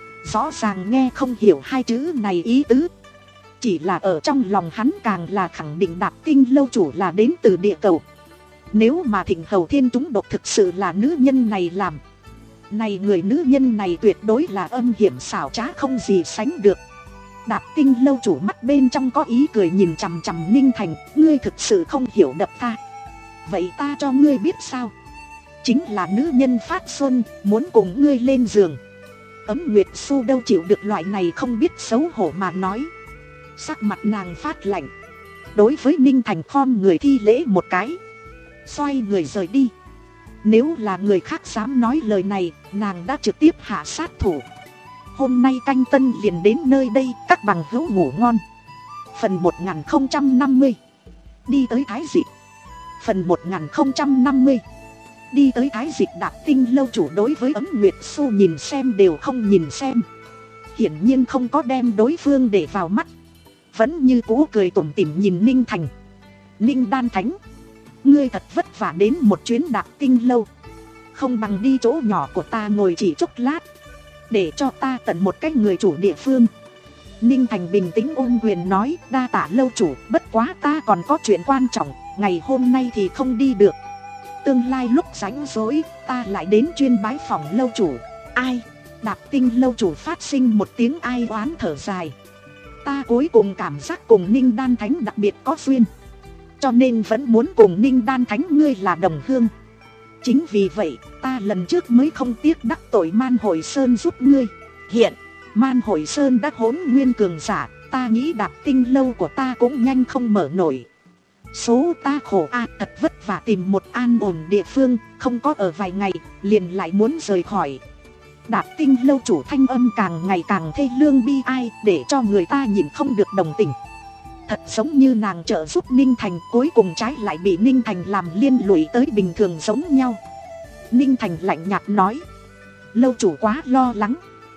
rõ ràng nghe không hiểu hai chữ này ý tứ. Chỉ là ở trong lòng hắn càng là khẳng định Đạp Tinh lâu chủ là đến từ địa cầu. Nếu mà Thịnh Hầu Thiên trúng độc thực sự là nữ nhân này làm, này người nữ nhân này tuyệt đối là âm hiểm xảo trá không gì sánh được. Đạp Tinh lâu chủ mắt bên trong có ý cười nhìn chằm chằm Ninh Thành, ngươi thực sự không hiểu đập ta. Vậy ta cho ngươi biết sao, chính là nữ nhân phát xuân, muốn cùng ngươi lên giường. Ấm Nguyệt Xu đâu chịu được loại này không biết xấu hổ mà nói. Sắc mặt nàng phát lạnh. Đối với Ninh Thành khom người thi lễ một cái, xoay người rời đi. Nếu là người khác dám nói lời này, nàng đã trực tiếp hạ sát thủ. Hôm nay canh tân liền đến nơi đây, các bằng hữu ngủ ngon. Phần một nghìn không trăm năm mươi. Đi tới Thái Dịch. Phần một nghìn không trăm năm mươi. Đi tới Thái Dịch Đạp Tinh lâu chủ đối với Ấm Nguyệt Xu nhìn xem đều không nhìn xem. Hiển nhiên không có đem đối phương để vào mắt. Vẫn như cũ cười tủm tỉm nhìn Ninh Thành. Ninh Đan Thánh, ngươi thật vất vả đến một chuyến Đạp Tinh lâu. Không bằng đi chỗ nhỏ của ta ngồi chỉ chốc lát, để cho ta tận một cách người chủ địa phương. Ninh Thành bình tĩnh ôm quyền nói, đa tạ lâu chủ, bất quá ta còn có chuyện quan trọng, ngày hôm nay thì không đi được. Tương lai lúc rảnh rỗi, ta lại đến chuyên bái phòng lâu chủ. Ai? Đạp Tinh lâu chủ phát sinh một tiếng ai oán thở dài. Ta cuối cùng cảm giác cùng Ninh Đan Thánh đặc biệt có duyên, cho nên vẫn muốn cùng Ninh Đan Thánh ngươi là đồng hương. Chính vì vậy, ta lần trước mới không tiếc đắc tội Man Hội Sơn giúp ngươi. Hiện, Man Hội Sơn đã hỗn nguyên cường giả, ta nghĩ Đạp Tinh lâu của ta cũng nhanh không mở nổi. Số ta khổ a, thật vất vả tìm một an ổn địa phương, không có ở vài ngày, liền lại muốn rời khỏi. Đạp Tinh lâu chủ thanh âm càng ngày càng thê lương bi ai, để cho người ta nhìn không được đồng tình. Thật giống như nàng trợ giúp Ninh Thành, cuối cùng trái lại bị Ninh Thành làm liên lụy tới bình thường giống nhau. Ninh Thành lạnh nhạt nói, lâu chủ quá lo lắng.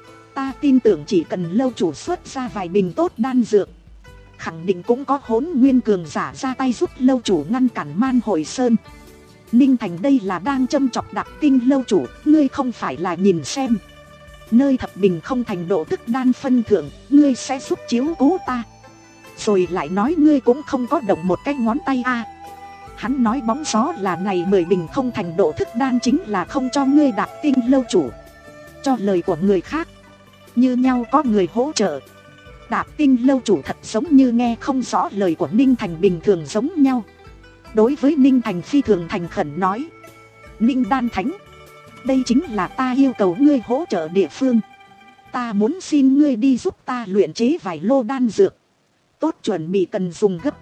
Ta tin tưởng chỉ cần lâu chủ xuất ra vài bình tốt đan dược, khẳng định cũng có hỗn nguyên cường giả ra tay giúp lâu chủ ngăn cản Man Hội Sơn. Ninh Thành đây là đang châm chọc Đạp Tinh lâu chủ, ngươi không phải là nhìn xem nơi thập bình không thành độ tức đan phân thượng, ngươi sẽ giúp chiếu cố ta, rồi lại nói ngươi cũng không có động một cái ngón tay a. À. Hắn nói bóng gió là này mười bình không thành độ thức đan chính là không cho ngươi Đạp Tinh lâu chủ. Cho lời của người khác, như nhau có người hỗ trợ. Đạp Tinh lâu chủ thật giống như nghe không rõ lời của Ninh Thành bình thường giống nhau. Đối với Ninh Thành phi thường thành khẩn nói, Ninh Đan Thánh, đây chính là ta yêu cầu ngươi hỗ trợ địa phương. Ta muốn xin ngươi đi giúp ta luyện chế vài lô đan dược, tốt chuẩn bị cần dùng gấp.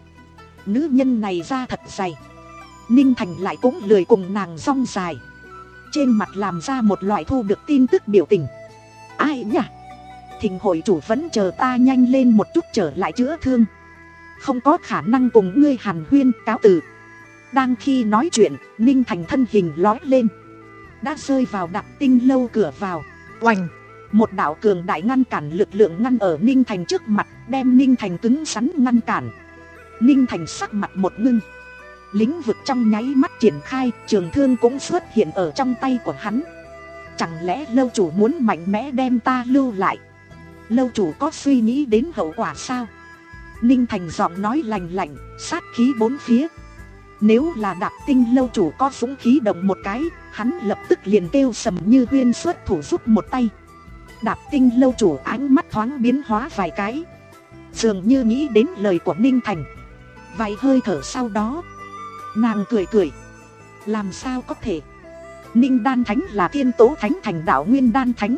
Nữ nhân này ra thật dày. Ninh Thành lại cũng lười cùng nàng rong dài, trên mặt làm ra một loại thu được tin tức biểu tình. Ai nhỉ? Thỉnh hội chủ vẫn chờ ta nhanh lên một chút trở lại chữa thương, không có khả năng cùng ngươi hàn huyên, cáo từ. Đang khi nói chuyện, Ninh Thành thân hình lói lên, đã rơi vào Đạp Tinh lâu cửa vào. Oành! Một đạo cường đại ngăn cản lực lượng ngăn ở Ninh Thành trước mặt, đem Ninh Thành cứng rắn ngăn cản. Ninh Thành sắc mặt một ngưng, lĩnh vực trong nháy mắt triển khai, trường thương cũng xuất hiện ở trong tay của hắn. Chẳng lẽ lâu chủ muốn mạnh mẽ đem ta lưu lại? Lâu chủ có suy nghĩ đến hậu quả sao? Ninh Thành giọng nói lành lạnh, sát khí bốn phía. Nếu là Đạp Tinh lâu chủ có dũng khí động một cái, hắn lập tức liền kêu sầm như huyên xuất thủ giúp một tay. Đạp Tinh lâu chủ ánh mắt thoáng biến hóa vài cái, dường như nghĩ đến lời của Ninh Thành. Vài hơi thở sau đó, nàng cười cười, làm sao có thể? Ninh Đan Thánh là Thiên Tố Thánh thành đạo Nguyên Đan Thánh,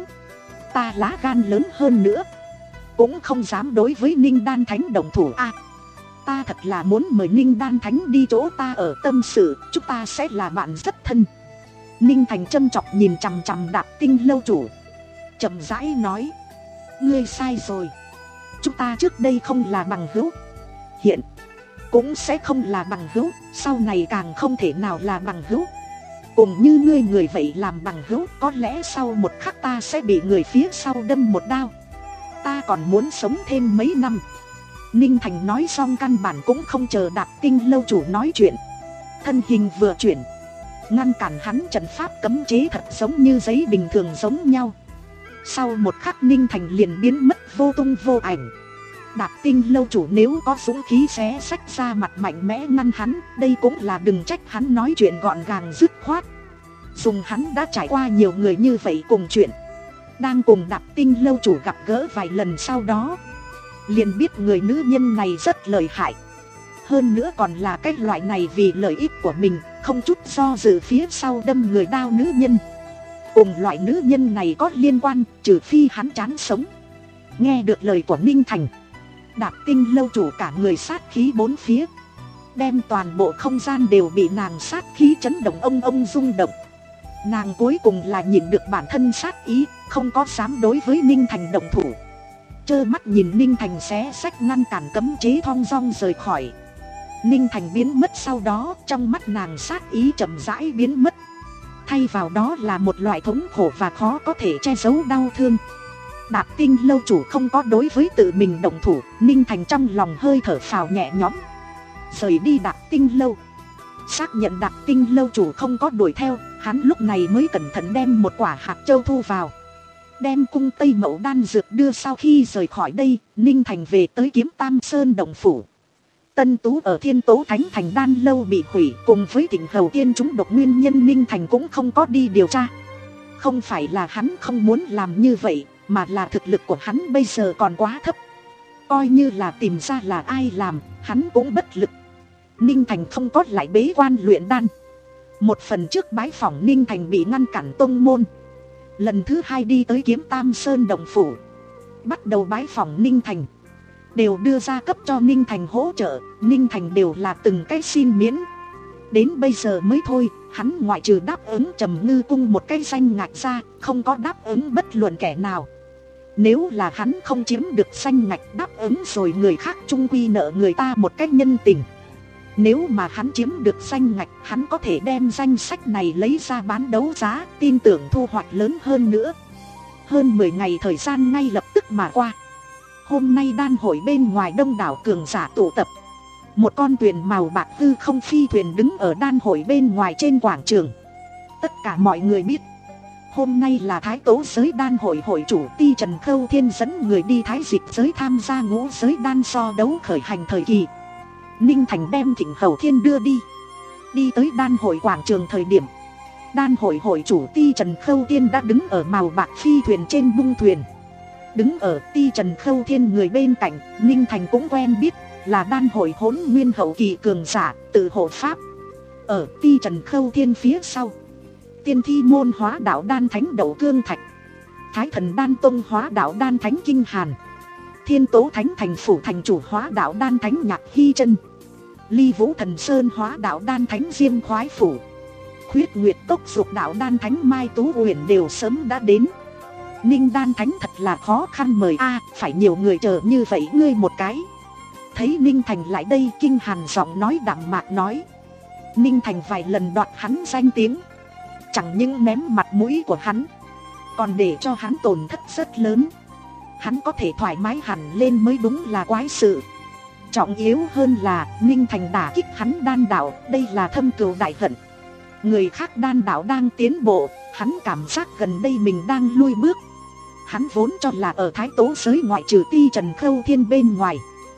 ta lá gan lớn hơn nữa, cũng không dám đối với Ninh Đan Thánh đồng thủ a. À, ta thật là muốn mời Ninh Đan Thánh đi chỗ ta ở tâm sự, chúng ta sẽ là bạn rất thân. Ninh Thành châm chọc nhìn chằm chằm Đạp Tinh lâu chủ, chậm rãi nói, ngươi sai rồi. Chúng ta trước đây không là bằng hữu, hiện cũng sẽ không là bằng hữu, sau này càng không thể nào là bằng hữu. Cùng như ngươi người vậy làm bằng hữu, có lẽ sau một khắc ta sẽ bị người phía sau đâm một đao. Ta còn muốn sống thêm mấy năm. Ninh Thành nói xong căn bản cũng không chờ Đạp Tinh lâu chủ nói chuyện, thân hình vừa chuyển, ngăn cản hắn trận pháp cấm chế thật giống như giấy bình thường giống nhau. Sau một khắc Ninh Thành liền biến mất vô tung vô ảnh. Đạp Tinh lâu chủ nếu có dũng khí xé sách ra mặt mạnh mẽ ngăn hắn, đây cũng là đừng trách hắn nói chuyện gọn gàng dứt khoát. Dùng hắn đã trải qua nhiều người như vậy cùng chuyện. Đang cùng Đạp Tinh lâu chủ gặp gỡ vài lần sau đó, liền biết người nữ nhân này rất lợi hại. Hơn nữa còn là cái loại này vì lợi ích của mình, không chút do dự phía sau đâm người đao nữ nhân. cùng loại nữ nhân này có liên quan, trừ phi hắn chán sống. Nghe được lời của Ninh Thành, Đạp Tinh lâu chủ cả người sát khí bốn phía, đem toàn bộ không gian đều bị nàng sát khí chấn động ông ông rung động. Nàng cuối cùng là nhịn được bản thân sát ý, không có dám đối với Ninh Thành động thủ, trơ mắt nhìn Ninh Thành xé xách ngăn cản cấm chế thong dong rời khỏi. Ninh Thành biến mất, sau đó trong mắt nàng sát ý chậm rãi biến mất, thay vào đó là một loại thống khổ và khó có thể che giấu đau thương. Đạp Tinh lâu chủ không có đối với tự mình động thủ, Ninh Thành trong lòng hơi thở phào nhẹ nhõm, rời đi Đạp Tinh lâu. Xác nhận Đạp Tinh lâu chủ không có đuổi theo, hắn lúc này mới cẩn thận đem một quả hạt châu thu vào, đem cung Tây Mậu đan dược đưa. Sau khi rời khỏi đây, Ninh Thành về tới Kiếm Tam Sơn động phủ. Tân Tú ở Thiên Tố Thánh Thành đan lâu bị hủy, cùng với Thịnh Hầu Tiên trúng độc nguyên nhân Ninh Thành cũng không có đi điều tra. Không phải là hắn không muốn làm như vậy, mà là thực lực của hắn bây giờ còn quá thấp. Coi như là tìm ra là ai làm, hắn cũng bất lực. Ninh Thành không có lại bế quan luyện đan. Một phần trước bái phỏng Ninh Thành bị ngăn cản tông môn, lần thứ hai đi tới Kiếm Tam Sơn động phủ, bắt đầu bái phỏng Ninh Thành, đều đưa ra cấp cho Ninh Thành hỗ trợ. Ninh Thành đều là từng cái xin miễn. Đến bây giờ mới thôi, hắn ngoại trừ đáp ứng Trầm Ngư Cung một cái danh ngạch ra, không có đáp ứng bất luận kẻ nào. Nếu là hắn không chiếm được danh ngạch đáp ứng rồi, người khác chung quy nợ người ta một cái nhân tình. Nếu mà hắn chiếm được danh ngạch, hắn có thể đem danh sách này lấy ra bán đấu giá, tin tưởng thu hoạch lớn hơn nữa. Hơn mười ngày thời gian ngay lập tức mà qua. Hôm nay đan hội bên ngoài đông đảo cường giả tụ tập. Một con thuyền màu bạc hư không phi thuyền đứng ở đan hội bên ngoài trên quảng trường. Tất cả mọi người biết, hôm nay là Thái Tố giới đan hội hội chủ Ti Trần Khâu Thiên dẫn người đi Thái Dịch giới tham gia ngũ giới đan so đấu khởi hành thời kỳ. Ninh Thành đem Thịnh Hầu Thiên đưa đi. Đi tới đan hội quảng trường thời điểm, đan hội hội chủ Ti Trần Khâu Thiên đã đứng ở màu bạc phi thuyền trên bung thuyền. Đứng ở Ti Trần Khâu Thiên người bên cạnh, Ninh Thành cũng quen biết, là đan hội Hỗn Nguyên hậu kỳ cường giả Tự Hộ Pháp. Ở Ti Trần Khâu Thiên phía sau, Tiên Thi môn hóa đạo đan thánh Đậu Cương Thạch, Thái Thần đan tông hóa đạo đan thánh Kinh Hàn, Thiên Tố Thánh Thành phủ thành chủ hóa đạo đan thánh Nhạc Hy Chân, Ly Vũ Thần Sơn hóa đạo đan thánh Diêm Khoái phủ, Khuyết Nguyệt Cốc dục đạo đan thánh Mai Tú Uyển đều sớm đã đến. Ninh đan thánh thật là khó khăn mời a, phải nhiều người chờ như vậy ngươi một cái. Thấy Ninh Thành lại đây, Kinh Hàn giọng nói đạm mạc nói. Ninh Thành vài lần đoạt hắn danh tiếng, chẳng những ném mặt mũi của hắn, còn để cho hắn tổn thất rất lớn. Hắn có thể thoải mái hẳn lên mới đúng là quái sự. Trọng yếu hơn là Ninh Thành đả kích hắn đan đạo, đây là thâm cừu đại hận. Người khác đan đạo đang tiến bộ, hắn cảm giác gần đây mình đang lui bước. Hắn vốn cho là ở Thái Tố giới ngoại trừ Ti Trần Khâu Thiên bên ngoài,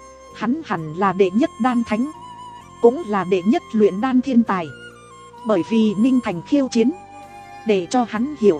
hắn hẳn là đệ nhất đan thánh, cũng là đệ nhất luyện đan thiên tài. Bởi vì Ninh Thành khiêu chiến, để cho hắn hiểu,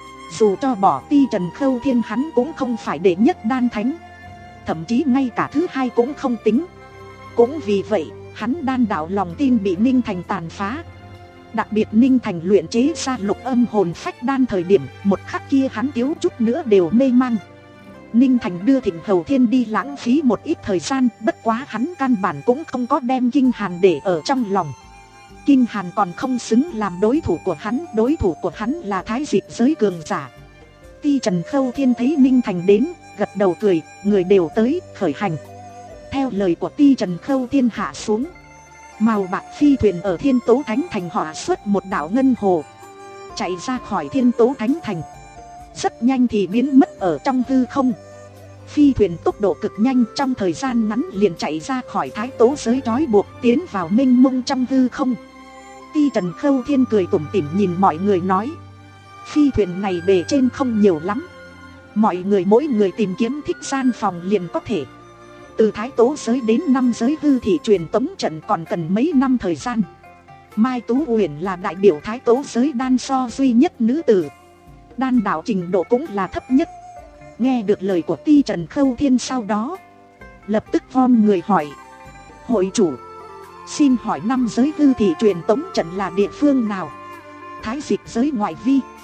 dù cho bỏ Ti Trần Khâu Thiên hắn cũng không phải đệ nhất đan thánh, thậm chí ngay cả thứ hai cũng không tính. Cũng vì vậy, hắn đan đạo lòng tin bị Ninh Thành tàn phá. Đặc biệt Ninh Thành luyện chế ra lục âm hồn phách đan thời điểm, một khắc kia hắn thiếu chút nữa đều mê mang. Ninh Thành đưa Thịnh Hầu Thiên đi lãng phí một ít thời gian, bất quá hắn căn bản cũng không có đem Kinh Hàn để ở trong lòng. Kinh Hàn còn không xứng làm đối thủ của hắn, đối thủ của hắn là Thái Dịch giới cường giả. Ti Trần Khâu Thiên thấy Ninh Thành đến, gật đầu cười, người đều tới, khởi hành. Theo lời của Ti Trần Khâu Thiên hạ xuống, màu bạc phi thuyền ở Thiên Tố Thánh Thành hỏa xuất một đạo ngân hồ, chạy ra khỏi Thiên Tố Thánh Thành. Rất nhanh thì biến mất ở trong hư không. Phi thuyền tốc độ cực nhanh, trong thời gian ngắn liền chạy ra khỏi Thái Tố giới trói buộc, tiến vào mênh mông trong hư không. Ti Trần Khâu Thiên cười tủm tỉm nhìn mọi người nói, phi thuyền này bề trên không nhiều lắm, mọi người mỗi người tìm kiếm thích gian phòng liền có thể. Từ Thái Tố giới đến năm giới hư thị truyền tống trận còn cần mấy năm thời gian. Mai Tú Uyển là đại biểu Thái Tố giới đan so duy nhất nữ tử, đan đạo trình độ cũng là thấp nhất. Nghe được lời của Ti Trần Khâu Thiên sau đó, lập tức von người hỏi, hội chủ, xin hỏi năm giới hư thị truyền tống trận là địa phương nào? Thái Dịch giới ngoại vi,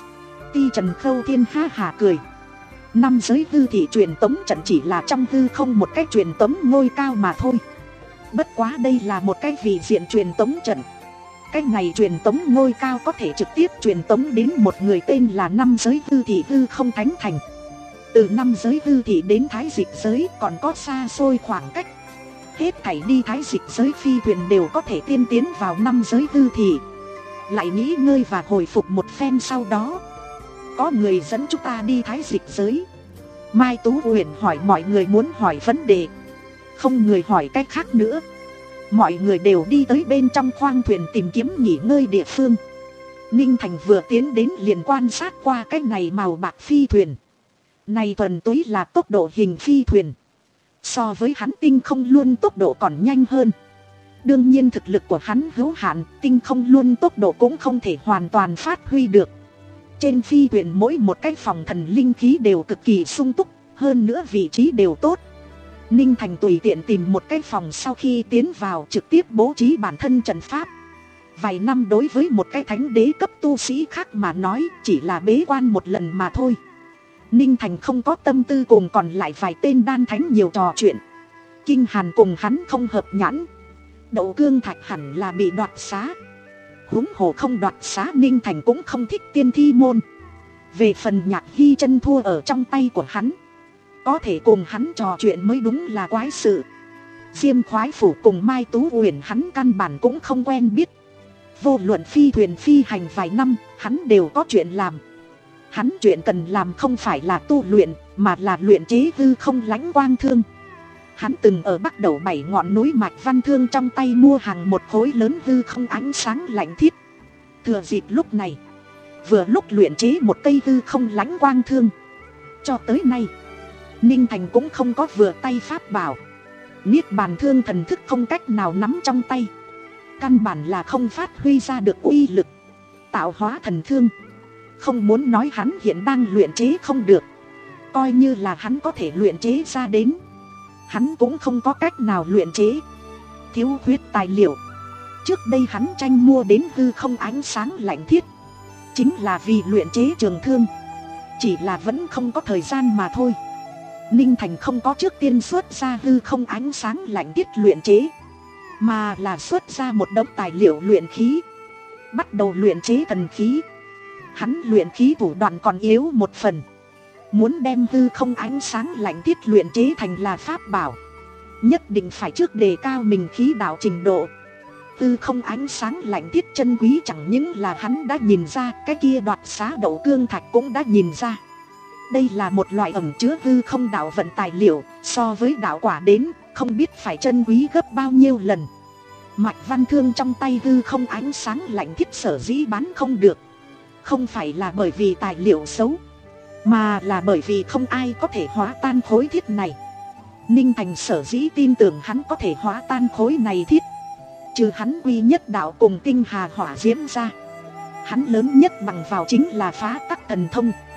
Ti Trần Khâu Thiên ha hà cười. Năm giới hư thị truyền tống trận chỉ là trong hư không một cái truyền tống ngôi cao mà thôi. Bất quá đây là một cái vị diện truyền tống trận. Cái này truyền tống ngôi cao có thể trực tiếp truyền tống đến một người tên là năm giới hư thị hư không thánh thành. Từ năm giới hư thị đến thái dịch giới còn có xa xôi khoảng cách. Hết thảy đi thái dịch giới phi thuyền đều có thể tiên tiến vào năm giới hư thị. Lại nghỉ ngơi và hồi phục một phen sau đó có người dẫn chúng ta đi thái dịch giới. Mai Tú Huyền hỏi mọi người muốn hỏi vấn đề. Không người hỏi cách khác nữa. Mọi người đều đi tới bên trong khoang thuyền tìm kiếm nghỉ ngơi địa phương. Ninh Thành vừa tiến đến liền quan sát qua cái này màu bạc phi thuyền. Này thuần túy là tốc độ hình phi thuyền. So với hắn tinh không luôn tốc độ còn nhanh hơn. Đương nhiên thực lực của hắn hữu hạn, tinh không luôn tốc độ cũng không thể hoàn toàn phát huy được. Trên phi thuyền mỗi một cái phòng thần linh khí đều cực kỳ sung túc, hơn nữa vị trí đều tốt. Ninh Thành tùy tiện tìm một cái phòng sau khi tiến vào trực tiếp bố trí bản thân trận pháp. Vài năm đối với một cái thánh đế cấp tu sĩ khác mà nói chỉ là bế quan một lần mà thôi. Ninh Thành không có tâm tư cùng còn lại vài tên đan thánh nhiều trò chuyện. Kinh Hàn cùng hắn không hợp nhãn. Đậu Cương Thạch hẳn là bị đoạt xá. Huống hồ không đoạt xá Ninh Thành cũng không thích tiên thi môn. Về phần Nhạc Hy chân thua ở trong tay của hắn, có thể cùng hắn trò chuyện mới đúng là quái sự. Diêm Khoái Phủ cùng Mai Tú Huyền hắn căn bản cũng không quen biết. Vô luận phi thuyền phi hành vài năm, hắn đều có chuyện làm. Hắn chuyện cần làm không phải là tu luyện, mà là luyện chế hư không lãnh quang thương. Hắn từng ở bắt đầu bảy ngọn núi mạch văn thương trong tay mua hàng một khối lớn hư không ánh sáng lạnh thiết. Thừa dịp lúc này, vừa lúc luyện chế một cây hư không lãnh quang thương. Cho tới nay, Ninh Thành cũng không có vừa tay pháp bảo. Niết bàn thương thần thức không cách nào nắm trong tay. Căn bản là không phát huy ra được uy lực. Tạo hóa thần thương, không muốn nói hắn hiện đang luyện chế không được. Coi như là hắn có thể luyện chế ra đến, hắn cũng không có cách nào luyện chế. Thiếu khuyết tài liệu. Trước đây hắn tranh mua đến hư không ánh sáng lạnh thiết, chính là vì luyện chế trường thương. Chỉ là vẫn không có thời gian mà thôi. Ninh Thành không có trước tiên xuất ra hư không ánh sáng lạnh thiết luyện chế, mà là xuất ra một đống tài liệu luyện khí, bắt đầu luyện chế thần khí. Hắn luyện khí thủ đoạn còn yếu một phần. Muốn đem hư không ánh sáng lạnh thiết luyện chế thành là pháp bảo, nhất định phải trước đề cao mình khí đạo trình độ. Hư không ánh sáng lạnh thiết chân quý chẳng những là hắn đã nhìn ra, cái kia đoạt xá Đậu Cương Thạch cũng đã nhìn ra. Đây là một loại ẩn chứa hư không đạo vận tài liệu, so với đạo quả đến không biết phải chân quý gấp bao nhiêu lần. Mạch văn thương trong tay hư không ánh sáng lạnh thiết sở dĩ bán không được, không phải là bởi vì tài liệu xấu, mà là bởi vì không ai có thể hóa tan khối thiết này. Ninh Thành sở dĩ tin tưởng hắn có thể hóa tan khối này thiết, trừ hắn quy nhất đạo cùng tinh hà hỏa diễm ra, hắn lớn nhất bằng vào chính là phá tắc thần thông.